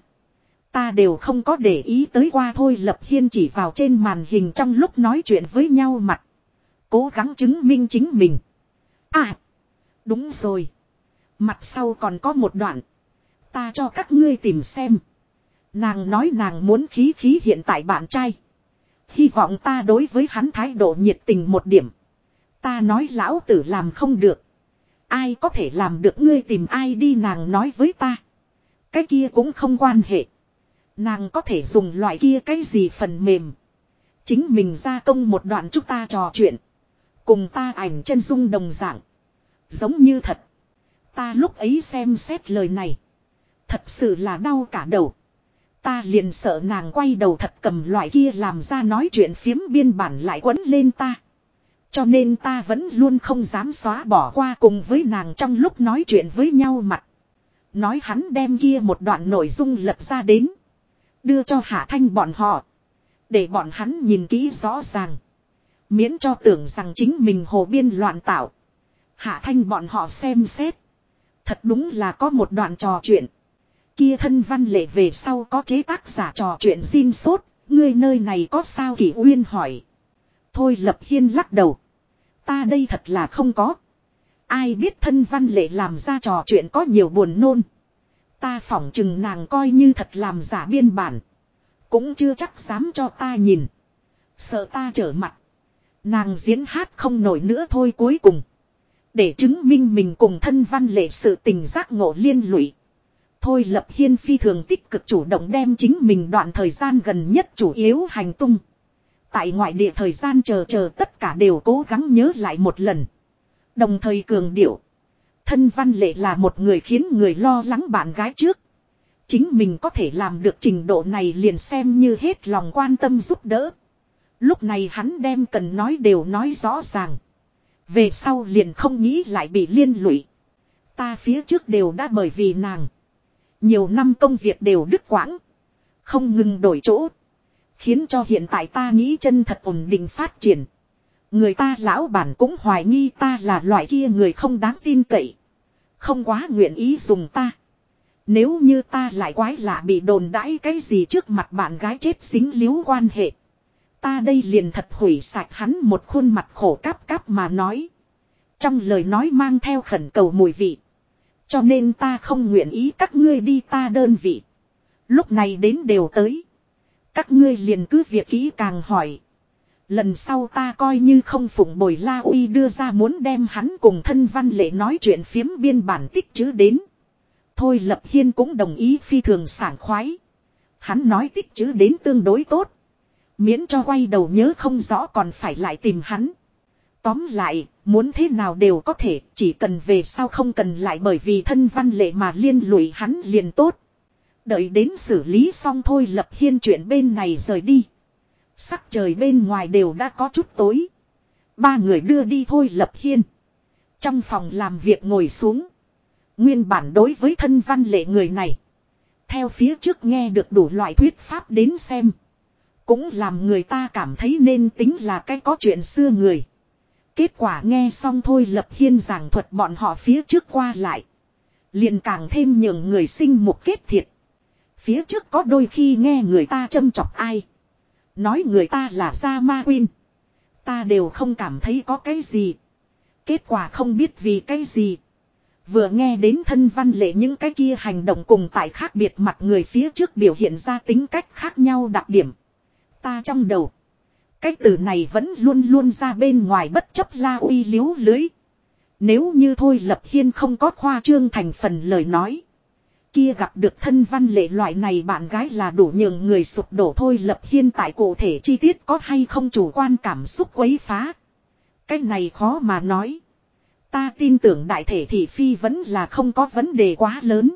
Ta đều không có để ý tới qua. Thôi Lập Hiên chỉ vào trên màn hình trong lúc nói chuyện với nhau mặt. Cố gắng chứng minh chính mình. À. Đúng rồi. Mặt sau còn có một đoạn. Ta cho các ngươi tìm xem. Nàng nói nàng muốn khí khí hiện tại bạn trai. Hy vọng ta đối với hắn thái độ nhiệt tình một điểm. Ta nói lão tử làm không được. Ai có thể làm được ngươi tìm ai đi nàng nói với ta. Cái kia cũng không quan hệ. Nàng có thể dùng loại kia cái gì phần mềm. Chính mình gia công một đoạn chúng ta trò chuyện. Cùng ta ảnh chân dung đồng dạng. Giống như thật. Ta lúc ấy xem xét lời này. Thật sự là đau cả đầu. Ta liền sợ nàng quay đầu thật cầm loại kia làm ra nói chuyện phiếm biên bản lại quấn lên ta. Cho nên ta vẫn luôn không dám xóa bỏ qua cùng với nàng trong lúc nói chuyện với nhau mặt. Nói hắn đem kia một đoạn nội dung lật ra đến. Đưa cho Hạ Thanh bọn họ. Để bọn hắn nhìn kỹ rõ ràng. Miễn cho tưởng rằng chính mình hồ biên loạn tạo. Hạ Thanh bọn họ xem xét. Thật đúng là có một đoạn trò chuyện. Kia Thân Văn Lệ về sau có chế tác giả trò chuyện xin sốt. Ngươi nơi này có sao Kỷ Uyên hỏi. Thôi Lập Hiên lắc đầu. Ta đây thật là không có. Ai biết Thân Văn Lệ làm ra trò chuyện có nhiều buồn nôn. Ta phỏng chừng nàng coi như thật làm giả biên bản. Cũng chưa chắc dám cho ta nhìn. Sợ ta trở mặt. Nàng diễn hát không nổi nữa thôi cuối cùng. Để chứng minh mình cùng Thân Văn Lệ sự tình giác ngộ liên lụy. Thôi Lập Hiên phi thường tích cực chủ động đem chính mình đoạn thời gian gần nhất chủ yếu hành tung. Tại ngoại địa thời gian chờ tất cả đều cố gắng nhớ lại một lần. Đồng thời cường điệu. Thân Văn Lệ là một người khiến người lo lắng bạn gái trước. Chính mình có thể làm được trình độ này liền xem như hết lòng quan tâm giúp đỡ. Lúc này hắn đem cần nói đều nói rõ ràng. Về sau liền không nghĩ lại bị liên lụy. Ta phía trước đều đã bởi vì nàng. Nhiều năm công việc đều đứt quãng. Không ngừng đổi chỗ. Khiến cho hiện tại ta nghĩ chân thật ổn định phát triển. Người ta lão bản cũng hoài nghi ta là loại kia người không đáng tin cậy. Không quá nguyện ý dùng ta. Nếu như ta lại quái lạ bị đồn đãi cái gì trước mặt bạn gái chết dính líu quan hệ. Ta đây liền thật hủy sạch hắn một khuôn mặt khổ cáp cáp mà nói. Trong lời nói mang theo khẩn cầu mùi vị. Cho nên ta không nguyện ý các ngươi đi ta đơn vị. Lúc này đến đều tới. Các ngươi liền cứ việc kỹ càng hỏi. Lần sau ta coi như không phụng bồi La Uy đưa ra muốn đem hắn cùng Thân Văn Lệ nói chuyện phiếm biên bản tích chứ đến. Thôi Lập Hiên cũng đồng ý phi thường sảng khoái. Hắn nói tích chứ đến tương đối tốt. Miễn cho quay đầu nhớ không rõ còn phải lại tìm hắn. Tóm lại, muốn thế nào đều có thể, chỉ cần về sau không cần lại bởi vì Thân Văn Lệ mà liên lụy hắn liền tốt. Đợi đến xử lý xong Thôi Lập Hiên chuyện bên này rời đi. Sắc trời bên ngoài đều đã có chút tối. Ba người đưa đi Thôi Lập Hiên. Trong phòng làm việc ngồi xuống. Nguyên bản đối với Thân Văn Lệ người này. Theo phía trước nghe được đủ loại thuyết pháp đến xem. Cũng làm người ta cảm thấy nên tính là cái có chuyện xưa người. Kết quả nghe xong Thôi Lập Hiên giảng thuật bọn họ phía trước qua lại. Liền càng thêm nhường người sinh một kết thiệt. Phía trước có đôi khi nghe người ta châm chọc ai. Nói người ta là Gia Ma Quyên. Ta đều không cảm thấy có cái gì. Kết quả không biết vì cái gì. Vừa nghe đến thân văn lệ những cái kia hành động cùng tại khác biệt mặt người phía trước biểu hiện ra tính cách khác nhau đặc điểm. Ta trong đầu. Cái từ này vẫn luôn luôn ra bên ngoài bất chấp La Uy liếu lưới. Nếu như Thôi Lập Hiên không có khoa trương thành phần lời nói. Kia gặp được thân văn lệ loại này bạn gái là đủ nhường người sụp đổ. Thôi Lập Hiên tại cụ thể chi tiết có hay không chủ quan cảm xúc quấy phá. Cái này khó mà nói. Ta tin tưởng đại thể thị phi vẫn là không có vấn đề quá lớn.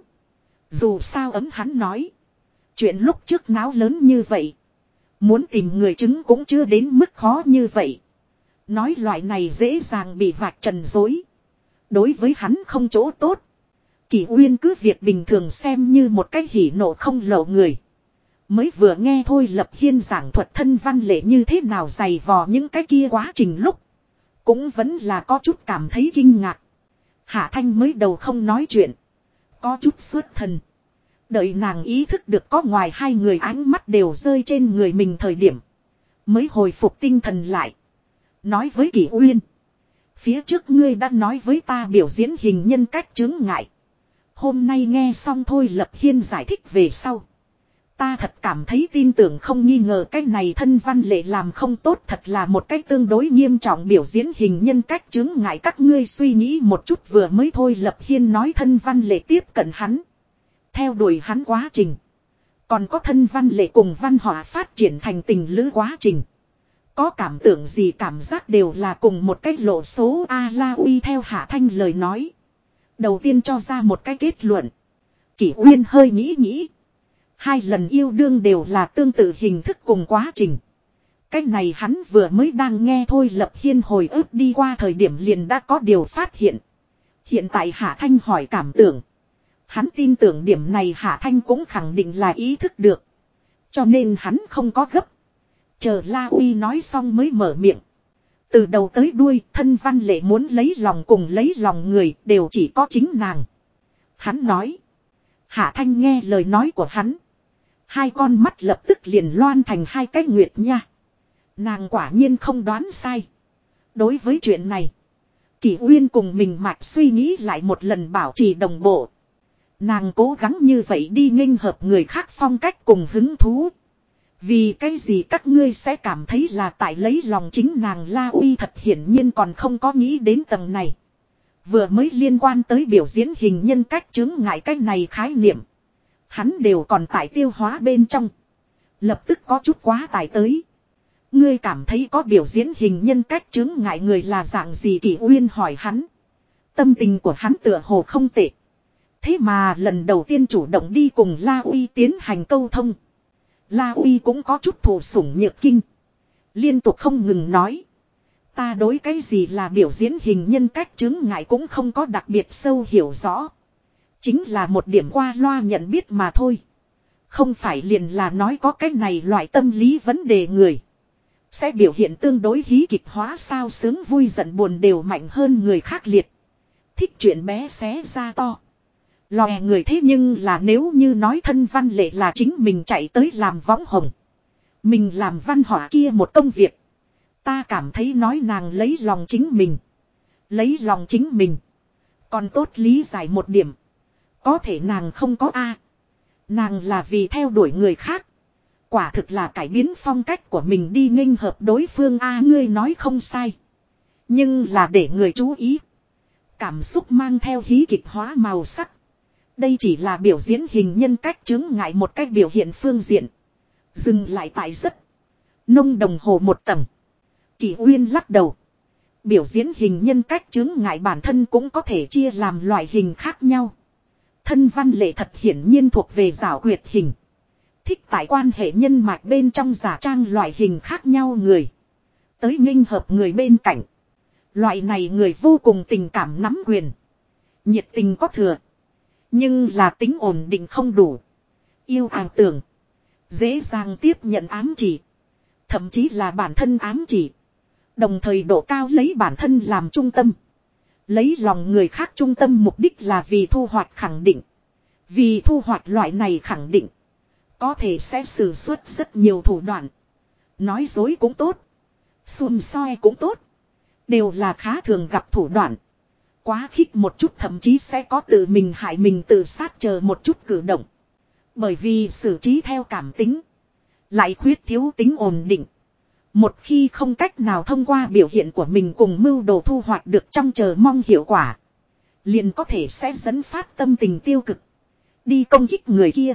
Dù sao ấm hắn nói. Chuyện lúc trước náo lớn như vậy. Muốn tìm người chứng cũng chưa đến mức khó như vậy. Nói loại này dễ dàng bị vạch trần dối. Đối với hắn không chỗ tốt. Kỷ Uyên cứ việc bình thường xem như một cái hỉ nộ không lộ người. Mới vừa nghe Thôi Lập Hiên giảng thuật thân văn lệ như thế nào dày vò những cái kia quá trình lúc. Cũng vẫn là có chút cảm thấy kinh ngạc. Hạ Thanh mới đầu không nói chuyện. Có chút xuất thần. Đợi nàng ý thức được có ngoài hai người ánh mắt đều rơi trên người mình thời điểm. Mới hồi phục tinh thần lại. Nói với Kỷ Uyên. Phía trước ngươi đã nói với ta biểu diễn hình nhân cách chướng ngại. Hôm nay nghe xong Thôi Lập Hiên giải thích về sau. Ta thật cảm thấy tin tưởng không nghi ngờ cái này thân văn lệ làm không tốt thật là một cách tương đối nghiêm trọng biểu diễn hình nhân cách chướng ngại các ngươi suy nghĩ một chút vừa mới Thôi Lập Hiên nói thân văn lệ tiếp cận hắn. Theo đuổi hắn quá trình. Còn có thân văn lệ cùng văn hóa phát triển thành tình lữ quá trình. Có cảm tưởng gì cảm giác đều là cùng một cách lộ số A La Uy theo Hạ Thanh lời nói. Đầu tiên cho ra một cái kết luận. Kỷ Uyên hơi nghĩ nghĩ. Hai lần yêu đương đều là tương tự hình thức cùng quá trình. Cái này hắn vừa mới đang nghe Thôi Lập Hiên hồi ức đi qua thời điểm liền đã có điều phát hiện. Hiện tại Hạ Thanh hỏi cảm tưởng. Hắn tin tưởng điểm này Hạ Thanh cũng khẳng định là ý thức được. Cho nên hắn không có gấp. Chờ La Uy nói xong mới mở miệng. Từ đầu tới đuôi thân văn lệ muốn lấy lòng cùng lấy lòng người đều chỉ có chính nàng. Hắn nói. Hạ Thanh nghe lời nói của hắn. Hai con mắt lập tức liền loan thành hai cái nguyệt nha. Nàng quả nhiên không đoán sai. Đối với chuyện này. Kỷ Uyên cùng mình mạch suy nghĩ lại một lần bảo trì đồng bộ. Nàng cố gắng như vậy đi nghênh hợp người khác phong cách cùng hứng thú. Vì cái gì các ngươi sẽ cảm thấy là tại lấy lòng chính nàng La Uy thật hiển nhiên còn không có nghĩ đến tầng này. Vừa mới liên quan tới biểu diễn hình nhân cách chứng ngại cái này khái niệm. Hắn đều còn tại tiêu hóa bên trong. Lập tức có chút quá tải tới. Ngươi cảm thấy có biểu diễn hình nhân cách chứng ngại người là dạng gì Kỷ Uyên hỏi hắn. Tâm tình của hắn tựa hồ không tệ. Thế mà lần đầu tiên chủ động đi cùng La Uy tiến hành câu thông. La Uy cũng có chút thụ sủng nhược kinh. Liên tục không ngừng nói. Ta đối cái gì là biểu diễn hình nhân cách chứng ngại cũng không có đặc biệt sâu hiểu rõ. Chính là một điểm qua loa nhận biết mà thôi. Không phải liền là nói có cái này loại tâm lý vấn đề người. Sẽ biểu hiện tương đối hí kịch hóa sao sướng vui giận buồn đều mạnh hơn người khác liệt. Thích chuyện bé xé ra to. Lòe người thế nhưng là nếu như nói thân văn lệ là chính mình chạy tới làm võng hồng. Mình làm văn họa kia một công việc. Ta cảm thấy nói nàng lấy lòng chính mình. Lấy lòng chính mình. Còn tốt lý giải một điểm. Có thể nàng không có A. Nàng là vì theo đuổi người khác. Quả thực là cải biến phong cách của mình đi nghênh hợp đối phương A ngươi nói không sai. Nhưng là để người chú ý. Cảm xúc mang theo hí kịch hóa màu sắc. Đây chỉ là biểu diễn hình nhân cách chứng ngại một cách biểu hiện phương diện. Dừng lại tại rất nông đồng hồ một tầng. Kỷ Uyên lắc đầu. Biểu diễn hình nhân cách chứng ngại bản thân cũng có thể chia làm loại hình khác nhau. Thân văn lệ thật hiển nhiên thuộc về giảo quyệt hình. Thích tại quan hệ nhân mạch bên trong giả trang loại hình khác nhau người. Tới nghênh hợp người bên cạnh. Loại này người vô cùng tình cảm nắm quyền. Nhiệt tình có thừa. Nhưng là tính ổn định không đủ. Yêu ảo tưởng. Dễ dàng tiếp nhận ám chỉ. Thậm chí là bản thân ám chỉ. Đồng thời độ cao lấy bản thân làm trung tâm. Lấy lòng người khác trung tâm mục đích là vì thu hoạch khẳng định. Vì thu hoạch loại này khẳng định. Có thể sẽ sử xuất rất nhiều thủ đoạn. Nói dối cũng tốt. Xùm soi cũng tốt. Đều là khá thường gặp thủ đoạn. Quá khích một chút thậm chí sẽ có tự mình hại mình tự sát chờ một chút cử động. Bởi vì xử trí theo cảm tính. Lại khuyết thiếu tính ổn định. Một khi không cách nào thông qua biểu hiện của mình cùng mưu đồ thu hoạch được trong chờ mong hiệu quả. Liền có thể sẽ dẫn phát tâm tình tiêu cực. Đi công kích người kia.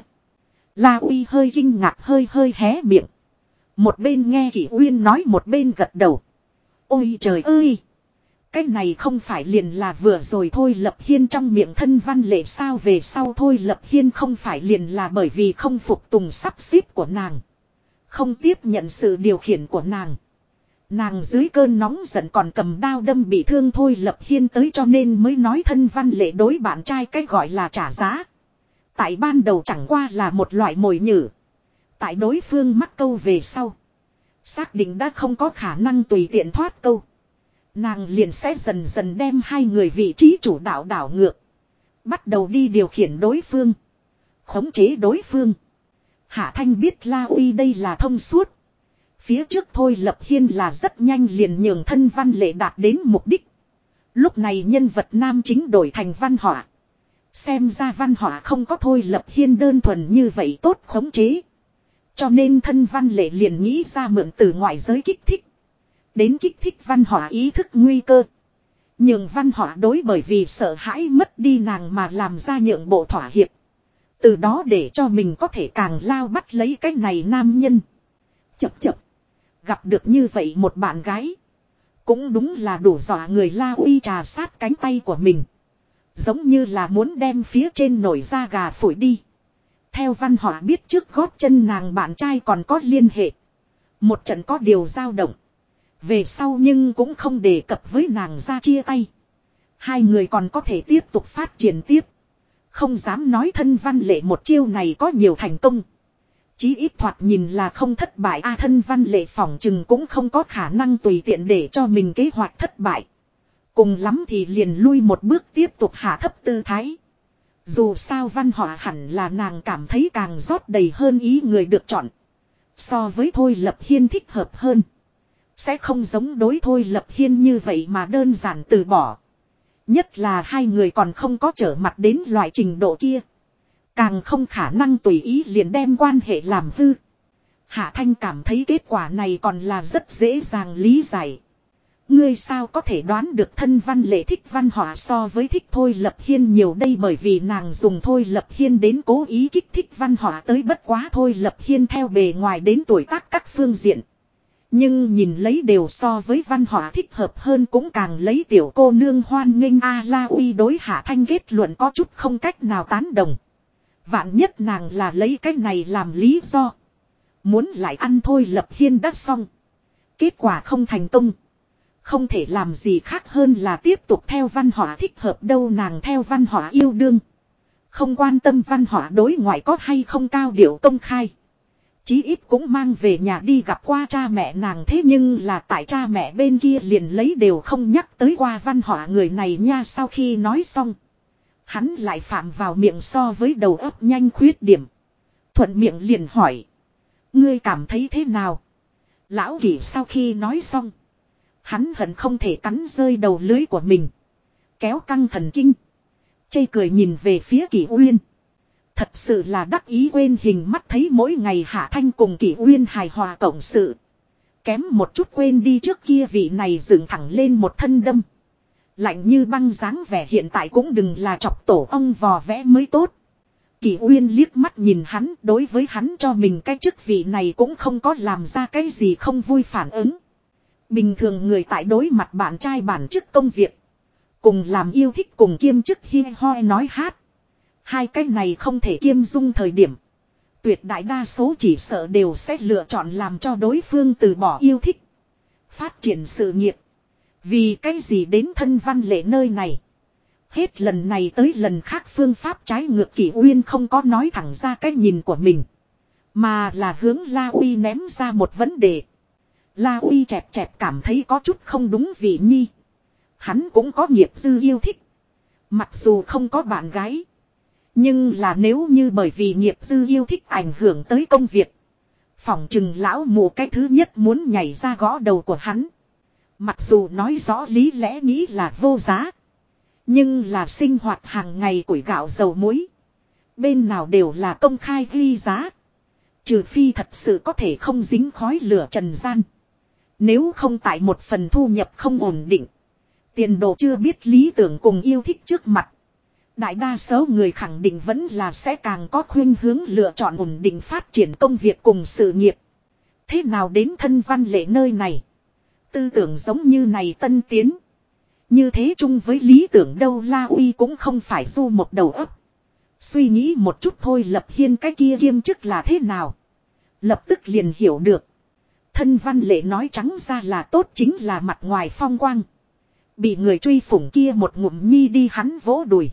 La Uy hơi kinh ngạc hơi hé miệng. Một bên nghe Kỷ Uyên nói một bên gật đầu. Ôi trời ơi! Cái này không phải liền là vừa rồi Thôi Lập Hiên trong miệng thân văn lệ sao về sau Thôi Lập Hiên không phải liền là bởi vì không phục tùng sắp xếp của nàng. Không tiếp nhận sự điều khiển của nàng. Nàng dưới cơn nóng giận còn cầm đao đâm bị thương Thôi Lập Hiên tới cho nên mới nói thân văn lệ đối bạn trai cái gọi là trả giá. Tại ban đầu chẳng qua là một loại mồi nhử. Tại đối phương mắc câu về sau. Xác định đã không có khả năng tùy tiện thoát câu. Nàng liền sẽ dần dần đem hai người vị trí chủ đạo đảo ngược. Bắt đầu đi điều khiển đối phương. Khống chế đối phương. Hạ Thanh biết La Uy đây là thông suốt. Phía trước Thôi Lập Hiên là rất nhanh liền nhường thân văn lệ đạt đến mục đích. Lúc này nhân vật nam chính đổi thành Văn Họa. Xem ra Văn Họa không có Thôi Lập Hiên đơn thuần như vậy tốt khống chế. Cho nên thân văn lệ liền nghĩ ra mượn từ ngoại giới kích thích. Đến kích thích Văn Họa ý thức nguy cơ. Nhường Văn Họa đối bởi vì sợ hãi mất đi nàng mà làm ra nhượng bộ thỏa hiệp. Từ đó để cho mình có thể càng lao bắt lấy cái này nam nhân. Chập. Gặp được như vậy một bạn gái. Cũng đúng là đủ dọa người La Uy trà sát cánh tay của mình. Giống như là muốn đem phía trên nổi da gà phổi đi. Theo Văn Họa biết trước gót chân nàng bạn trai còn có liên hệ. Một trận có điều dao động. Về sau nhưng cũng không đề cập với nàng ra chia tay. Hai người còn có thể tiếp tục phát triển tiếp. Không dám nói thân văn lệ một chiêu này có nhiều thành công. Chí ít thoạt nhìn là không thất bại thân văn lệ phỏng chừng cũng không có khả năng tùy tiện để cho mình kế hoạch thất bại. Cùng lắm thì liền lui một bước tiếp tục hạ thấp tư thái. Dù sao Văn Họa hẳn là nàng cảm thấy càng rót đầy hơn ý người được chọn. So với Thôi Lập Hiên thích hợp hơn. Sẽ không giống đối Thôi Lập Hiên như vậy mà đơn giản từ bỏ. Nhất là hai người còn không có trở mặt đến loại trình độ kia. Càng không khả năng tùy ý liền đem quan hệ làm hư. Hạ Thanh cảm thấy kết quả này còn là rất dễ dàng lý giải. Ngươi sao có thể đoán được thân văn lệ thích Văn Họa so với thích Thôi Lập Hiên nhiều đây bởi vì nàng dùng Thôi Lập Hiên đến cố ý kích thích Văn Họa tới bất quá Thôi Lập Hiên theo bề ngoài đến tuổi tác các phương diện. Nhưng nhìn lấy đều so với Văn Họa thích hợp hơn cũng càng lấy tiểu cô nương hoan nghênh La Uy đối Hạ Thanh kết luận có chút không cách nào tán đồng. Vạn nhất nàng là lấy cái này làm lý do. Muốn lại ăn Thôi Lập Hiên đã xong. Kết quả không thành công. Không thể làm gì khác hơn là tiếp tục theo Văn Họa thích hợp đâu nàng theo Văn Họa yêu đương. Không quan tâm Văn Họa đối ngoại có hay không cao điệu công khai. Chí ít cũng mang về nhà đi gặp qua cha mẹ nàng thế nhưng là tại cha mẹ bên kia liền lấy đều không nhắc tới qua Văn Họa người này nha sau khi nói xong. Hắn lại phạm vào miệng so với đầu óc nhanh khuyết điểm. Thuận miệng liền hỏi. Ngươi cảm thấy thế nào? Lão Kỷ sau khi nói xong. Hắn hận không thể cắn rơi đầu lưới của mình. Kéo căng thần kinh. Chê cười nhìn về phía Kỷ Uyên. Thật sự là đắc ý quên hình mắt thấy mỗi ngày Hạ Thanh cùng Kỷ Uyên hài hòa cộng sự. Kém một chút quên đi trước kia vị này dựng thẳng lên một thân đâm. Lạnh như băng dáng vẻ hiện tại cũng đừng là chọc tổ ong vò vẽ mới tốt. Kỷ Uyên liếc mắt nhìn hắn đối với hắn cho mình cái chức vị này cũng không có làm ra cái gì không vui phản ứng. Bình thường người tại đối mặt bạn trai bản chức công việc. Cùng làm yêu thích cùng kiêm chức hi hoi nói hát. Hai cái này không thể kiêm dung thời điểm. Tuyệt đại đa số chỉ sợ đều sẽ lựa chọn làm cho đối phương từ bỏ yêu thích. Phát triển sự nghiệp. Vì cái gì đến thân văn lệ nơi này. Hết lần này tới lần khác phương pháp trái ngược Kỷ Uyên không có nói thẳng ra cái nhìn của mình. Mà là hướng La Uy ném ra một vấn đề. La Uy chẹp cảm thấy có chút không đúng vị nhi. Hắn cũng có nghiệp dư yêu thích. Mặc dù không có bạn gái. Nhưng là nếu như bởi vì nghiệp dư yêu thích ảnh hưởng tới công việc. Phỏng chừng lão mù cái thứ nhất muốn nhảy ra gõ đầu của hắn. Mặc dù nói rõ lý lẽ nghĩ là vô giá. Nhưng là sinh hoạt hàng ngày củi gạo dầu muối. Bên nào đều là công khai ghi giá. Trừ phi thật sự có thể không dính khói lửa trần gian. Nếu không tại một phần thu nhập không ổn định. Tiền đồ chưa biết lý tưởng cùng yêu thích trước mặt. Đại đa số người khẳng định vẫn là sẽ càng có khuynh hướng lựa chọn ổn định phát triển công việc cùng sự nghiệp. Thế nào đến thân văn lệ nơi này? Tư tưởng giống như này tân tiến. Như thế chung với lý tưởng đâu La Uy cũng không phải du một đầu óc. Suy nghĩ một chút thôi Lập Hiên cái kia kiêm chức là thế nào. Lập tức liền hiểu được. Thân văn lệ nói trắng ra là tốt chính là mặt ngoài phong quang. Bị người truy phủng kia một ngụm nhi đi hắn vỗ đùi.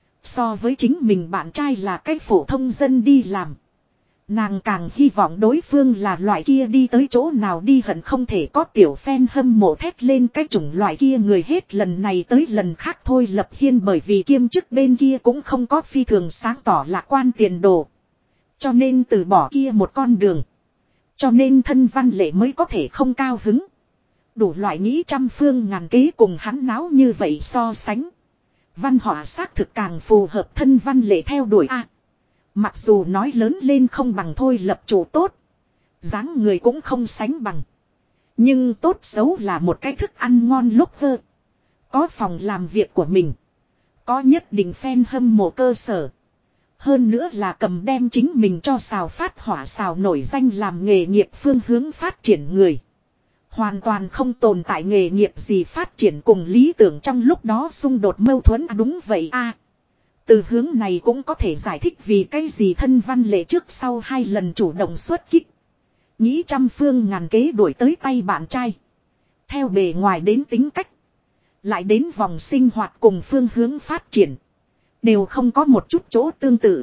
So với chính mình bạn trai là cái phổ thông dân đi làm. Nàng càng hy vọng đối phương là loại kia đi tới chỗ nào đi hận không thể có tiểu fan hâm mộ thét lên cái chủng loại kia người hết lần này tới lần khác thôi Lập Hiên bởi vì kiêm chức bên kia cũng không có phi thường sáng tỏ lạc quan tiền đồ. Cho nên từ bỏ kia một con đường. Cho nên thân văn lệ mới có thể không cao hứng. Đủ loại nghĩ trăm phương ngàn kế cùng hắn náo như vậy so sánh. Văn họa xác thực càng phù hợp thân văn lệ theo đuổi a. Mặc dù nói lớn lên không bằng thôi Lập chủ tốt. Dáng người cũng không sánh bằng. Nhưng tốt xấu là một cái thức ăn ngon lúc hơ. Có phòng làm việc của mình. Có nhất định fan hâm mộ cơ sở. Hơn nữa là cầm đem chính mình cho xào phát hỏa xào nổi danh làm nghề nghiệp phương hướng phát triển người. Hoàn toàn không tồn tại nghề nghiệp gì phát triển cùng lý tưởng trong lúc đó xung đột mâu thuẫn đúng vậy a. Từ hướng này cũng có thể giải thích vì cái gì thân văn lệ trước sau 2 lần chủ động xuất kích. Nghĩ trăm phương ngàn kế đuổi tới tay bạn trai. Theo bề ngoài đến tính cách. Lại đến vòng sinh hoạt cùng phương hướng phát triển. Đều không có một chút chỗ tương tự.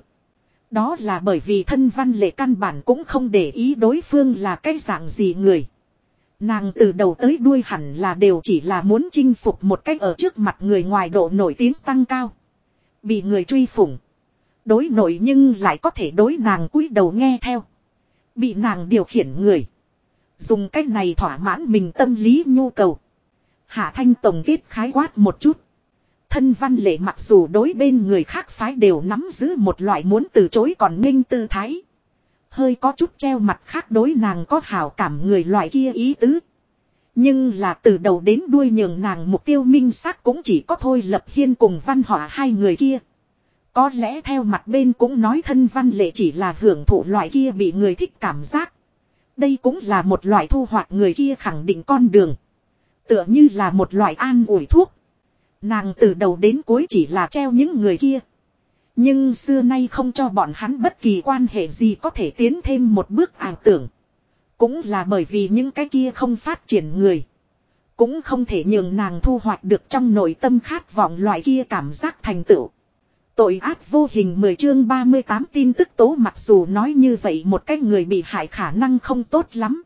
Đó là bởi vì thân văn lệ căn bản cũng không để ý đối phương là cái dạng gì người. Nàng từ đầu tới đuôi hẳn là đều chỉ là muốn chinh phục một cách ở trước mặt người ngoài độ nổi tiếng tăng cao. Bị người truy phủng. Đối nội nhưng lại có thể đối nàng cúi đầu nghe theo. Bị nàng điều khiển người. Dùng cách này thỏa mãn mình tâm lý nhu cầu. Hạ Thanh tổng kết khái quát một chút. Thân văn lệ mặc dù đối bên người khác phái đều nắm giữ một loại muốn từ chối còn nghênh tư thái. Hơi có chút treo mặt khác đối nàng có hảo cảm người loại kia ý tứ. Nhưng là từ đầu đến đuôi nhường nàng mục tiêu minh xác cũng chỉ có thôi Lập Hiên cùng Văn Họa hai người kia. Có lẽ theo mặt bên cũng nói thân văn lệ chỉ là hưởng thụ loại kia bị người thích cảm giác. Đây cũng là một loại thu hoạch người kia khẳng định con đường. Tựa như là một loại an ủi thuốc. Nàng từ đầu đến cuối chỉ là treo những người kia. Nhưng xưa nay không cho bọn hắn bất kỳ quan hệ gì có thể tiến thêm một bước ảo tưởng. Cũng là bởi vì những cái kia không phát triển người. Cũng không thể nhường nàng thu hoạch được trong nội tâm khát vọng loại kia cảm giác thành tựu. Tội ác vô hình 10 chương 38 tin tức tố mặc dù nói như vậy một cái người bị hại khả năng không tốt lắm.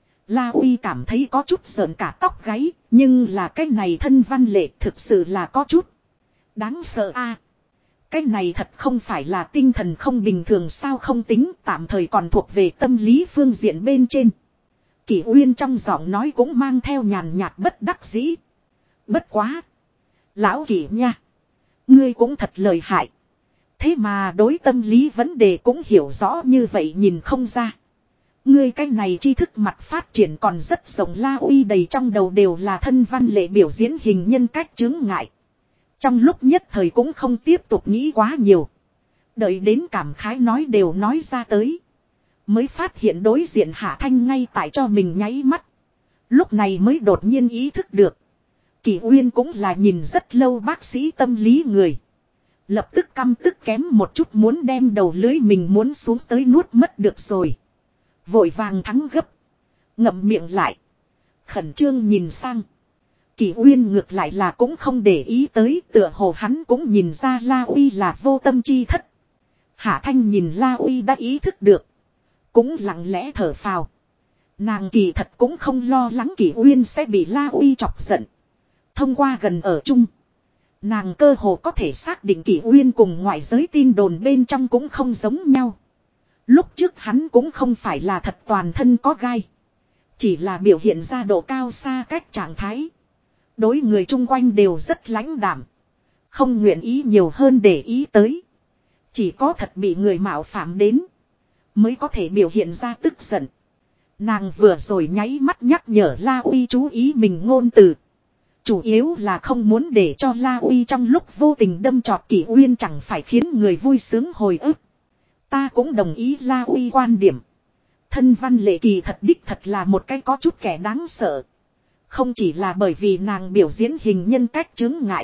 La Uy cảm thấy có chút sợn cả tóc gáy, nhưng là cái này thân văn lệ thực sự là có chút đáng sợ a. Cái này thật không phải là tinh thần không bình thường sao không tính tạm thời còn thuộc về tâm lý phương diện bên trên. Kỷ Uyên trong giọng nói cũng mang theo nhàn nhạt bất đắc dĩ. Bất quá. Lão Kỷ nha. Ngươi cũng thật lợi hại. Thế mà đối tâm lý vấn đề cũng hiểu rõ như vậy nhìn không ra. Ngươi cái này tri thức mặt phát triển còn rất rộng. La Uy đầy trong đầu đều là thân văn lệ biểu diễn hình nhân cách chướng ngại. Trong lúc nhất thời cũng không tiếp tục nghĩ quá nhiều. Đợi đến cảm khái nói đều nói ra tới. Mới phát hiện đối diện Hạ Thanh ngay tại cho mình nháy mắt. Lúc này mới đột nhiên ý thức được. Kỷ Uyên cũng là nhìn rất lâu bác sĩ tâm lý người. Lập tức căm tức kém một chút muốn đem đầu lưới mình muốn xuống tới nuốt mất được rồi. Vội vàng thắng gấp. Ngậm miệng lại. Khẩn trương nhìn sang. Kỷ Uyên ngược lại là cũng không để ý tới, tựa hồ hắn cũng nhìn ra La Uy là vô tâm chi thất. Hạ Thanh nhìn La Uy đã ý thức được. Cũng lặng lẽ thở phào. Nàng kỳ thật cũng không lo lắng Kỷ Uyên sẽ bị La Uy chọc giận. Thông qua gần ở chung. Nàng cơ hồ có thể xác định Kỷ Uyên cùng ngoại giới tin đồn bên trong cũng không giống nhau. Lúc trước hắn cũng không phải là thật toàn thân có gai. Chỉ là biểu hiện ra độ cao xa cách trạng thái. Đối người chung quanh đều rất lãnh đạm. Không nguyện ý nhiều hơn để ý tới. Chỉ có thật bị người mạo phạm đến. Mới có thể biểu hiện ra tức giận. Nàng vừa rồi nháy mắt nhắc nhở La Uy chú ý mình ngôn từ. Chủ yếu là không muốn để cho La Uy trong lúc vô tình đâm trọt Kỷ Uyên chẳng phải khiến người vui sướng hồi ức. Ta cũng đồng ý La Uy quan điểm. Thân văn lệ kỳ thật đích thật là một cái có chút kẻ đáng sợ. Không chỉ là bởi vì nàng biểu diễn hình nhân cách chướng ngại.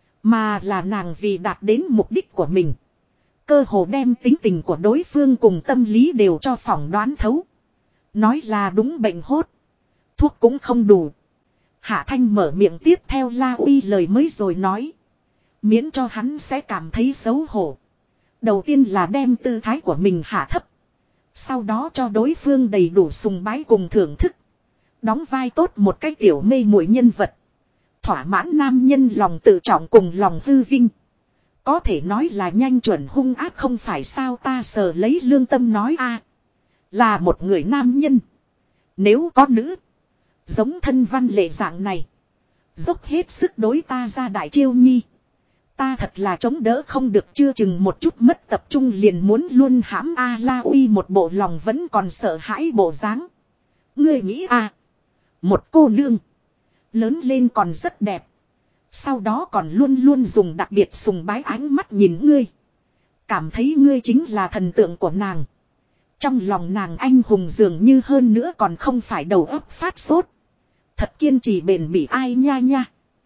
Mà là nàng vì đạt đến mục đích của mình. Cơ hồ đem tính tình của đối phương cùng tâm lý đều cho phỏng đoán thấu. Nói là đúng bệnh hốt. Thuốc cũng không đủ. Hạ Thanh mở miệng tiếp theo La Uy lời mới rồi nói. Miễn cho hắn sẽ cảm thấy xấu hổ. Đầu tiên là đem tư thái của mình hạ thấp. Sau đó cho đối phương đầy đủ sùng bái cùng thưởng thức. Đóng vai tốt một cái tiểu mê muội nhân vật. Thỏa mãn nam nhân lòng tự trọng cùng lòng hư vinh. Có thể nói là nhanh chuẩn hung ác không phải sao ta sờ lấy lương tâm nói a là một người nam nhân. Nếu có nữ. Giống thân văn lệ dạng này. Dốc hết sức đối ta ra đại chiêu nhi. Ta thật là chống đỡ không được chưa chừng một chút mất tập trung liền muốn luôn hãm A La Uy một bộ lòng vẫn còn sợ hãi bộ dáng. Ngươi nghĩ a một cô nương. Lớn lên còn rất đẹp. Sau đó còn luôn luôn dùng đặc biệt sùng bái ánh mắt nhìn ngươi. Cảm thấy ngươi chính là thần tượng của nàng. Trong lòng nàng anh hùng dường như hơn nữa còn không phải đầu óc phát sốt. Thật kiên trì bền bỉ ai nha nha.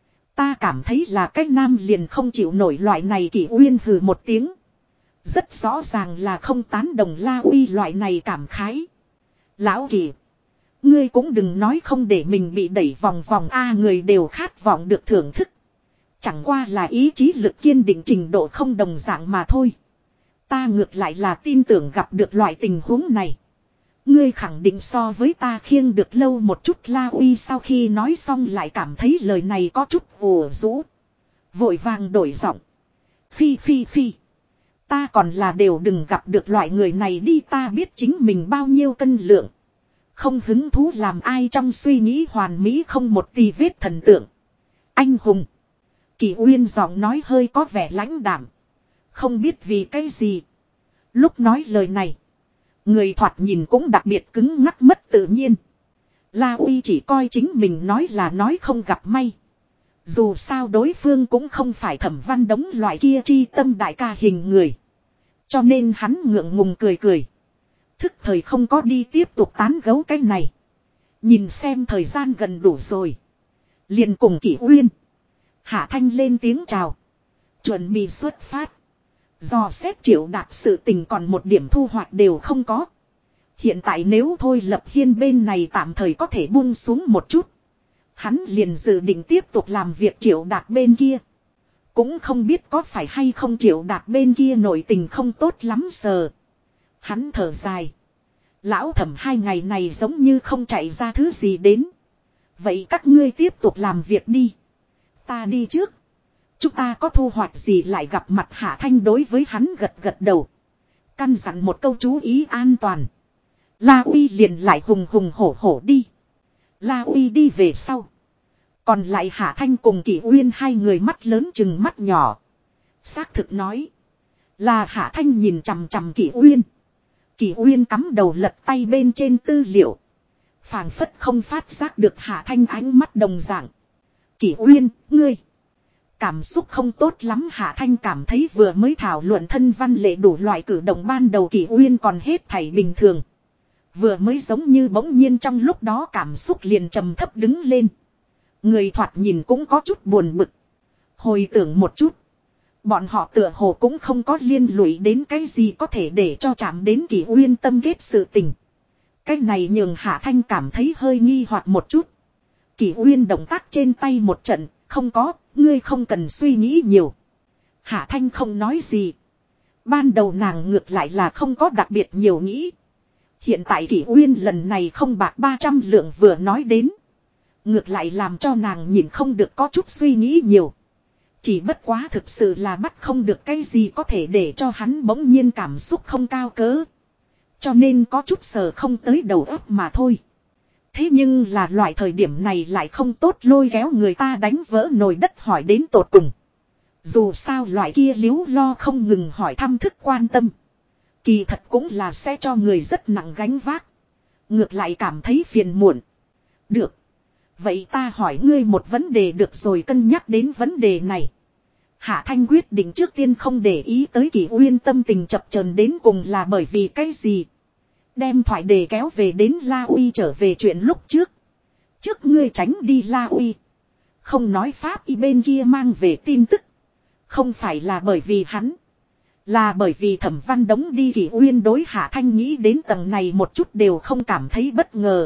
Ta cảm thấy là cái nam liền không chịu nổi loại này. Kỷ Uyên hừ một tiếng. Rất rõ ràng là không tán đồng La Uy loại này cảm khái. Lão Kỷ. Ngươi cũng đừng nói không để mình bị đẩy vòng vòng a người đều khát vọng được thưởng thức. Chẳng qua là ý chí lực kiên định trình độ không đồng dạng mà thôi. Ta ngược lại là tin tưởng gặp được loại tình huống này. Ngươi khẳng định so với ta khiêng được lâu một chút. La Uy sau khi nói xong lại cảm thấy lời này có chút ủ rũ. Vội vàng đổi giọng. Phi phi phi. Ta còn là đều đừng gặp được loại người này đi ta biết chính mình bao nhiêu cân lượng. Không hứng thú làm ai trong suy nghĩ hoàn mỹ không một tì vết thần tượng. Anh hùng. Kỷ Uyên giọng nói hơi có vẻ lãnh đạm. Không biết vì cái gì. Lúc nói lời này. Người thoạt nhìn cũng đặc biệt cứng ngắc mất tự nhiên. La Uy chỉ coi chính mình nói là nói không gặp may. Dù sao đối phương cũng không phải Thẩm Văn Đống loại kia chi tâm đại ca hình người. Cho nên hắn ngượng ngùng cười cười. Thức thời không có đi tiếp tục tán gẫu cái này. Nhìn xem thời gian gần đủ rồi. Liền cùng Kỷ Uyên. Hạ Thanh lên tiếng chào. Chuẩn bị xuất phát. Do xét Triệu Đạt sự tình còn một điểm thu hoạch đều không có. Hiện tại nếu thôi Lập Hiên bên này tạm thời có thể buông xuống một chút. Hắn liền dự định tiếp tục làm việc Triệu Đạt bên kia. Cũng không biết có phải hay không Triệu Đạt bên kia nội tình không tốt lắm sờ. Hắn thở dài. Lão Thẩm 2 ngày này giống như không chạy ra thứ gì đến. Vậy các ngươi tiếp tục làm việc đi. Ta đi trước. Chúng ta có thu hoạch gì lại gặp mặt. Hạ Thanh đối với hắn gật gật đầu. Căn dặn một câu chú ý an toàn. La Uy liền lại hùng hùng hổ hổ đi. La Uy đi về sau. Còn lại Hạ Thanh cùng Kỷ Uyên hai người mắt lớn chừng mắt nhỏ. Xác thực nói. Là Hạ Thanh nhìn chằm chằm Kỷ Uyên. Kỷ Uyên cắm đầu lật tay bên trên tư liệu. Phảng phất không phát giác được Hạ Thanh ánh mắt đồng dạng. Kỷ Uyên, ngươi. Cảm xúc không tốt lắm. Hạ Thanh cảm thấy vừa mới thảo luận thân văn lệ đủ loại cử động ban đầu Kỷ Uyên còn hết thảy bình thường. Vừa mới giống như bỗng nhiên trong lúc đó cảm xúc liền trầm thấp đứng lên. Người thoạt nhìn cũng có chút buồn bực. Hồi tưởng một chút. Bọn họ tựa hồ cũng không có liên lụy đến cái gì có thể để cho chạm đến Kỷ Uyên tâm kết sự tình. Cái này nhường Hạ Thanh cảm thấy hơi nghi hoặc một chút. Kỷ Uyên động tác trên tay một trận. Không có, ngươi không cần suy nghĩ nhiều. Hạ Thanh không nói gì. Ban đầu nàng ngược lại là không có đặc biệt nhiều nghĩ. Hiện tại Kỷ Uyên lần này không bạc 300 lượng vừa nói đến. Ngược lại làm cho nàng nhìn không được có chút suy nghĩ nhiều. Chỉ bất quá thực sự là bắt không được cái gì có thể để cho hắn bỗng nhiên cảm xúc không cao cỡ. Cho nên có chút sờ không tới đầu óc mà thôi. Thế nhưng là loại thời điểm này lại không tốt lôi kéo người ta đánh vỡ nồi đất hỏi đến tột cùng. Dù sao loại kia liếu lo không ngừng hỏi thăm thức quan tâm. Kỳ thật cũng là sẽ cho người rất nặng gánh vác. Ngược lại cảm thấy phiền muộn. Được. Vậy ta hỏi ngươi một vấn đề được rồi, cân nhắc đến vấn đề này. Hạ Thanh quyết định trước tiên không để ý tới Kỷ Uyên tâm tình chập chờn đến cùng là bởi vì cái gì. Đem thoại đề kéo về đến La Uy trở về chuyện lúc trước. Trước ngươi tránh đi La Uy. Không nói Pháp y bên kia mang về tin tức. Không phải là bởi vì hắn. Là bởi vì Thẩm Văn Đống đi Kỷ Uyên đối Hạ Thanh nghĩ đến tầng này một chút đều không cảm thấy bất ngờ.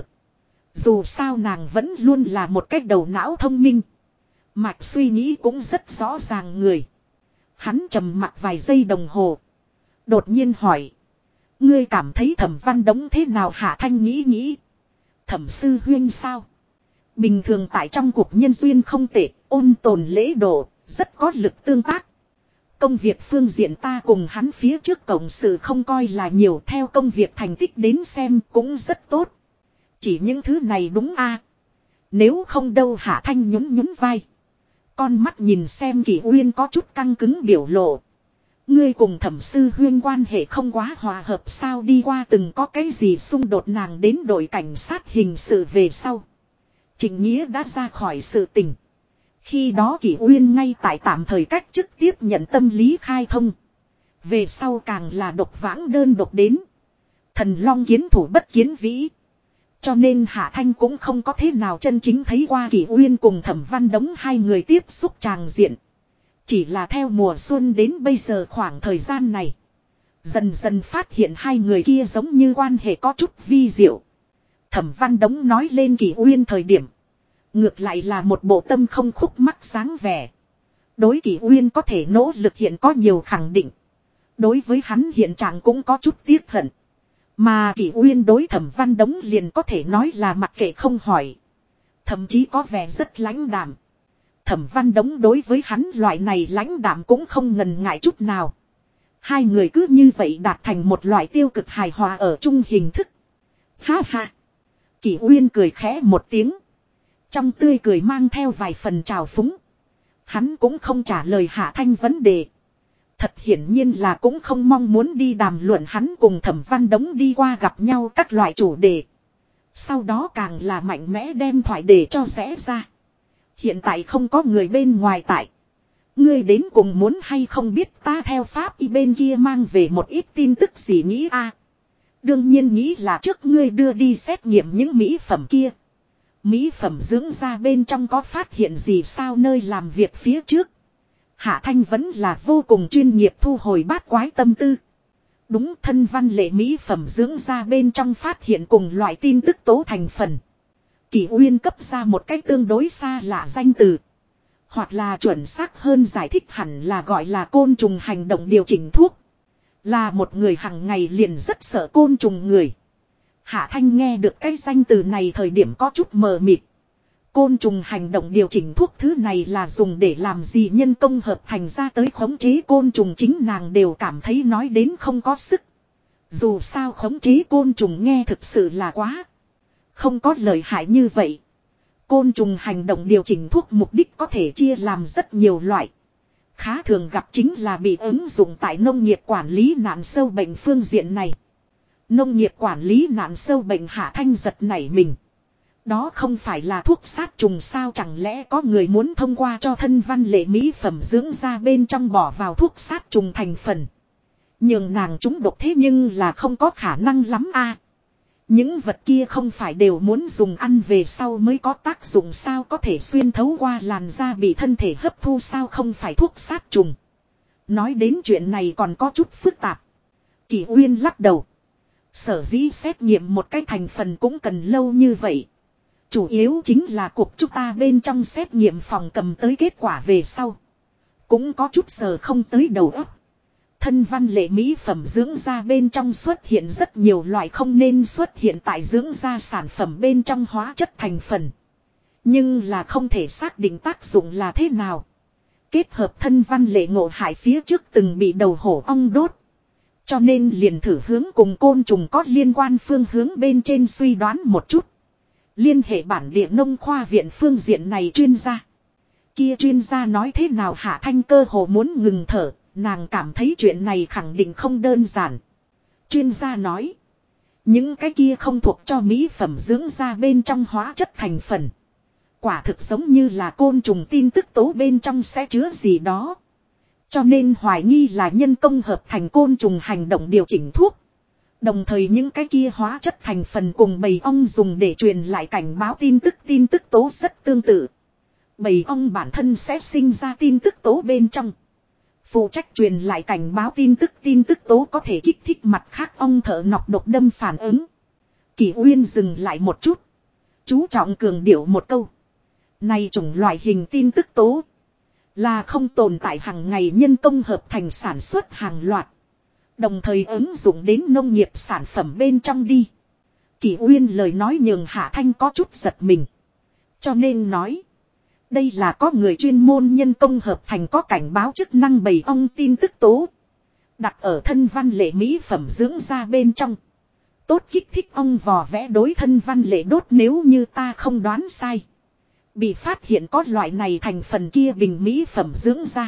Dù sao nàng vẫn luôn là một cách đầu não thông minh. Mạch suy nghĩ cũng rất rõ ràng người. Hắn trầm mặc vài giây đồng hồ. Đột nhiên hỏi. Ngươi cảm thấy Thẩm Văn Đống thế nào? Hạ Thanh nghĩ. Thẩm sư huyên sao? Bình thường tại trong cuộc nhân duyên không tệ, ôn tồn lễ độ, rất có lực tương tác. Công việc phương diện ta cùng hắn phía trước cộng sự không coi là nhiều, theo công việc thành tích đến xem cũng rất tốt. Chỉ những thứ này đúng a? Nếu không đâu. Hạ Thanh nhún vai. Con mắt nhìn xem Kỷ Uyên có chút căng cứng biểu lộ. Ngươi cùng Thẩm sư huyên quan hệ không quá hòa hợp sao? Đi qua từng có cái gì xung đột, nàng đến đội cảnh sát hình sự về sau. Trịnh Nghĩa đã ra khỏi sự tình. Khi đó Kỷ Uyên ngay tại tạm thời cách chức tiếp nhận tâm lý khai thông. Về sau càng là độc vãng đơn độc đến. Thần long kiến thủ bất kiến vĩ. Cho nên Hạ Thanh cũng không có thế nào chân chính thấy qua Kỷ Uyên cùng Thẩm Văn Đống hai người tiếp xúc tràng diện. Chỉ là theo mùa xuân đến bây giờ khoảng thời gian này. Dần dần phát hiện hai người kia giống như quan hệ có chút vi diệu. Thẩm Văn Đống nói lên Kỷ Uyên thời điểm. Ngược lại là một bộ tâm không khúc mắc sáng vẻ. Đối Kỷ Uyên có thể nỗ lực hiện có nhiều khẳng định. Đối với hắn hiện trạng cũng có chút tiếc hận. Mà Kỷ Uyên đối Thẩm Văn Đống liền có thể nói là mặc kệ không hỏi. Thậm chí có vẻ rất lãnh đạm. Thẩm Văn Đống đối với hắn loại này lãnh đạm cũng không ngần ngại chút nào. Hai người cứ như vậy đạt thành một loại tiêu cực hài hòa ở chung hình thức. Ha ha. Kỷ Uyên cười khẽ một tiếng. Trong tươi cười mang theo vài phần trào phúng. Hắn cũng không trả lời Hạ Thanh vấn đề. Thật hiển nhiên là cũng không mong muốn đi đàm luận hắn cùng Thẩm Văn Đống đi qua gặp nhau các loại chủ đề. Sau đó càng là mạnh mẽ đem thoại đề cho rẽ ra. Hiện tại không có người bên ngoài tại. Ngươi đến cùng muốn hay không biết ta theo Pháp y bên kia mang về một ít tin tức gì nghĩ a? Đương nhiên nghĩ là trước ngươi đưa đi xét nghiệm những mỹ phẩm kia. Mỹ phẩm dưỡng da bên trong có phát hiện gì sao? Nơi làm việc phía trước. Hạ Thanh vẫn là vô cùng chuyên nghiệp thu hồi bát quái tâm tư. Đúng, thân văn lệ mỹ phẩm dưỡng da bên trong phát hiện cùng loại tin tức tố thành phần. Kỷ Uyên cấp ra một cách tương đối xa lạ danh từ. Hoặc là chuẩn xác hơn giải thích hẳn là gọi là côn trùng hành động điều chỉnh thuốc. Là một người hàng ngày liền rất sợ côn trùng người. Hạ Thanh nghe được cái danh từ này thời điểm có chút mờ mịt. Côn trùng hành động điều chỉnh thuốc thứ này là dùng để làm gì? Nhân công hợp thành ra tới khống chế côn trùng, chính nàng đều cảm thấy nói đến không có sức. Dù sao khống chế côn trùng nghe thực sự là quá không có lợi hại như vậy. Côn trùng hành động điều chỉnh thuốc mục đích có thể chia làm rất nhiều loại. Khá thường gặp chính là bị ứng dụng tại nông nghiệp quản lý nạn sâu bệnh phương diện này. Nông nghiệp quản lý nạn sâu bệnh. Hạ Thanh giật nảy mình. Đó không phải là thuốc sát trùng sao? Chẳng lẽ có người muốn thông qua cho thân văn lệ mỹ phẩm dưỡng da bên trong bỏ vào thuốc sát trùng thành phần, nhường nàng trúng độc? Thế nhưng là không có khả năng lắm a. Những vật kia không phải đều muốn dùng ăn về sau mới có tác dụng sao? Có thể xuyên thấu qua làn da bị thân thể hấp thu sao? Không phải thuốc sát trùng. Nói đến chuyện này còn có chút phức tạp. Kỷ Uyên lắc đầu. Sở dĩ xét nghiệm một cái thành phần cũng cần lâu như vậy. Chủ yếu chính là cuộc chúng ta bên trong xét nghiệm phòng cầm tới kết quả về sau. Cũng có chút sờ không tới đầu óc. Thân văn lệ mỹ phẩm dưỡng da bên trong xuất hiện rất nhiều loại không nên xuất hiện tại dưỡng da sản phẩm bên trong hóa chất thành phần. Nhưng là không thể xác định tác dụng là thế nào. Kết hợp thân văn lệ ngộ hại phía trước từng bị đầu hổ ong đốt. Cho nên liền thử hướng cùng côn trùng có liên quan phương hướng bên trên suy đoán một chút. Liên hệ bản địa nông khoa viện phương diện này chuyên gia. Kia chuyên gia nói thế nào Hạ Thanh cơ hồ muốn ngừng thở, nàng cảm thấy chuyện này khẳng định không đơn giản. Chuyên gia nói, những cái kia không thuộc cho mỹ phẩm dưỡng da bên trong hóa chất thành phần. Quả thực giống như là côn trùng tin tức tố bên trong sẽ chứa gì đó. Cho nên hoài nghi là nhân công hợp thành côn trùng hành động điều chỉnh thuốc. Đồng thời những cái kia hóa chất thành phần cùng bầy ong dùng để truyền lại cảnh báo tin tức tố rất tương tự. Bầy ong bản thân sẽ sinh ra tin tức tố bên trong. Phụ trách truyền lại cảnh báo tin tức tố có thể kích thích mặt khác ong thở nọc độc đâm phản ứng. Kỷ Uyên dừng lại một chút. Chú trọng cường điệu một câu. Này chủng loại hình tin tức tố. Là không tồn tại hàng ngày nhân công hợp thành sản xuất hàng loạt. Đồng thời ứng dụng đến nông nghiệp sản phẩm bên trong đi. Kỷ Uyên lời nói nhường Hạ Thanh có chút giật mình. Cho nên nói. Đây là có người chuyên môn nhân công hợp thành có cảnh báo chức năng bầy ong tin tức tố. Đặt ở thân văn lệ mỹ phẩm dưỡng da bên trong. Tốt kích thích ong vò vẽ đối thân văn lệ đốt nếu như ta không đoán sai. Bị phát hiện có loại này thành phần kia bình mỹ phẩm dưỡng da.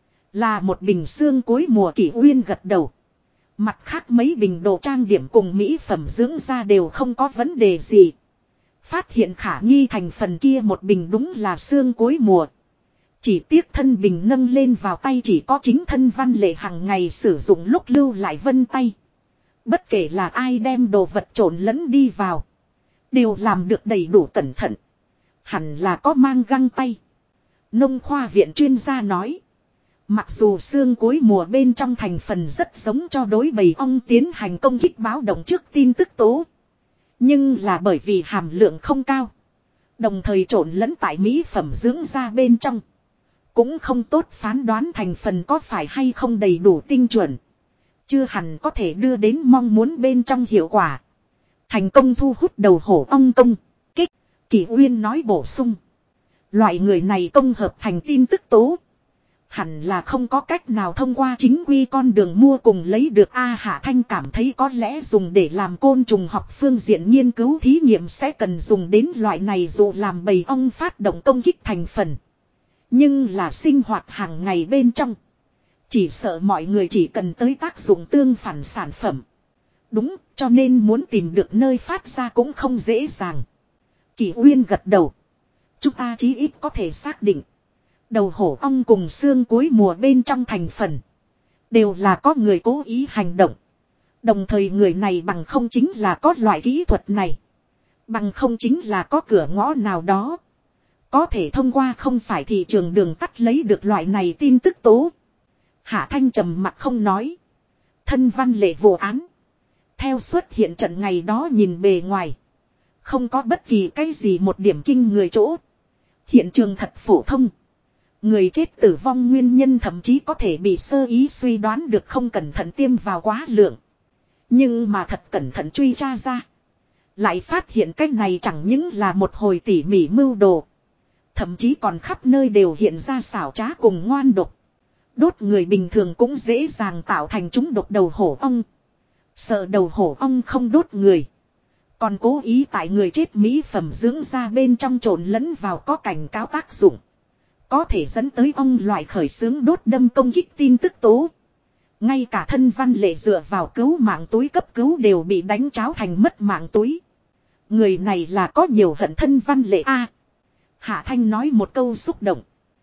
Là một bình xương cuối mùa. Kỷ Uyên gật đầu. Mặt khác mấy bình đồ trang điểm cùng mỹ phẩm dưỡng da đều không có vấn đề gì. Phát hiện khả nghi thành phần kia một bình đúng là xương cuối mùa. Chỉ tiếc thân bình nâng lên vào tay chỉ có chính thân văn lệ hàng ngày sử dụng lúc lưu lại vân tay. Bất kể là ai đem đồ vật trộn lẫn đi vào. Đều làm được đầy đủ cẩn thận. Hẳn là có mang găng tay. Nông khoa viện chuyên gia nói. Mặc dù xương cuối mùa bên trong thành phần rất giống cho đối bầy ong tiến hành công kích báo động trước tin tức tố. Nhưng là bởi vì hàm lượng không cao. Đồng thời trộn lẫn tại mỹ phẩm dưỡng da bên trong. Cũng không tốt phán đoán thành phần có phải hay không đầy đủ tinh chuẩn. Chưa hẳn có thể đưa đến mong muốn bên trong hiệu quả. Thành công thu hút đầu hổ ong công kích. Kỷ Uyên nói bổ sung. Loại người này công hợp thành tin tức tố. Hẳn là không có cách nào thông qua chính quy con đường mua cùng lấy được. Hạ Thanh cảm thấy có lẽ dùng để làm côn trùng học phương diện nghiên cứu thí nghiệm sẽ cần dùng đến loại này dù làm bầy ong phát động công kích thành phần. Nhưng là sinh hoạt hàng ngày bên trong. Chỉ sợ mọi người chỉ cần tới tác dụng tương phản sản phẩm. Đúng, cho nên muốn tìm được nơi phát ra cũng không dễ dàng. Kỷ Uyên gật đầu. Chúng ta chí ít có thể xác định. Đầu hổ ong cùng xương cuối mùa bên trong thành phần. Đều là có người cố ý hành động. Đồng thời người này bằng không chính là có loại kỹ thuật này. Bằng không chính là có cửa ngõ nào đó. Có thể thông qua không phải thị trường đường tắt lấy được loại này tin tức tố. Hạ Thanh trầm mặt không nói. Thân văn lệ vụ án. Theo xuất hiện trận ngày đó nhìn bề ngoài. Không có bất kỳ cái gì một điểm kinh người chỗ. Hiện trường thật phổ thông. Người chết tử vong nguyên nhân thậm chí có thể bị sơ ý suy đoán được không cẩn thận tiêm vào quá lượng. Nhưng mà thật cẩn thận truy tra ra. Lại phát hiện cái này chẳng những là một hồi tỉ mỉ mưu đồ. Thậm chí còn khắp nơi đều hiện ra xảo trá cùng ngoan độc. Đốt người bình thường cũng dễ dàng tạo thành chúng độc đầu hổ ong. Sợ đầu hổ ong không đốt người. Còn cố ý tại người chết mỹ phẩm dưỡng da bên trong trộn lẫn vào có cảnh cáo tác dụng. Có thể dẫn tới ong loại khởi xướng đốt đâm công kích tin tức tố. Ngay cả thân văn lệ dựa vào cứu mạng túi cấp cứu đều bị đánh cháo thành mất mạng túi. Người này là có nhiều hận thân văn lệ a. Hạ Thanh nói một câu xúc động.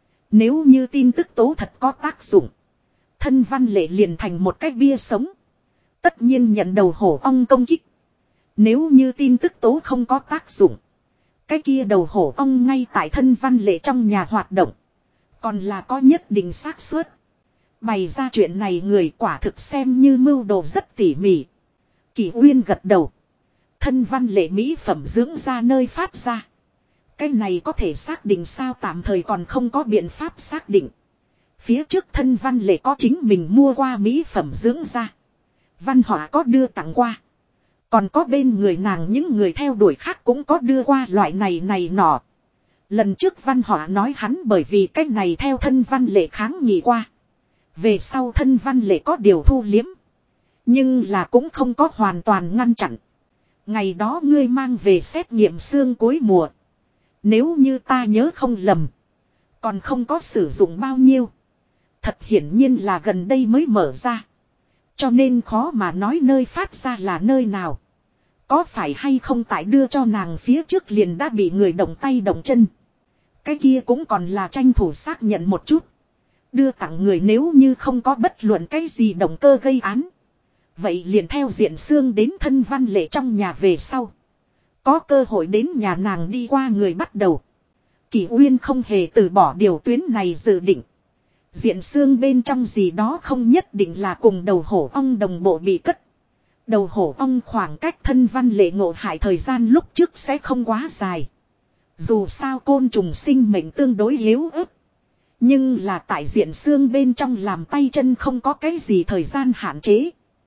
Nếu như tin tức tố thật có tác dụng. Thân văn lệ liền thành một cái bia sống. Tất nhiên nhận đầu hổ ong công kích. Nếu như tin tức tố không có tác dụng. Cái kia đầu hổ ong ngay tại thân văn lệ trong nhà hoạt động. Còn là có nhất định xác suất. Bày ra chuyện này người quả thực xem như mưu đồ rất tỉ mỉ. Kỷ Uyên gật đầu. Thân văn lệ mỹ phẩm dưỡng da nơi phát ra. Cái này có thể xác định sao tạm thời còn không có biện pháp xác định. Phía trước thân văn lệ có chính mình mua qua mỹ phẩm dưỡng da. Văn họa có đưa tặng qua. Còn có bên người nàng những người theo đuổi khác cũng có đưa qua loại này nọ. Lần trước văn họa nói hắn bởi vì cách này theo thân văn lệ kháng nghị qua. Về sau thân văn lệ có điều thu liếm. Nhưng là cũng không có hoàn toàn ngăn chặn. Ngày đó ngươi mang về xét nghiệm xương cuối mùa. Nếu như ta nhớ không lầm. Còn không có sử dụng bao nhiêu. Thật hiển nhiên là gần đây mới mở ra. Cho nên khó mà nói nơi phát ra là nơi nào. Có phải hay không tại đưa cho nàng phía trước liền đã bị người động tay động chân. Cái kia cũng còn là tranh thủ xác nhận một chút. Đưa tặng người nếu như không có bất luận cái gì động cơ gây án. Vậy liền theo diện xương đến thân Văn Lệ trong nhà về sau. Có cơ hội đến nhà nàng đi qua người bắt đầu. Kỷ Uyên không hề từ bỏ điều tuyến này dự định. Diện xương bên trong gì đó không nhất định là cùng đầu hổ ong đồng bộ bị cất. Đầu hổ ong khoảng cách thân Văn Lệ ngộ hại thời gian lúc trước sẽ không quá dài. Dù sao côn trùng sinh mệnh tương đối yếu ớt. Nhưng là tại diện xương bên trong làm tay chân không có cái gì thời gian hạn chế.